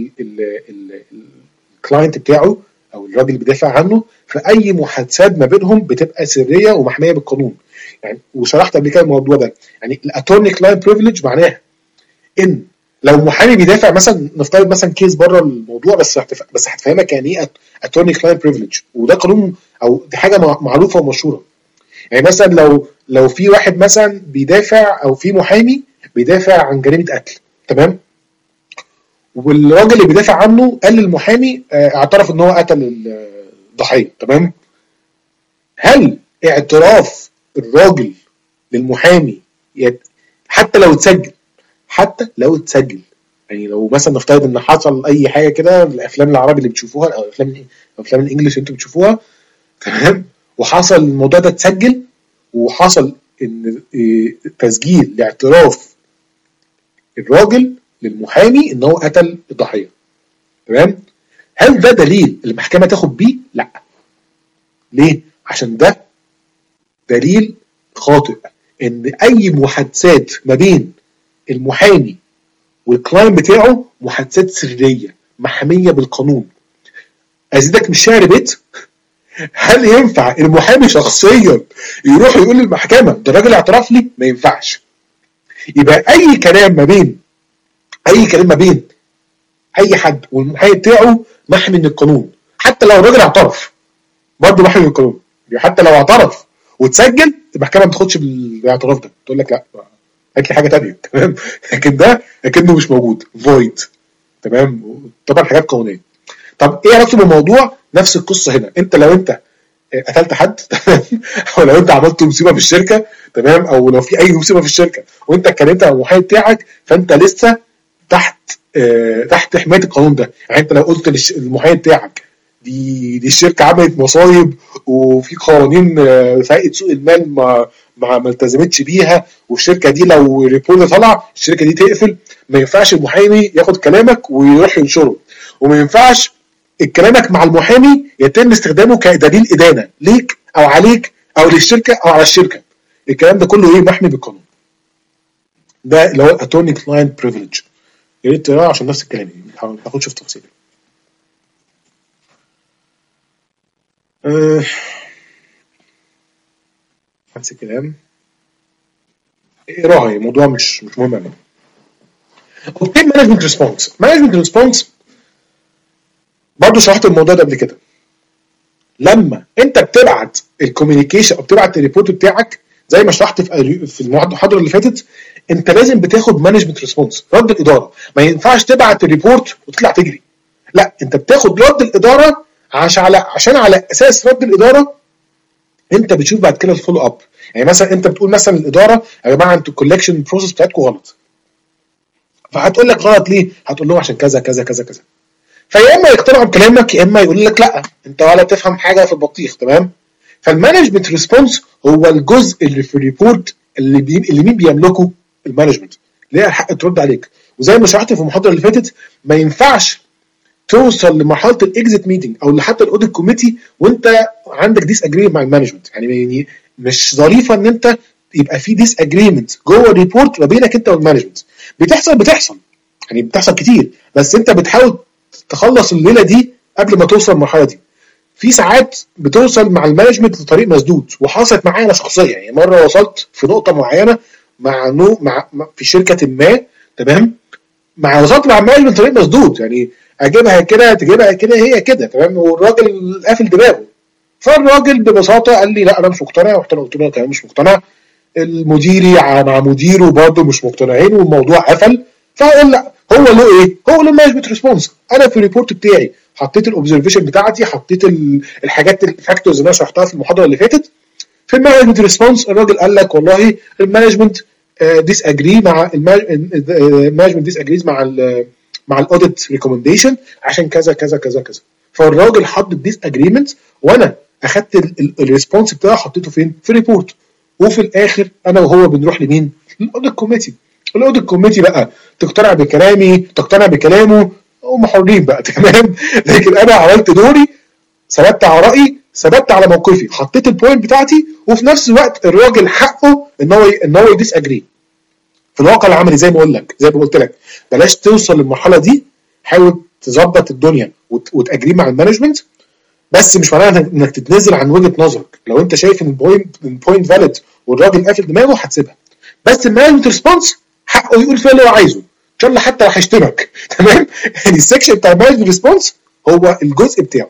الكلاينت بتاعه او الراجل اللي بيدافع عنه، فاي محادثات ما بينهم بتبقى سريه ومحميه بالقانون. يعني وشرحت قبل كده الموضوع ده. يعني الاتورني كلاينت بريفليج معناها ان لو محامي بيدافع مثلا، نفترض مثلا كيس بره الموضوع، بس هتف... بس هتفهمك يعني ايه اتورني كلاينت بريفليج، وده قانون او دي حاجه معروفه ومشهوره. يعني مثلا لو لو في واحد مثلا بيدافع او في محامي بيدافع عن جريمه قتل، تمام، والراجل اللي بيدافع عنه قال للمحامي اعترف ان هو قتل الضحيه، تمام، هل اعتراف الراجل للمحامي حتى لو اتسجل حتى لو اتسجل يعني لو مثلا نفترض ان حصل اي حاجه كده، الافلام العربي اللي بتشوفوها او الافلام الافلام الانجليش اللي انتوا بتشوفوها، تمام، وحصل الموضوع ده اتسجل وحصل ان تسجيل لاعتراف الراجل للمحامي ان هو قتل الضحيه، تمام، هل ده دليل المحكمه تاخد بيه؟ لا. ليه؟ عشان ده دليل خاطئ، ان اي محادثات ما بين المحامي والكلاينت بتاعه محادثات سريه محميه بالقانون. ازيدك مش شعر بيت، هل ينفع المحامي شخصيا يروح يقول للمحكمه ده الراجل اعترف لي؟ ما ينفعش. يبقى اي كلام ما بين اي كلام ما بين اي حد والمحامي بتاعه محمي من القانون، حتى لو الراجل اعترف برضه محمي من القانون. حتى لو اعترف وتسجل، المحكمه ما بتاخدش بالاعتراف ده، تقول لك لا هات لي حاجه ثانيه، تمام، لكن ده اكنه مش موجود، فويد، تمام، طبعا حاجات قانونيه. طب ايه علاقته بالموضوع؟ نفس القصه هنا. انت لو انت قتلت حد، تمام، او لو انت عملت مصيبه في الشركه، تمام، او لو في اي مصيبه في الشركه وانت اتكلمت مع المحامي بتاعك، فانت لسه تحت اه تحت حمايه القانون ده. يعني انت لو قلت للمحامي بتاعك دي دي الشركه عملت مصايب وفي قوانين في هيئه سوق المال ما ما ما التزمتش بيها، والشركه دي لو ريبورت طلع الشركه دي تقفل، ما ينفعش المحامي ياخد كلامك ويروح ينشره، وما ينفعش كلامك مع المحامي يتم استخدامه كدليل ادانه ليك او عليك او للشركه او على الشركه. الكلام ده كله ايه؟ محمي بالقانون. ده اللي هو اتورني كلاينت بريفليج. يا ريت تقراه عشان نفس الكلام، ما تاخدش في تفاصيل. أه... نفس الكلام، اقراها، الموضوع مش مش مهم قوي. اوكي، مانجمنت ريسبونس. مانجمنت ريسبونس برضه شرحت الموضوع ده قبل كده. لما انت بتبعت الكوميونيكيشن او بتبعت الريبورت بتاعك، زي ما شرحت في في المحاضره اللي فاتت، انت لازم بتاخد مانجمنت ريسبونس، رد الاداره. ما ينفعش تبعت الريبورت وتطلع تجري، لا، انت بتاخد رد الاداره عشان على عشان على اساس رد الاداره انت بتشوف بعد كده الفولو اب. يعني مثلا انت بتقول مثلا الاداره يا جماعه انتوا الكولكشن بروسيس بتاعتكم غلط، فهتقول لك غلط ليه؟ هتقول لهم عشان كذا كذا كذا كذا. فيا اما يقتنعوا بكلامك يا اما يقول لك لا انت ولا تفهم حاجه في البطيخ. تمام. فالمانجمنت ريسبونس هو الجزء اللي في الريبورت اللي بي... اللي مين بيملكه؟ المانجمنت، ليها الحق ترد عليك. وزي ما شرحت في المحاضره اللي فاتت، ما ينفعش توصل لمرحله الاكزيت ميتنج او لحتى الاوديت كوميتي وانت عندك ديس اجريمنت مع المانجمنت. يعني يعني مش ظريفه ان انت يبقى في ديس اجريمنت جوه الريبورت ما بينك انت والمانجمنت. بتحصل بتحصل يعني بتحصل كتير، بس انت بتحاول تخلص الليله دي قبل ما توصل للمرحله دي. في ساعات بتوصل مع المانجمنت لطريق مسدود، وحصلت معايا انا شخصيا. يعني مره وصلت في نقطه معينه مع نو مع في شركه ما، تمام، مع وصلت مع المانجمنت طريق مسدود، يعني اجيبها كده تجيبها كده هي كده، تمام، والراجل قافل دماغه. فالراجل ببساطه قال لي لا انا مش مقتنع، رحت انا قلت له كمان مش مقتنع، المديري مع مديره برضه مش مقتنعين والموضوع قفل. فقال لا هو له ايه؟ هو له مانجمنت ريسبونس. انا في الريبورت بتاعي حطيت الاوبزرفيشن بتاعتي، حطيت الحاجات الفاكتورز اللي انا شرحتها في المحاضره اللي فاتت. في المانجمنت ريسبونس الراجل قال لك والله المانجمنت ديس اجري مع المانجمنت ديس اجريز مع ال مع الاوديت ريكومنديشن عشان كذا كذا كذا كذا. فالراجل حط الديس اجريمنت وانا اخدت الريسبونس بتاعه حطيته فين؟ في ريبورت. وفي الاخر انا وهو بنروح لمين؟ للاوديت كوميتي. الاوديت كوميتي بقى تقتنع بكلامي تقتنع بكلامه، هم حرين بقى، تمام. لكن انا عملت دوري، ثبت على رايي، ثبت على موقفي، حطيت البوينت بتاعتي، وفي نفس الوقت الراجل حقه ان هو ان هو يديس اجري. في الواقع العملي زي ما اقول لك زي ما قلت لك بلاش توصل للمرحله دي، حاول تظبط الدنيا وتاجري مع المانجمنت، بس مش معناها انك تتنازل عن وجهه نظرك. لو انت شايف ان البوينت البوينت فاليد والراجل قافل دماغه هتسيبها، بس المانجمنت ريسبونس حقه يقول فيها اللي هو عايزه، ان شاء الله حتى لو هيشتمك، تمام. يعني السكشن بتاع المانجمنت ريسبونس هو الجزء بتاعه.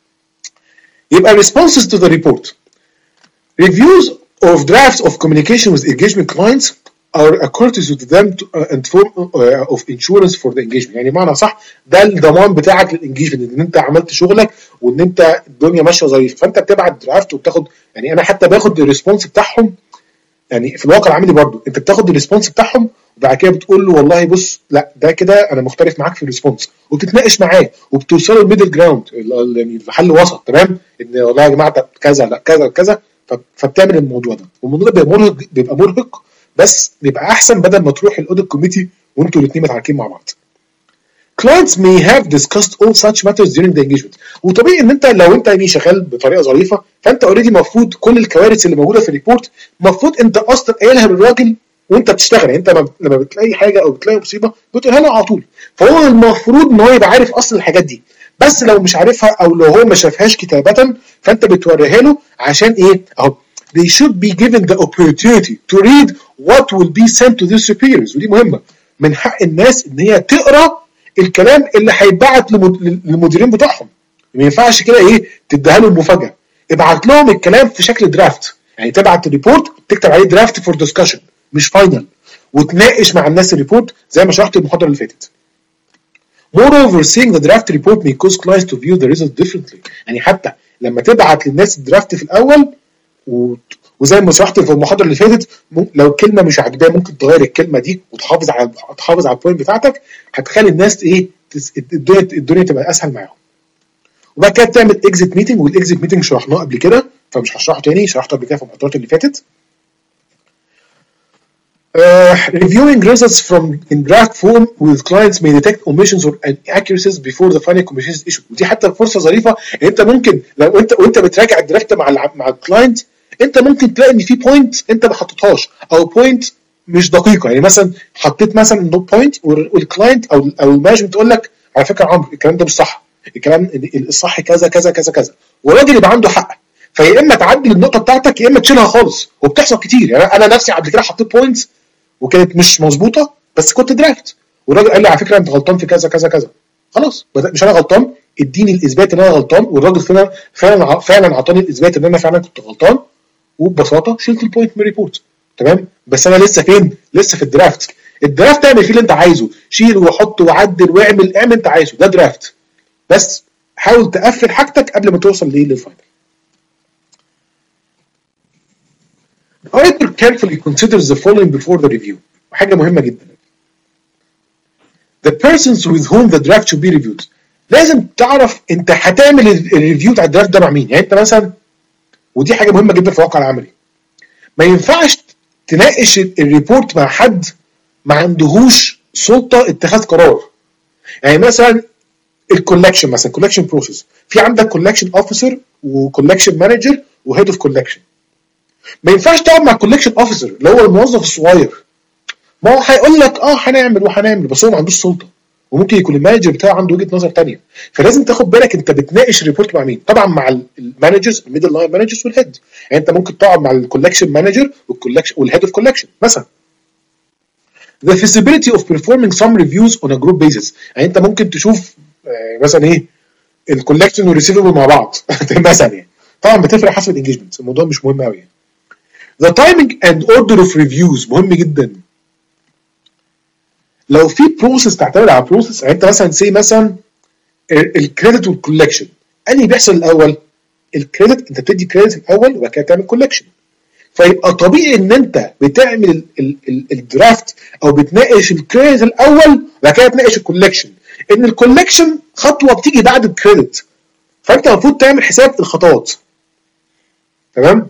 يبقى responses to the report. Reviews of drafts of communication with engagement clients are a courtesy to them to, uh, and form uh, of insurance for the engagement. يعني معنى صح ده الضمان بتاعك للانجيجمنت، ان انت عملت شغلك وان انت الدنيا ماشيه ظريفه. فانت بتبعت درافت وبتاخد، يعني انا حتى باخد الريسبونس بتاعهم. يعني في الواقع العملي برضو انت بتاخد الريسبونس بتاعهم وبعد كده بتقول له والله بص لا ده كده انا مختلف معاك في الريسبونس، وبتتناقش معاه وبتوصلوا الميدل جراوند، يعني الحل وسط، تمام، ان والله يا جماعه كذا لا كذا كذا. فبتعمل الموضوع ده، والموضوع ده بيبقى مرهق بيبقى مرهق بس بيبقى احسن بدل ما تروح الاوديت كوميتي وانتوا الاثنين متعاركين مع بعض. Clients may have discussed all such matters during the engagement. وطبيعي ان انت لو انت يعني شغال بطريقه ظريفه فانت اوريدي المفروض كل الكوارث اللي موجوده في الريبورت المفروض انت اصلا قايلها للراجل وانت بتشتغل. يعني انت لما بتلاقي حاجه او بتلاقي مصيبه بتقولها له على طول، فهو المفروض ان هو يبقى عارف اصلا الحاجات دي. بس لو مش عارفها او لو هو ما شافهاش كتابه فانت بتوريها له عشان ايه؟ اهو they should be given the opportunity to read what will be sent to their superiors. ودي مهمه، من حق الناس ان هي تقرا الكلام اللي هيتبعت للمديرين بتاعهم. ما ينفعش كده ايه تديها لهم مفاجاه، ابعت لهم الكلام في شكل درافت. يعني تبعت الريبورت تكتب عليه درافت فور ديسكشن مش فاينل، وتناقش مع الناس الريبورت زي ما شرحت المحاضره اللي فاتت. Moreover, seeing the draft report may cause clients to view the result differently. يعني حتى لما تبعت للناس الدرافت في الاول و... وزي ما شرحت في المحاضره اللي فاتت لو كلمه مش عاجباه ممكن تغير الكلمه دي وتحافظ على تحافظ على البوينت بتاعتك، هتخلي الناس ايه الدنيا الدنيا تبقى اسهل معاهم. وبعد كده تعمل اكزيت ميتنج، والاكزيت ميتنج شرحناه قبل كده فمش هشرحه تاني، شرحته قبل كده في المحاضرات اللي فاتت. Uh, reviewing results from in draft form with clients may detect omissions or inaccuracies before the final communication is issued. ودي حتى فرصه ظريفه ان انت ممكن لو انت وانت بتراجع الدرافت مع ال مع الكلاينت انت ممكن تلاقي ان في بوينت انت ما حطيتهاش او بوينت مش دقيقه. يعني مثلا حطيت مثلا نوت بوينت والكلاينت او او المانجمنت تقول لك على فكره يا عمرو الكلام ده مش صح، الكلام الصح كذا كذا كذا كذا، والراجل يبقى عنده حق. فيا اما تعدل النقطه بتاعتك يا اما تشيلها خالص، وبتحصل كتير. يعني انا نفسي قبل كده حطيت بوينتس وكانت مش مظبوطه بس كنت درافت والراجل قال لي على فكره انت غلطان في كذا كذا كذا. خلاص مش انا غلطان، اديني الاثبات ان انا غلطان، والراجل فعلا فعلا فعلا اعطاني الاثبات ان انا فعلا كنت غلطان، وببساطه شلت البوينت من الريبورت، تمام. بس انا لسه فين؟ لسه في الدرافت. الدرافت اعمل فيه اللي انت عايزه، شيل وحط وعدل واعمل اعمل انت عايزه، ده درافت. بس حاول تقفل حاجتك قبل ما توصل ليه للفاينل. carefully considers the following before the review. حاجه مهمه جدا. The persons with whom the draft should be reviewed. لازم تعرف انت هتعمل الريفيو بتاع الدرافت ده مع مين. يعني انت مثلا، ودي حاجه مهمه جدا في الواقع العملي، ما ينفعش تناقش الريبورت مع حد ما عندهوش سلطه اتخاذ قرار. يعني مثلا الكولكشن، مثلا كولكشن بروسيس، في عندك كولكشن اوفيسر وكولكشن مانجر وهيد اوف كولكشن. ما ينفعش تقعد مع الكولكشن اوفيسر اللي هو الموظف الصغير، ما هو هيقول لك اه هنعمل وهنعمل، بس هو ما عندوش سلطه، وممكن يكون المانجر بتاعه عنده وجهه نظر ثانيه. فلازم تاخد بالك انت بتناقش الريبورت مع مين. طبعا مع المانجرز، الميدل لاين مانجرز والهيد. يعني انت ممكن تقعد مع الكولكشن مانجر والكولكشن والهيد اوف كولكشن مثلا. The feasibility of performing some reviews on a group basis. يعني انت ممكن تشوف آه مثلا ايه الكولكشن والريسيفبل مع بعض مثلا. يعني طبعا بتفرق حسب الانجيجمنت، الموضوع مش مهم قوي. The timing and order of reviews مهم جدا. لو في بروسيس تعتمد على بروسيس، يعني انت مثلا سي مثلا الكريدت والكولكشن، انهي بيحصل الاول؟ الكريدت، انت بتدي كريدت الاول وبعد كده تعمل كولكشن. فيبقى طبيعي ان انت بتعمل الدرافت او بتناقش الكريدت الاول وبعد كده تناقش الكولكشن، ان الكولكشن خطوه بتيجي بعد الكريدت، فانت المفروض تعمل حساب الخطوات. تمام؟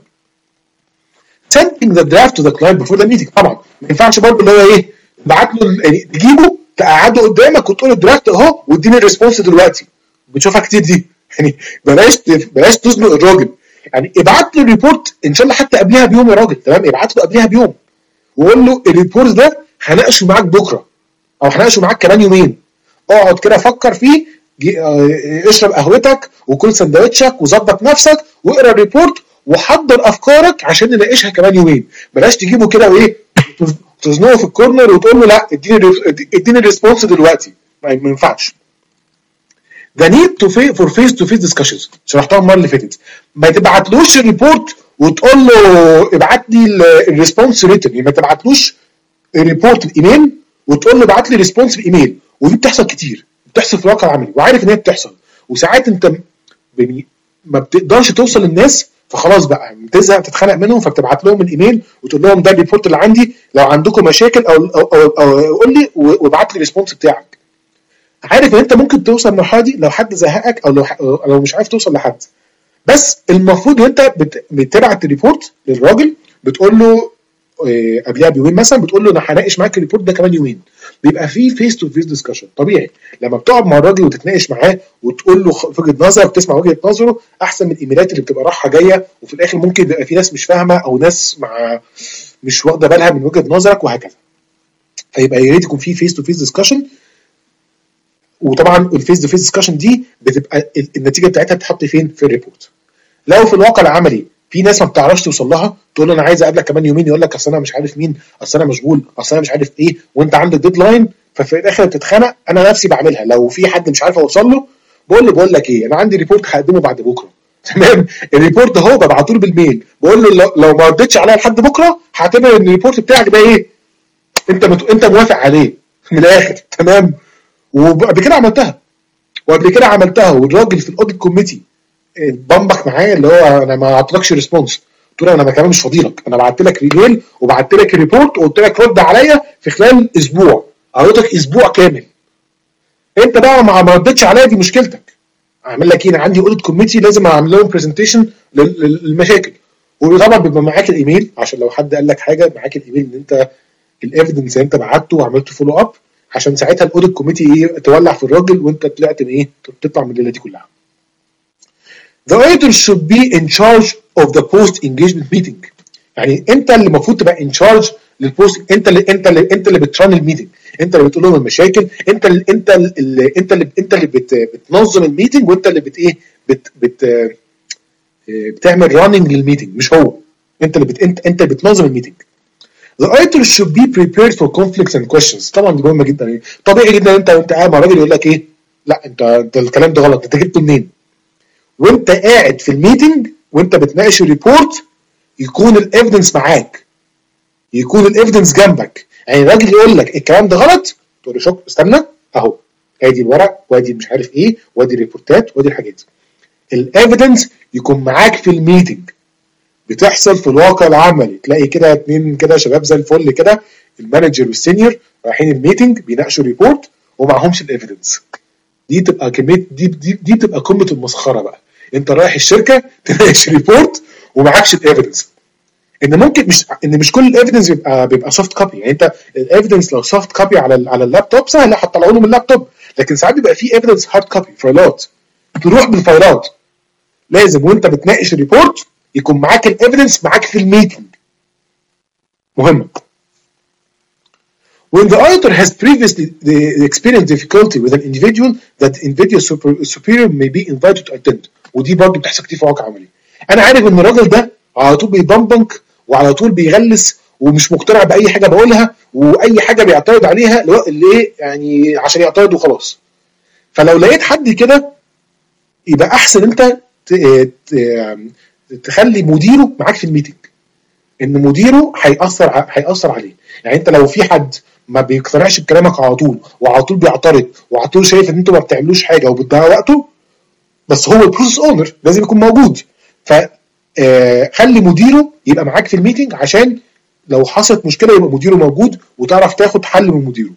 sending the draft to the client before the meeting. طبعا ما ينفعش برضه اللي هو ايه، تبعت له يعني تجيبه تقعده قدامك وتقول له الدرافت اهو واديني الريسبونس دلوقتي. بتشوفها كتير دي. يعني بلاش بلاش تزنق الراجل. يعني ابعت له الريبورت ان شاء الله حتى قبلها بيوم يا راجل. تمام؟ ابعت له قبلها بيوم وقول له الريبورت ده هناقشه معاك بكره او هناقشه معاك كمان يومين. اقعد كده فكر فيه، اشرب قهوتك وكل سندوتشك وظبط نفسك واقرا الريبورت وحضر افكارك عشان نناقشها كمان يومين. بلاش تجيبه كده وايه تزنقه في الكورنر وتقول له لا اديني اديني الريسبونس دلوقتي. ما ينفعش. The need to for face to face discussions شرحتها المره اللي فاتت. ما تبعتلوش الريبورت وتقول له ابعت لي الريسبونس ريتن. يعني ما تبعتلوش الريبورت بايميل وتقول له ابعت لي ريسبونس بايميل. ودي بتحصل كتير، بتحصل في الواقع العملي وعارف ان هي بتحصل. وساعات انت ما بتقدرش توصل للناس، فخلاص بقى بتزهق تتخانق منهم، فبتبعت لهم الايميل وتقول لهم ده الريبورت اللي عندي، لو عندكم مشاكل او او او, أو قول لي وابعت لي الريسبونس بتاعك. عارف ان انت ممكن توصل للمرحله دي لو حد زهقك او لو لو مش عارف توصل لحد. بس المفروض ان انت بتبعت الريبورت للراجل، بتقول له إيه قبلها بيومين مثلا، بتقول له انا هناقش معاك الريبورت ده كمان يومين. بيبقى فيه فيس تو فيس ديسكشن. طبيعي لما بتقعد مع الراجل وتتناقش معاه وتقول له وجهه نظرك وتسمع وجهه نظره احسن من الايميلات اللي بتبقى رايحه جايه وفي الاخر ممكن يبقى في ناس مش فاهمه او ناس مع مش واخده بالها من وجهه نظرك وهكذا. فيبقى يا ريت يكون في فيس تو فيس ديسكشن. وطبعا الفيس تو فيس ديسكشن دي بتبقى النتيجه بتاعتها بتتحط فين؟ في الريبورت. لو في الواقع العملي في ناس ما بتعرفش توصل لها، تقول له انا عايز اقابلك كمان يومين، يقول لك اصل انا مش عارف مين، اصل انا مشغول، اصل انا مش عارف ايه، وانت عندك ديدلاين، ففي الاخر بتتخانق. انا نفسي بعملها لو في حد مش عارف اوصل له، بقول له بقول لك ايه، انا عندي ريبورت هقدمه بعد بكره. تمام؟ الريبورت اهو ببعته له بالميل، بقول له لو ما ردتش عليا لحد بكره هعتبر ان الريبورت بتاعك ده ايه، انت مت... انت موافق عليه من الاخر. تمام؟ وقبل كده عملتها وقبل كده عملتها والراجل في الاوديت كوميتي بمبك معايا اللي هو انا ما عطلكش ريسبونس. قلت له انا كمان مش فاضيلك، انا بعت لك ريميل وبعت لك ريبورت وقلت لك رد عليا في خلال اسبوع، قعدتك اسبوع كامل، انت بقى ما ردتش عليا، دي مشكلتك. اعمل لك ايه؟ انا عندي اوديت كوميتي لازم اعمل لهم برزنتيشن للمشاكل. وطبعا بيبقى معاك الايميل عشان لو حد قال لك حاجه معاك الايميل ان انت الايفيدنس انت بعته وعملت فولو اب، عشان ساعتها الاوديت كوميتي ايه تولع في الراجل وانت طلعت من ايه تطلع من الليله دي كلها. The auditor should be in charge of the post engagement meeting. يعني انت اللي المفروض تبقى in charge للبوست، انت اللي انت اللي انت اللي بتران الميتنج، انت اللي بتقول لهم المشاكل، انت اللي انت اللي انت اللي انت اللي بت بتنظم الميتنج، وانت اللي بت ايه بت بت بتعمل راننج للميتنج، مش هو. انت اللي بت انت انت بتنظم الميتنج. The auditor should be prepared for conflicts and questions. طبعا دي مهمه جدا. يعني طبيعي جدا انت وانت قاعد مع راجل يقول لك ايه، لا انت انت الكلام ده غلط، انت جبته منين؟ وانت قاعد في الميتنج وانت بتناقش الريبورت يكون الايفيدنس معاك، يكون الايفيدنس جنبك. يعني الراجل يقول لك الكلام ده غلط، تقول له شوف استنى اهو، ادي الورق وادي مش عارف ايه وادي الريبورتات وادي الحاجات. الايفيدنس يكون معاك في الميتنج، بتحصل في الواقع العملي. تلاقي كده اتنين كده شباب زي الفل كده، المانجر والسينيور رايحين الميتنج بيناقشوا ريبورت ومعهمش الايفيدنس. دي تبقى كميه دي دي, دي تبقى قمه المسخره بقى. انت رايح الشركه تناقش ريبورت ومعكش الايفيدنس. ان ممكن مش ان مش كل الايفيدنس بيبقى بيبقى سوفت كوبي. يعني انت الايفيدنس لو سوفت كوبي على على اللابتوب سهل هتطلعه له من اللابتوب، لكن ساعات بيبقى في ايفيدنس هارد كوبي فايلات، تروح بالفايلات. لازم وانت بتناقش الريبورت يكون معاك الايفيدنس معاك في الميتنج. مهمه. When the auditor has previously experienced difficulty with an individual, that individual superior may be invited to attend. ودي برضه بتحصل كتير في واقع عملي. انا عارف ان الراجل ده على طول بيبمبنك وعلى طول بيغلس ومش مقتنع باي حاجه بقولها، واي حاجه بيعترض عليها اللي ايه يعني عشان يعترض وخلاص. فلو لقيت حد كده يبقى احسن انت تخلي مديره معاك في الميتنج، ان مديره هيأثر هيأثر عليه. يعني انت لو في حد ما بيقتنعش بكلامك على طول وعلى طول بيعترض وعلى طول شايف ان انتوا ما بتعملوش حاجه وبتضيعوا وقته، بس هو البروسيس اونر لازم يكون موجود. ف خلي مديره يبقى معاك في الميتنج عشان لو حصلت مشكله يبقى مديره موجود وتعرف تاخد حل من مديره.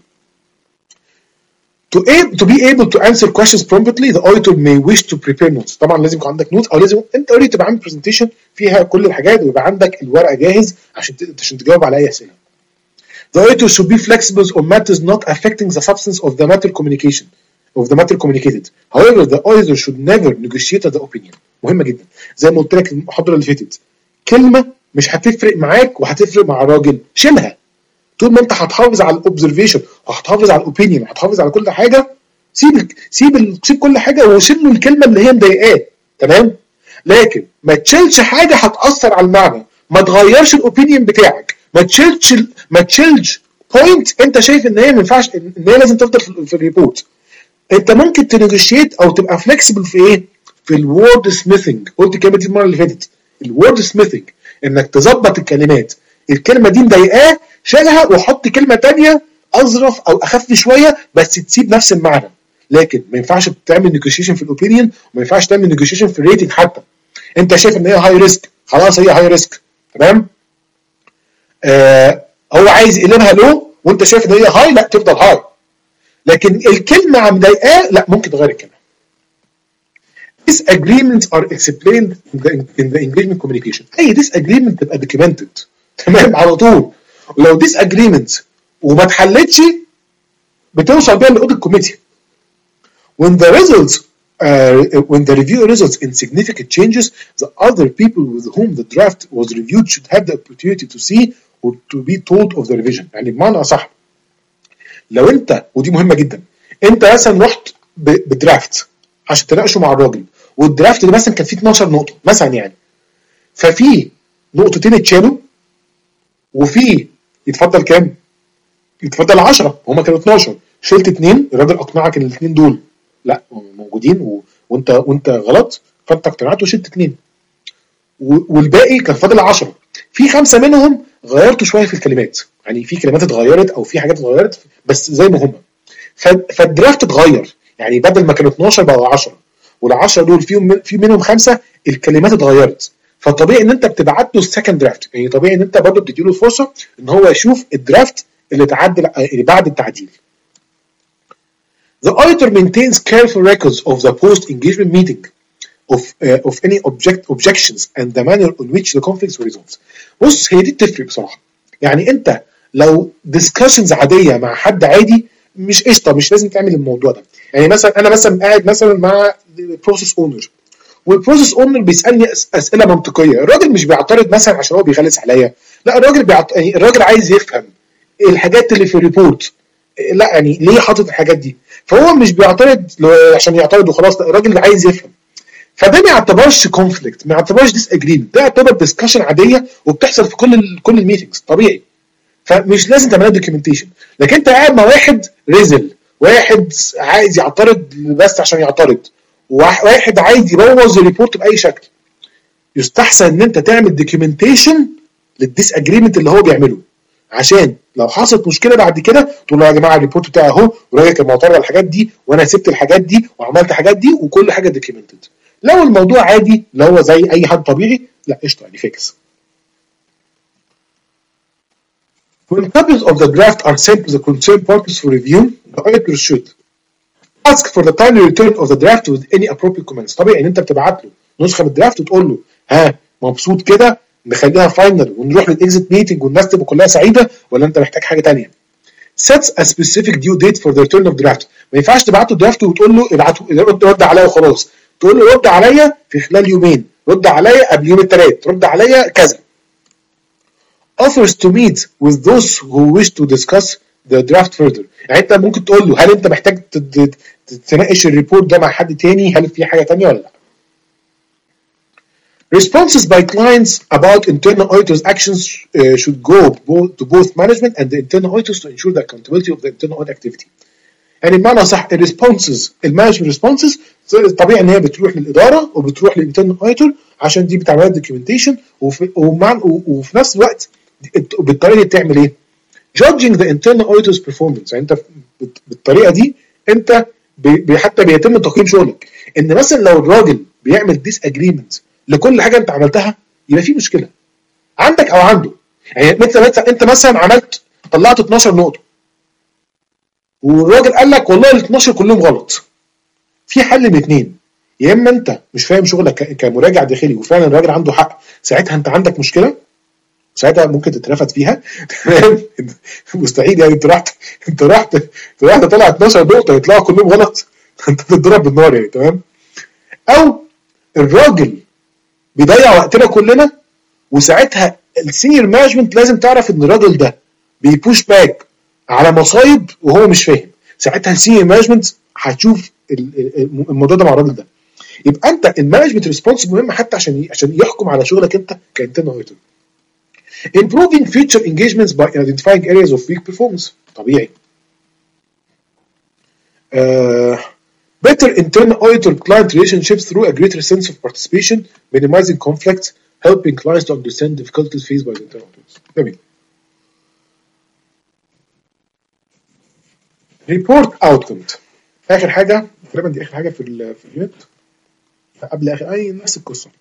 To, able, to be able to answer questions promptly, the auditor may wish to prepare notes. طبعا لازم يكون عندك نوت، او لازم انت اوريدي تبقى عامل برزنتيشن فيها كل الحاجات ويبقى عندك الورقه جاهز عشان عشان تجاوب على اي اسئله. The auditor should be flexible on matters not affecting the substance of the matter communication of the matter communicated. However, the auditor should never negotiate the opinion. مهمه جدا. زي ما قلت لك المحاضره اللي فاتت، كلمه مش هتفرق معاك وهتفرق مع الراجل، شيلها. طول ما انت هتحافظ على الاوبزرفيشن وهتحافظ على الاوبينيون وهتحافظ على كل حاجه، سيب سيب سيب كل حاجه وشيل له الكلمه اللي هي مضايقاه، تمام؟ لكن ما تشيلش حاجه هتاثر على المعنى، ما تغيرش الاوبينيون بتاعك، ما تشيلش ما تشيلش بوينت انت شايف ان هي ما ينفعش ان هي لازم تفضل في الريبورت. انت ممكن تنيجوشيت او تبقى فليكسبل في ايه؟ في الورد سميثنج. قلت الكلمه دي المره اللي فاتت، الورد سميثنج، انك تظبط الكلمات. الكلمه دي مضايقاه شيلها وحط كلمه ثانيه اظرف او اخف شويه بس تسيب نفس المعنى. لكن ما ينفعش تعمل نيجوشيشن في الاوبينيون وما ينفعش تعمل نيجوشيشن في الريتنج. حتى انت شايف ان هي هاي ريسك، خلاص هي هاي ريسك، تمام؟ آه هو عايز يقلبها لو وانت شايف ان هي هاي، لا تفضل هاي. لكن الكلمه مضايقاه، لا ممكن تغير الكلمه. Disagreements are explained in the, in the engagement communication. اي disagreement تبقى documented، تمام؟ على طول. ولو disagreement وما اتحلتش بتوصل بيها لاوديت كوميتي. When the results uh, when the review results in significant changes, the other people with whom the draft was reviewed should have the opportunity to see or to be told of the revision. يعني بمعنى اصح، لو انت ودي مهمه جدا، انت مثلا رحت بدرافت عشان تناقشه مع الراجل، والدرافت ده مثلا كان فيه اتناشر نقطه مثلا يعني، ففي نقطتين اتشالوا وفي يتفضل كام؟ يتفضل عشرة، هما كانوا اتناشر، شلت اتنين، الراجل اقنعك ان الاثنين دول لا موجودين و... وانت وانت غلط، فانت اقتنعت وشلت اتنين، و... والباقي كان فاضل عشرة. في خمسه منهم غيرتوا شويه في الكلمات، يعني في كلمات اتغيرت او في حاجات اتغيرت بس زي ما هم. ف... فالدرافت اتغير، يعني بدل ما كانوا اتناشر بقوا عشرة، والعشرة دول فيهم في منهم خمسه الكلمات اتغيرت. فطبيعي ان انت بتبعت له السكند درافت، يعني طبيعي ان انت برضه بتدي له فرصه ان هو يشوف الدرافت اللي تعدل اللي بعد التعديل. The auditor maintains careful records of the post-engagement meeting of uh, of any object objections and the manner in which the conflicts were resolved. بص هي دي بتفرق بصراحه. يعني انت لو discussions عاديه مع حد عادي مش قشطه، مش لازم تعمل الموضوع ده. يعني مثلا انا مثلا قاعد مثلا مع البروسيس اونر، والبروسيس اونر بيسالني اسئله منطقيه، الراجل مش بيعترض مثلا عشان هو بيغلس عليا، لا الراجل بيعت... يعني الراجل عايز يفهم الحاجات اللي في الريبورت، لا يعني ليه حاطط الحاجات دي، فهو مش بيعترض عشان يعترض وخلاص، لا الراجل عايز يفهم. فده ما يعتبرش كونفليكت، ما يعتبرش ديس اجريمنت، ده يعتبر ديسكشن عاديه وبتحصل في كل ال كل الميتنجز طبيعي، فمش لازم تعملها دوكيومنتيشن. لكن انت قاعد مع واحد ريزل، واحد عايز يعترض بس عشان يعترض، واحد عايز يبوظ الريبورت باي شكل، يستحسن ان انت تعمل دوكيومنتيشن للديس اجريمنت اللي هو بيعمله، عشان لو حصلت مشكله بعد كده تقول له يا جماعه الريبورت بتاعي اهو، والراجل كان معترض على الحاجات دي وانا سبت الحاجات دي وعملت الحاجات دي وكل حاجه دوكيومنتد. لو الموضوع عادي اللي هو زي اي حد طبيعي لا قشطه يعني فيكس. When copies of the draft are sent to the concerned parties for review, the auditor should ask for the timely return of the draft with any appropriate comments. طبيعي ان انت بتبعت له نسخه من الدرافت وتقول له ها مبسوط كده نخليها فاينل ونروح للاكزيت ميتنج والناس تبقى كلها سعيده ولا انت محتاج حاجه ثانيه. Sets a specific due date for the return of draft. ما ينفعش تبعت له درافت وتقول له ابعته رد عليا وخلاص، تقول له رد عليا في خلال يومين، رد عليا قبل يوم الثلاث، رد عليا كذا. Offers to meet with those who wish to discuss the draft further. يعني انت ممكن تقول له هل انت محتاج تناقش الريبورت ده مع حد تاني، هل في حاجه تانيه ولا لا. Responses by clients about internal auditors' actions uh, should go both to both management and the internal auditors to ensure the accountability of the internal audit activity. يعني بمعنى صح الريسبونسز المانجمنت ريسبونسز طبيعي ان هي بتروح للاداره وبتروح للانترنال اوديتور عشان دي بتعمل دوكيومنتيشن، وفي, وفي نفس الوقت بالطريقه دي بتعمل ايه؟ judging the internal auditors performance. يعني انت بالطريقه دي انت بي حتى بيتم تقييم شغلك. ان مثلا لو الراجل بيعمل ديس اجريمنت لكل حاجه انت عملتها يبقى في مشكله عندك او عنده. يعني مثلا انت مثلا عملت طلعت اتناشر نقطه والراجل قال لك والله ال اتناشر كلهم غلط. في حل من اثنين، يا اما انت مش فاهم شغلك كمراجع داخلي وفعلا الراجل عنده حق، ساعتها انت عندك مشكله، ساعتها ممكن تترفد فيها. مستحيل يعني انت رحت انت رحت انت رحت طلع اتناشر نقطه يطلعوا كلهم غلط، انت بتضرب بالنار يعني. تمام. او الراجل بيضيع وقتنا كلنا، وساعتها السينيور مانجمنت لازم تعرف ان الراجل ده بيبوش باك على مصايب وهو مش فاهم. ساعتها السينيور مانجمنت هتشوف الموضوع ده مع الراجل ده. يبقى انت المانجمنت ريسبونس مهم حتى عشان عشان يحكم على شغلك انت كانترنال اوديتور. Improving future engagements by identifying areas of weak performance. طبيعي. Uh, better internal auditor client relationships through a greater sense of participation, minimizing conflicts, helping clients to understand difficulties faced by the internal auditors. جميل. Report outcomes. آخر حاجة تقريبا دي آخر حاجة في ال في اليونت قبل آخر أي نفس القصة.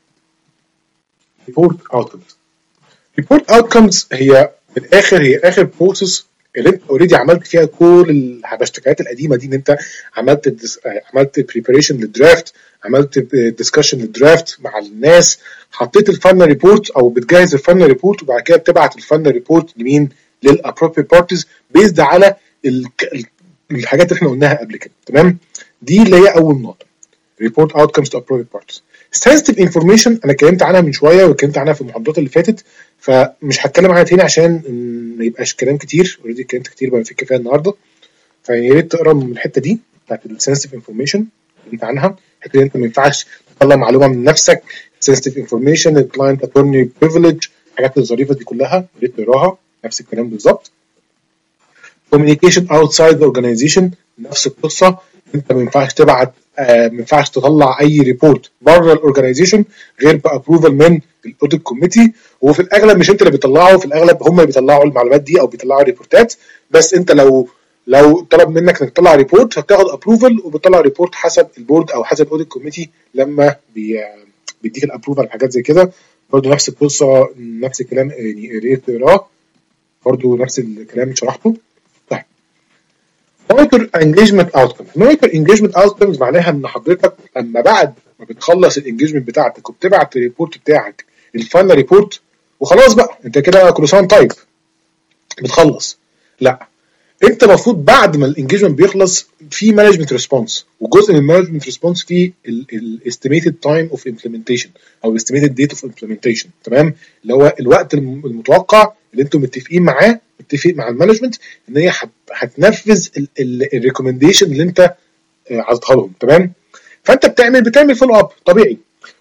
Report outcomes. Report outcomes هي في الآخر هي آخر بروسس اللي أنت أوريدي عملت فيها كل الحبشتكات القديمة دي، إن أنت عملت عملت preparation للدرافت، عملت discussion للدرافت مع الناس، حطيت الفاينل ريبورت أو بتجهز الفاينل ريبورت، وبعد كده بتبعت الفاينل ريبورت لمين؟ للappropriate parties based على الحاجات اللي احنا قلناها قبل كده. تمام. دي اللي هي اول نقطه. report outcomes to appropriate parties. sensitive information انا اتكلمت عنها من شويه واتكلمت عنها في المحاضرات اللي فاتت، فمش هتكلم عنها تاني عشان ما يبقاش كلام كتير، اوريدي اتكلمت كتير بقى في كفايه النهارده. فيعني يا ريت تقرا من الحته دي بتاعت السنسيتيف انفورميشن انت عنها، الحته دي انت ما ينفعش تطلع معلومه من نفسك. sensitive information الكلاينت اتورني بريفليج، الحاجات الظريفه دي كلها يا ريت تقراها. نفس الكلام بالظبط. communication outside the organization نفس القصه، انت ما ينفعش تبعت آه ما ينفعش تطلع اي ريبورت بره الاورجنايزيشن غير بابروفال من الاوديت كوميتي، وفي الاغلب مش انت اللي بتطلعه، في الاغلب هم اللي بيطلعوا المعلومات دي او بيطلعوا ريبورتات، بس انت لو لو طلب منك انك تطلع ريبورت فبتاخد ابروفال وبتطلع ريبورت حسب البورد او حسب الاوديت كوميتي لما بي بيديك الابروفال حاجات زي كده. برضه نفس القصه نفس الكلام يعني يا ريت تقراه، برضه نفس الكلام اللي شرحته. monitor engagement outcomes. monitor engagement outcomes معناها ان حضرتك اما بعد ما بتخلص الانجيجمنت بتاعتك وبتبعت الريبورت بتاعك الفاينل ريبورت وخلاص بقى انت كده كل سنه طيب بتخلص، لا انت المفروض بعد ما الانجيجمنت بيخلص في مانجمنت ريسبونس، وجزء من المانجمنت ريسبونس فيه الاستيميتد تايم اوف امبلمنتيشن او الاستيميتد ديت اوف امبلمنتيشن. تمام. اللي هو الوقت المتوقع اللي انتم متفقين معاه متفق مع المانجمنت ان هي هتنفذ الريكومنديشن اللي انت عطيتها لهم. تمام. فانت بتعمل بتعمل فولو اب طبيعي،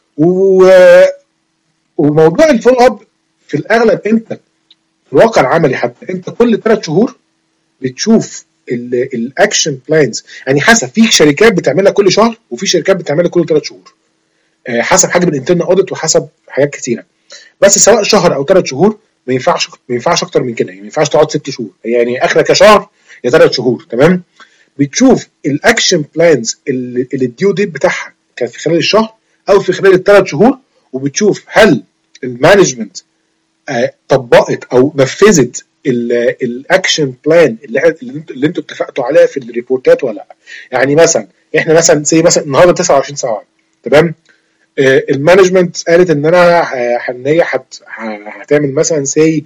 وموضوع الفولو اب في الاغلب انت في الواقع العملي حتى انت كل ثلاث شهور بتشوف الاكشن بلانز. يعني حسب، في شركات بتعملها كل شهر وفي شركات بتعملها كل ثلاث شهور، حسب حجم الانترنال اوديت وحسب حاجات كتيره. بس سواء شهر او ثلاث شهور ما ينفعش ما ينفعش اكتر من كده، يعني ما ينفعش تقعد ست شهور، يعني اخرك يا شهر يا ثلاث شهور. تمام. بتشوف الاكشن بلانز اللي الديو ديت بتاعها كانت في خلال الشهر او في خلال الثلاث شهور، وبتشوف هل المانجمنت آه طبقت او نفذت الاكشن بلان اللي اللي انتوا اتفقتوا عليها في الريبورتات ولا لا. يعني مثلا احنا مثلا زي مثلا النهارده تسعة وعشرين سبعة، تمام، آه المانجمنت قالت ان انا ان هي هتعمل مثلا سي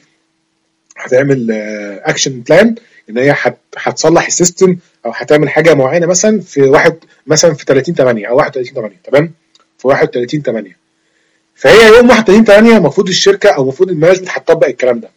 هتعمل اكشن بلان ان هي هتصلح السيستم او هتعمل حاجه معينه مثلا في واحد مثلا في ثلاثين ثمانية او واحد وثلاثين ثمانية، تمام، في واحد وثلاثين ثمانية. فهي يوم واحد وثلاثين ثمانية المفروض الشركه او المفروض المانجمنت هتطبق الكلام ده.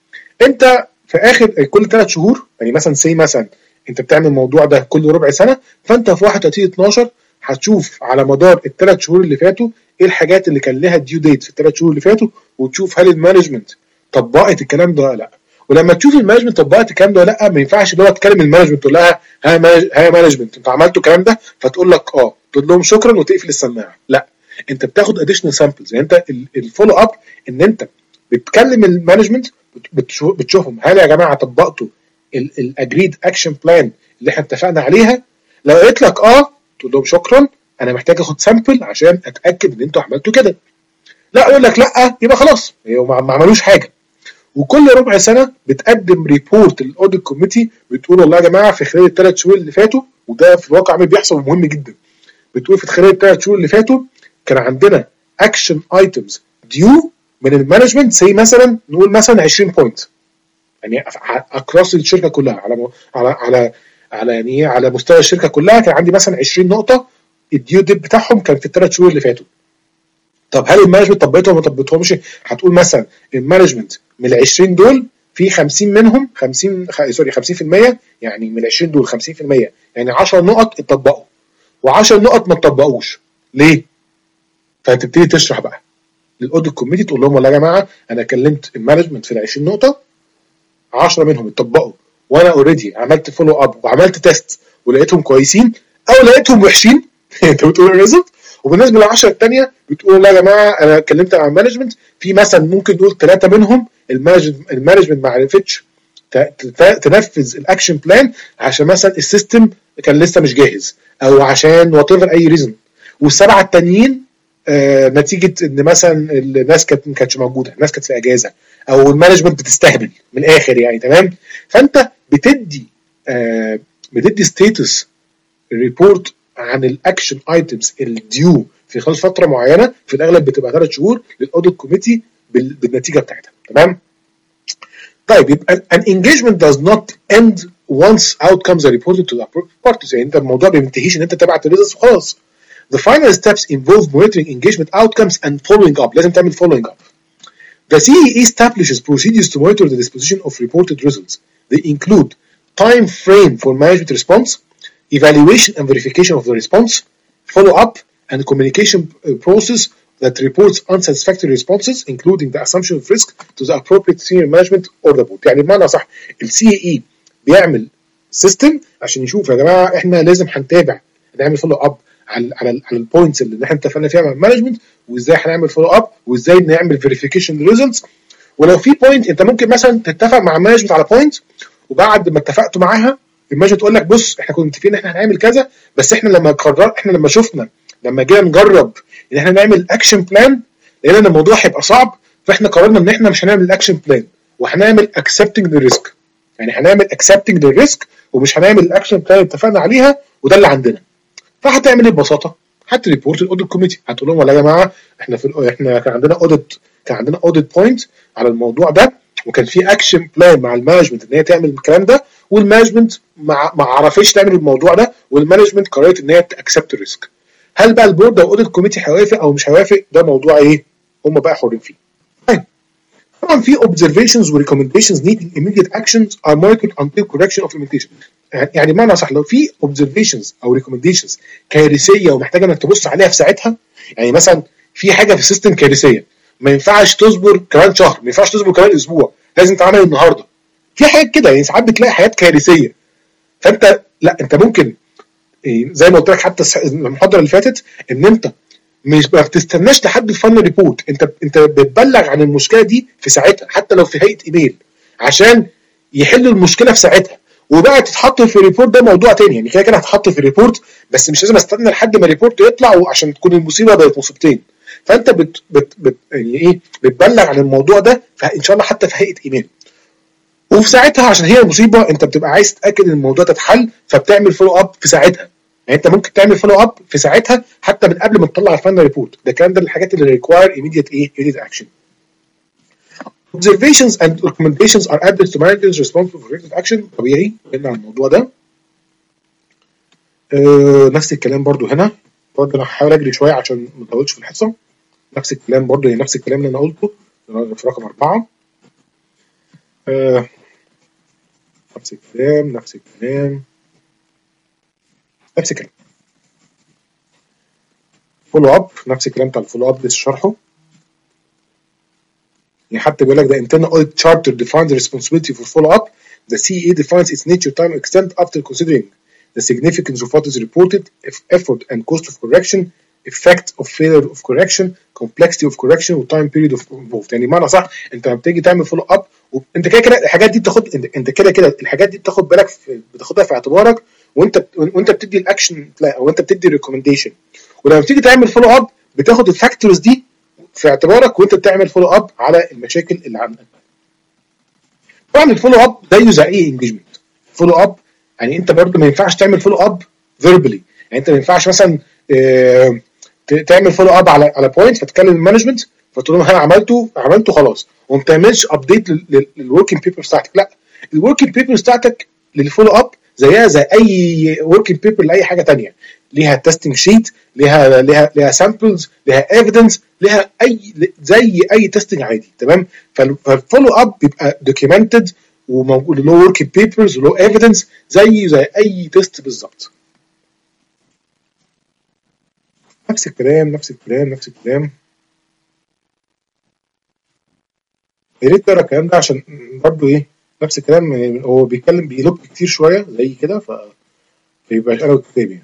انت في اخر كل ثلاث شهور، يعني مثلا سي مثلا انت بتعمل الموضوع ده كل ربع سنه، فانت في واحد وثلاثين اتناشر هتشوف على مدار الثلاث شهور اللي فاتوا ايه الحاجات اللي كان لها ديو ديت في الثلاث شهور اللي فاتوا، وتشوف هل المانجمنت طبقت الكلام ده ولا لا. ولما تشوف المانجمنت طبقت الكلام ده ولا لا، ما ينفعش اللي هو تكلم المانجمنت تقول لها ها مانجمنت انتوا عملتوا الكلام ده، فتقول لك اه، تقول لهم شكرا وتقفل السماعه. لا، انت بتاخد اديشنال سامبلز. يعني انت الفولو اب ان انت بتكلم المانجمنت، بتشوفهم هل يا جماعه طبقتوا الاجريد اكشن بلان اللي احنا اتفقنا عليها. لو قلت لك اه، تقول لهم شكرا انا محتاج اخد سامبل عشان اتاكد ان انتوا عملتوا كده. لا، يقول لك لا، يبقى خلاص ما عملوش حاجه. وكل ربع سنه بتقدم ريبورت للاوديت كوميتي، بتقول والله يا جماعه في خلال الثلاث شهور اللي فاتوا، وده في الواقع بيحصل مهم جدا، بتقول في خلال الثلاث شهور اللي فاتوا كان عندنا اكشن ايتمز ديو من المانجمنت، زي مثلا نقول مثلا عشرين بوينت، يعني اكروس الشركه كلها على على على على يعني على مستوى الشركه كلها كان عندي مثلا عشرين نقطه الديو ديب بتاعهم كان في الثلاث شهور اللي فاتوا. طب هل المانجمنت طبقتهم ولا ما طبقتهمش؟ هتقول مثلا المانجمنت من ال عشرين دول في خمسين منهم خمسين خ... سوري خمسين في المية، يعني من ال عشرين دول خمسين في المية يعني عشر نقط اتطبقوا و10 نقط ما اتطبقوش. ليه؟ فتبتدي تشرح بقى للاوديت كوميتي، تقول لهم والله يا جماعه انا كلمت المانجمنت في ال عشرين نقطه، عشرة منهم اتطبقوا وانا اوريدي عملت فولو اب وعملت تيست ولقيتهم كويسين او لقيتهم وحشين انت بتقول الريزلت. وبالنسبه للعشرة الثانيه بتقول لا يا جماعه انا اتكلمت مع المانجمنت في مثلا ممكن نقول ثلاثه منهم المانجمنت ما عرفتش تنفذ الاكشن بلان عشان مثلا السيستم كان لسه مش جاهز او عشان وات ايفر اي ريزن، والسبعه التانيين آه نتيجه ان مثلا الناس كانت ما كانتش موجوده، الناس كانت في اجازه او المانجمنت بتستهبل من الاخر يعني، تمام. فانت بتدي آه بتدي ستيتس ريبورت عن الاكشن ايتمز الديو في خلال فتره معينه، في الاغلب بتبقى ثلاث شهور للاوديت كوميتي بالنتيجه بتاعتها، تمام. طيب يبقى an engagement does not end once outcomes are reported to the appropriate parties. يعني انت الموضوع ما بينتهيش ان انت تبعت الريزلتس وخلاص. The final steps involve monitoring engagement outcomes and following up. لازم تعمل following up. The C E E establishes procedures to monitor the disposition of reported results. They include time frame for management response, evaluation and verification of the response, follow up and communication process that reports unsatisfactory responses, including the assumption of risk to the appropriate senior management or the board. يعني بمعنى صح ال C E E بيعمل سيستم عشان يشوف يا جماعه احنا لازم هنتابع نعمل فولو اب على على على البوينتس اللي احنا اتفقنا فيها مع المانجمنت، وازاي هنعمل فولو اب وازاي نعمل فيريفيكيشن ريزلتس. ولو في بوينت انت ممكن مثلا تتفق مع المانجمنت على بوينت، وبعد ما اتفقتوا معاها المانجمنت تقول لك بص احنا كنا متفقين ان احنا هنعمل كذا، بس احنا لما قرر احنا لما شفنا لما جينا نجرب ان احنا نعمل اكشن بلان لقينا ان الموضوع هيبقى صعب، فاحنا قررنا ان احنا مش هنعمل الاكشن بلان وهنعمل accepting the risk. يعني هنعمل accepting the risk ومش هنعمل الاكشن بلان اللي اتفقنا عليها، وده اللي عندنا. فهتعمل ايه ببساطه؟ هتريبورت الاوديت كوميتي، هتقول لهم والله يا جماعه احنا في احنا كان عندنا اوديت كان عندنا اوديت بوينت على الموضوع ده، وكان في اكشن بلان مع المانجمنت ان هي تعمل الكلام ده، والمانجمنت ما ما عرفتش تعمل الموضوع ده، والمانجمنت قررت ان هي تاكسبت الريسك. هل بقى البورد او الاوديت كوميتي هيوافق او مش هيوافق؟ ده موضوع ايه؟ هم بقى حرين فيه. طيب طبعا في observations و recommendations needing immediate actions are monitored until correction of implementation. يعني بمعنى صح لو في observations او recommendations كارثيه ومحتاجه انك تبص عليها في ساعتها، يعني مثلا في حاجه في السيستم كارثيه ما ينفعش تصبر كمان شهر، ما ينفعش تصبر كمان اسبوع، لازم تعمل النهارده. في حاجات كده يعني ساعات بتلاقي حاجات كارثيه، فانت لا انت ممكن زي ما قلت لك حتى المحاضره اللي فاتت ان انت مش ما بتستناش لحد الفاينل ريبورت، انت انت بتبلغ عن المشكله دي في ساعتها حتى لو في هيئه ايميل عشان يحل المشكله في ساعتها، وبقى تتحط في الريبورت ده موضوع تاني، يعني كده كده هتحط في الريبورت، بس مش لازم استنى لحد ما الريبورت يطلع وعشان تكون المصيبه بقت مصيبتين. فانت بت بت بت يعني ايه بتبلغ عن الموضوع ده ان شاء الله حتى في هيئه ايميل، وفي ساعتها عشان هي مصيبه انت بتبقى عايز تتاكد ان الموضوع ده اتحل، فبتعمل فولو اب في ساعتها. يعني انت ممكن تعمل فولو اب في ساعتها حتى من قبل ما تطلع الفاينل ريبورت. ده الكلام ده الحاجات اللي ريكواير immediate ايه immediate action. Observations and recommendations are added to managers responsible for corrective action. طبيعي قلنا عن الموضوع ده. أه نفس الكلام برضو هنا، برضو انا هحاول اجري شويه عشان ما اطولش في الحصه. نفس الكلام برضو، هي نفس الكلام اللي انا قلته في رقم أربعة. أه نفس الكلام نفس الكلام نفس الكلام فولو اب، نفس الكلام بتاع الفولو اب لسه شرحه. يعني حتى بيقول لك the internal audit charter defines the responsibility for follow up. The C E A defines its nature, time, extent after considering the significance of what is reported, effort and cost of correction, effect of failure of correction, complexity of correction, و time period of involved. يعني بمعنى صح انت لما بتيجي تعمل فولو اب انت كده كده الحاجات دي بتاخد انت كده كده الحاجات دي بتاخد بالك في بتاخدها في اعتبارك وانت وانت بتدي الاكشن او انت بتدي ريكومنديشن. ولما بتيجي تعمل فولو اب بتاخد الفاكتورز دي في اعتبارك وانت بتعمل فولو اب على المشاكل اللي عندك. طبعا الفولو اب زيه زي اي انجيجمنت. فولو اب يعني انت برضه ما ينفعش تعمل فولو اب فيربلي، يعني انت ما ينفعش مثلا اه تعمل فولو اب على على بوينت فتكلم المانجمنت فتقول لهم انا عملته عملته خلاص وما تعملش ابديت للوركينج بيبر بتاعتك. لا، الوركينج بيبر بتاعتك للفولو اب زيها زي اي وركينج بيبر لاي حاجه ثانيه، ليها تيستنج شيت، ليها ليها ليها سامبلز، ليها ايفيدنس، ليها اي زي اي تيستنج عادي. تمام. فالفولو اب بيبقى دوكيومنتد وموجود له وركينج بيبرز وله ايفيدنس زي زي اي تيست بالظبط. نفس الكلام نفس الكلام نفس الكلام. يا ريت تقرا الكلام ده عشان برضه ايه نفس الكلام. هو بيتكلم بيلوك كتير شويه زي كده ف فيبقى انا كتابي.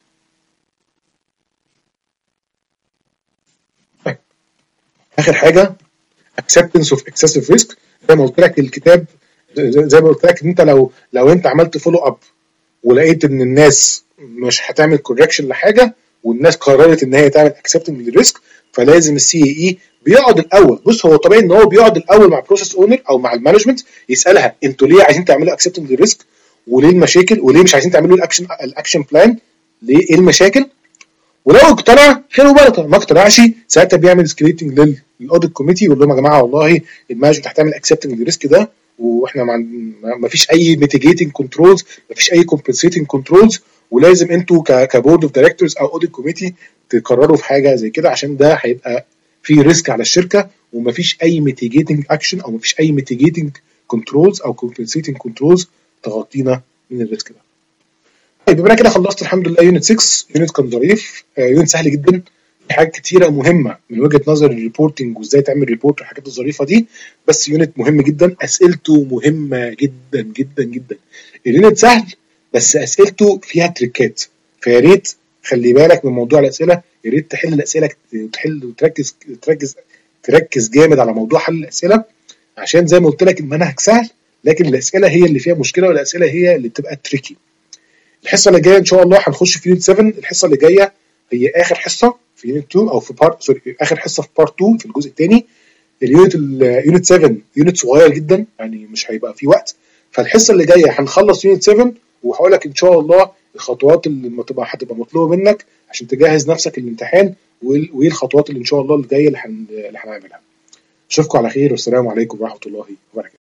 اخر حاجه acceptance of excessive risk. زي ما قلت لك الكتاب زي ما قلت لك ان انت لو لو انت عملت فولو اب ولقيت ان الناس مش هتعمل كوركشن لحاجه والناس قررت ان هي تعمل acceptance للريسك، فلازم السي اي بيقعد الاول. بص هو طبيعي ان هو بيقعد الاول مع بروسيس اونر او مع المانجمنت يسالها انتوا ليه عايزين تعملوا acceptance للريسك وليه المشاكل وليه مش عايزين تعملوا الاكشن الاكشن بلان، ليه ايه المشاكل. ولو اقتنع خير وبركه، ما اقتنعش ساعتها بيعمل سكريتنج للاوديت كوميتي ويقول لهم يا جماعه والله المانجمنت هتعمل اكسبتنج للريسك ده واحنا ما فيش اي ميتيجيتنج كنترولز، ما فيش اي كومبنسيتنج كنترولز، ولازم انتوا كبورد اوف دايركتورز او اوديت كوميتي تقرروا في حاجه زي كده عشان ده هيبقى في ريسك على الشركه وما فيش اي ميتيجيتنج اكشن او ما فيش اي ميتيجيتنج كنترولز او كومبنسيتنج كنترولز تغطينا من الريسك ده. طيب يبقى انا كده خلصت الحمد لله يونت ستة. يونت كان ظريف، يونت سهل جدا، في حاجات كتيره مهمه من وجهه نظر الريبورتنج وازاي تعمل ريبورت والحاجات الظريفه دي، بس يونت مهم جدا، اسئلته مهمه جدا جدا جدا. اليونت سهل بس اسئلته فيها تريكات، فيا ريت خلي بالك من موضوع الاسئله، يا ريت تحل الاسئله تحل وتركز تركز تركز جامد على موضوع حل الاسئله، عشان زي ما قلت لك المنهج سهل لكن الاسئله هي اللي فيها مشكله والاسئله هي اللي بتبقى تريكي. الحصه اللي جايه ان شاء الله هنخش في يونت سبعة. الحصه اللي جايه هي اخر حصه في يونت اتنين او في بارت سوري اخر حصه في بارت اتنين في الجزء الثاني. اليونت اليونت سبعة يونت صغير جدا يعني مش هيبقى في وقت، فالحصه اللي جايه هنخلص يونت سبعة وهقول لك ان شاء الله الخطوات اللي هتبقى هتبقى مطلوبه منك عشان تجهز نفسك للامتحان وايه الخطوات اللي ان شاء الله اللي جايه اللي هنعملها. اشوفكم على خير والسلام عليكم ورحمه الله وبركاته.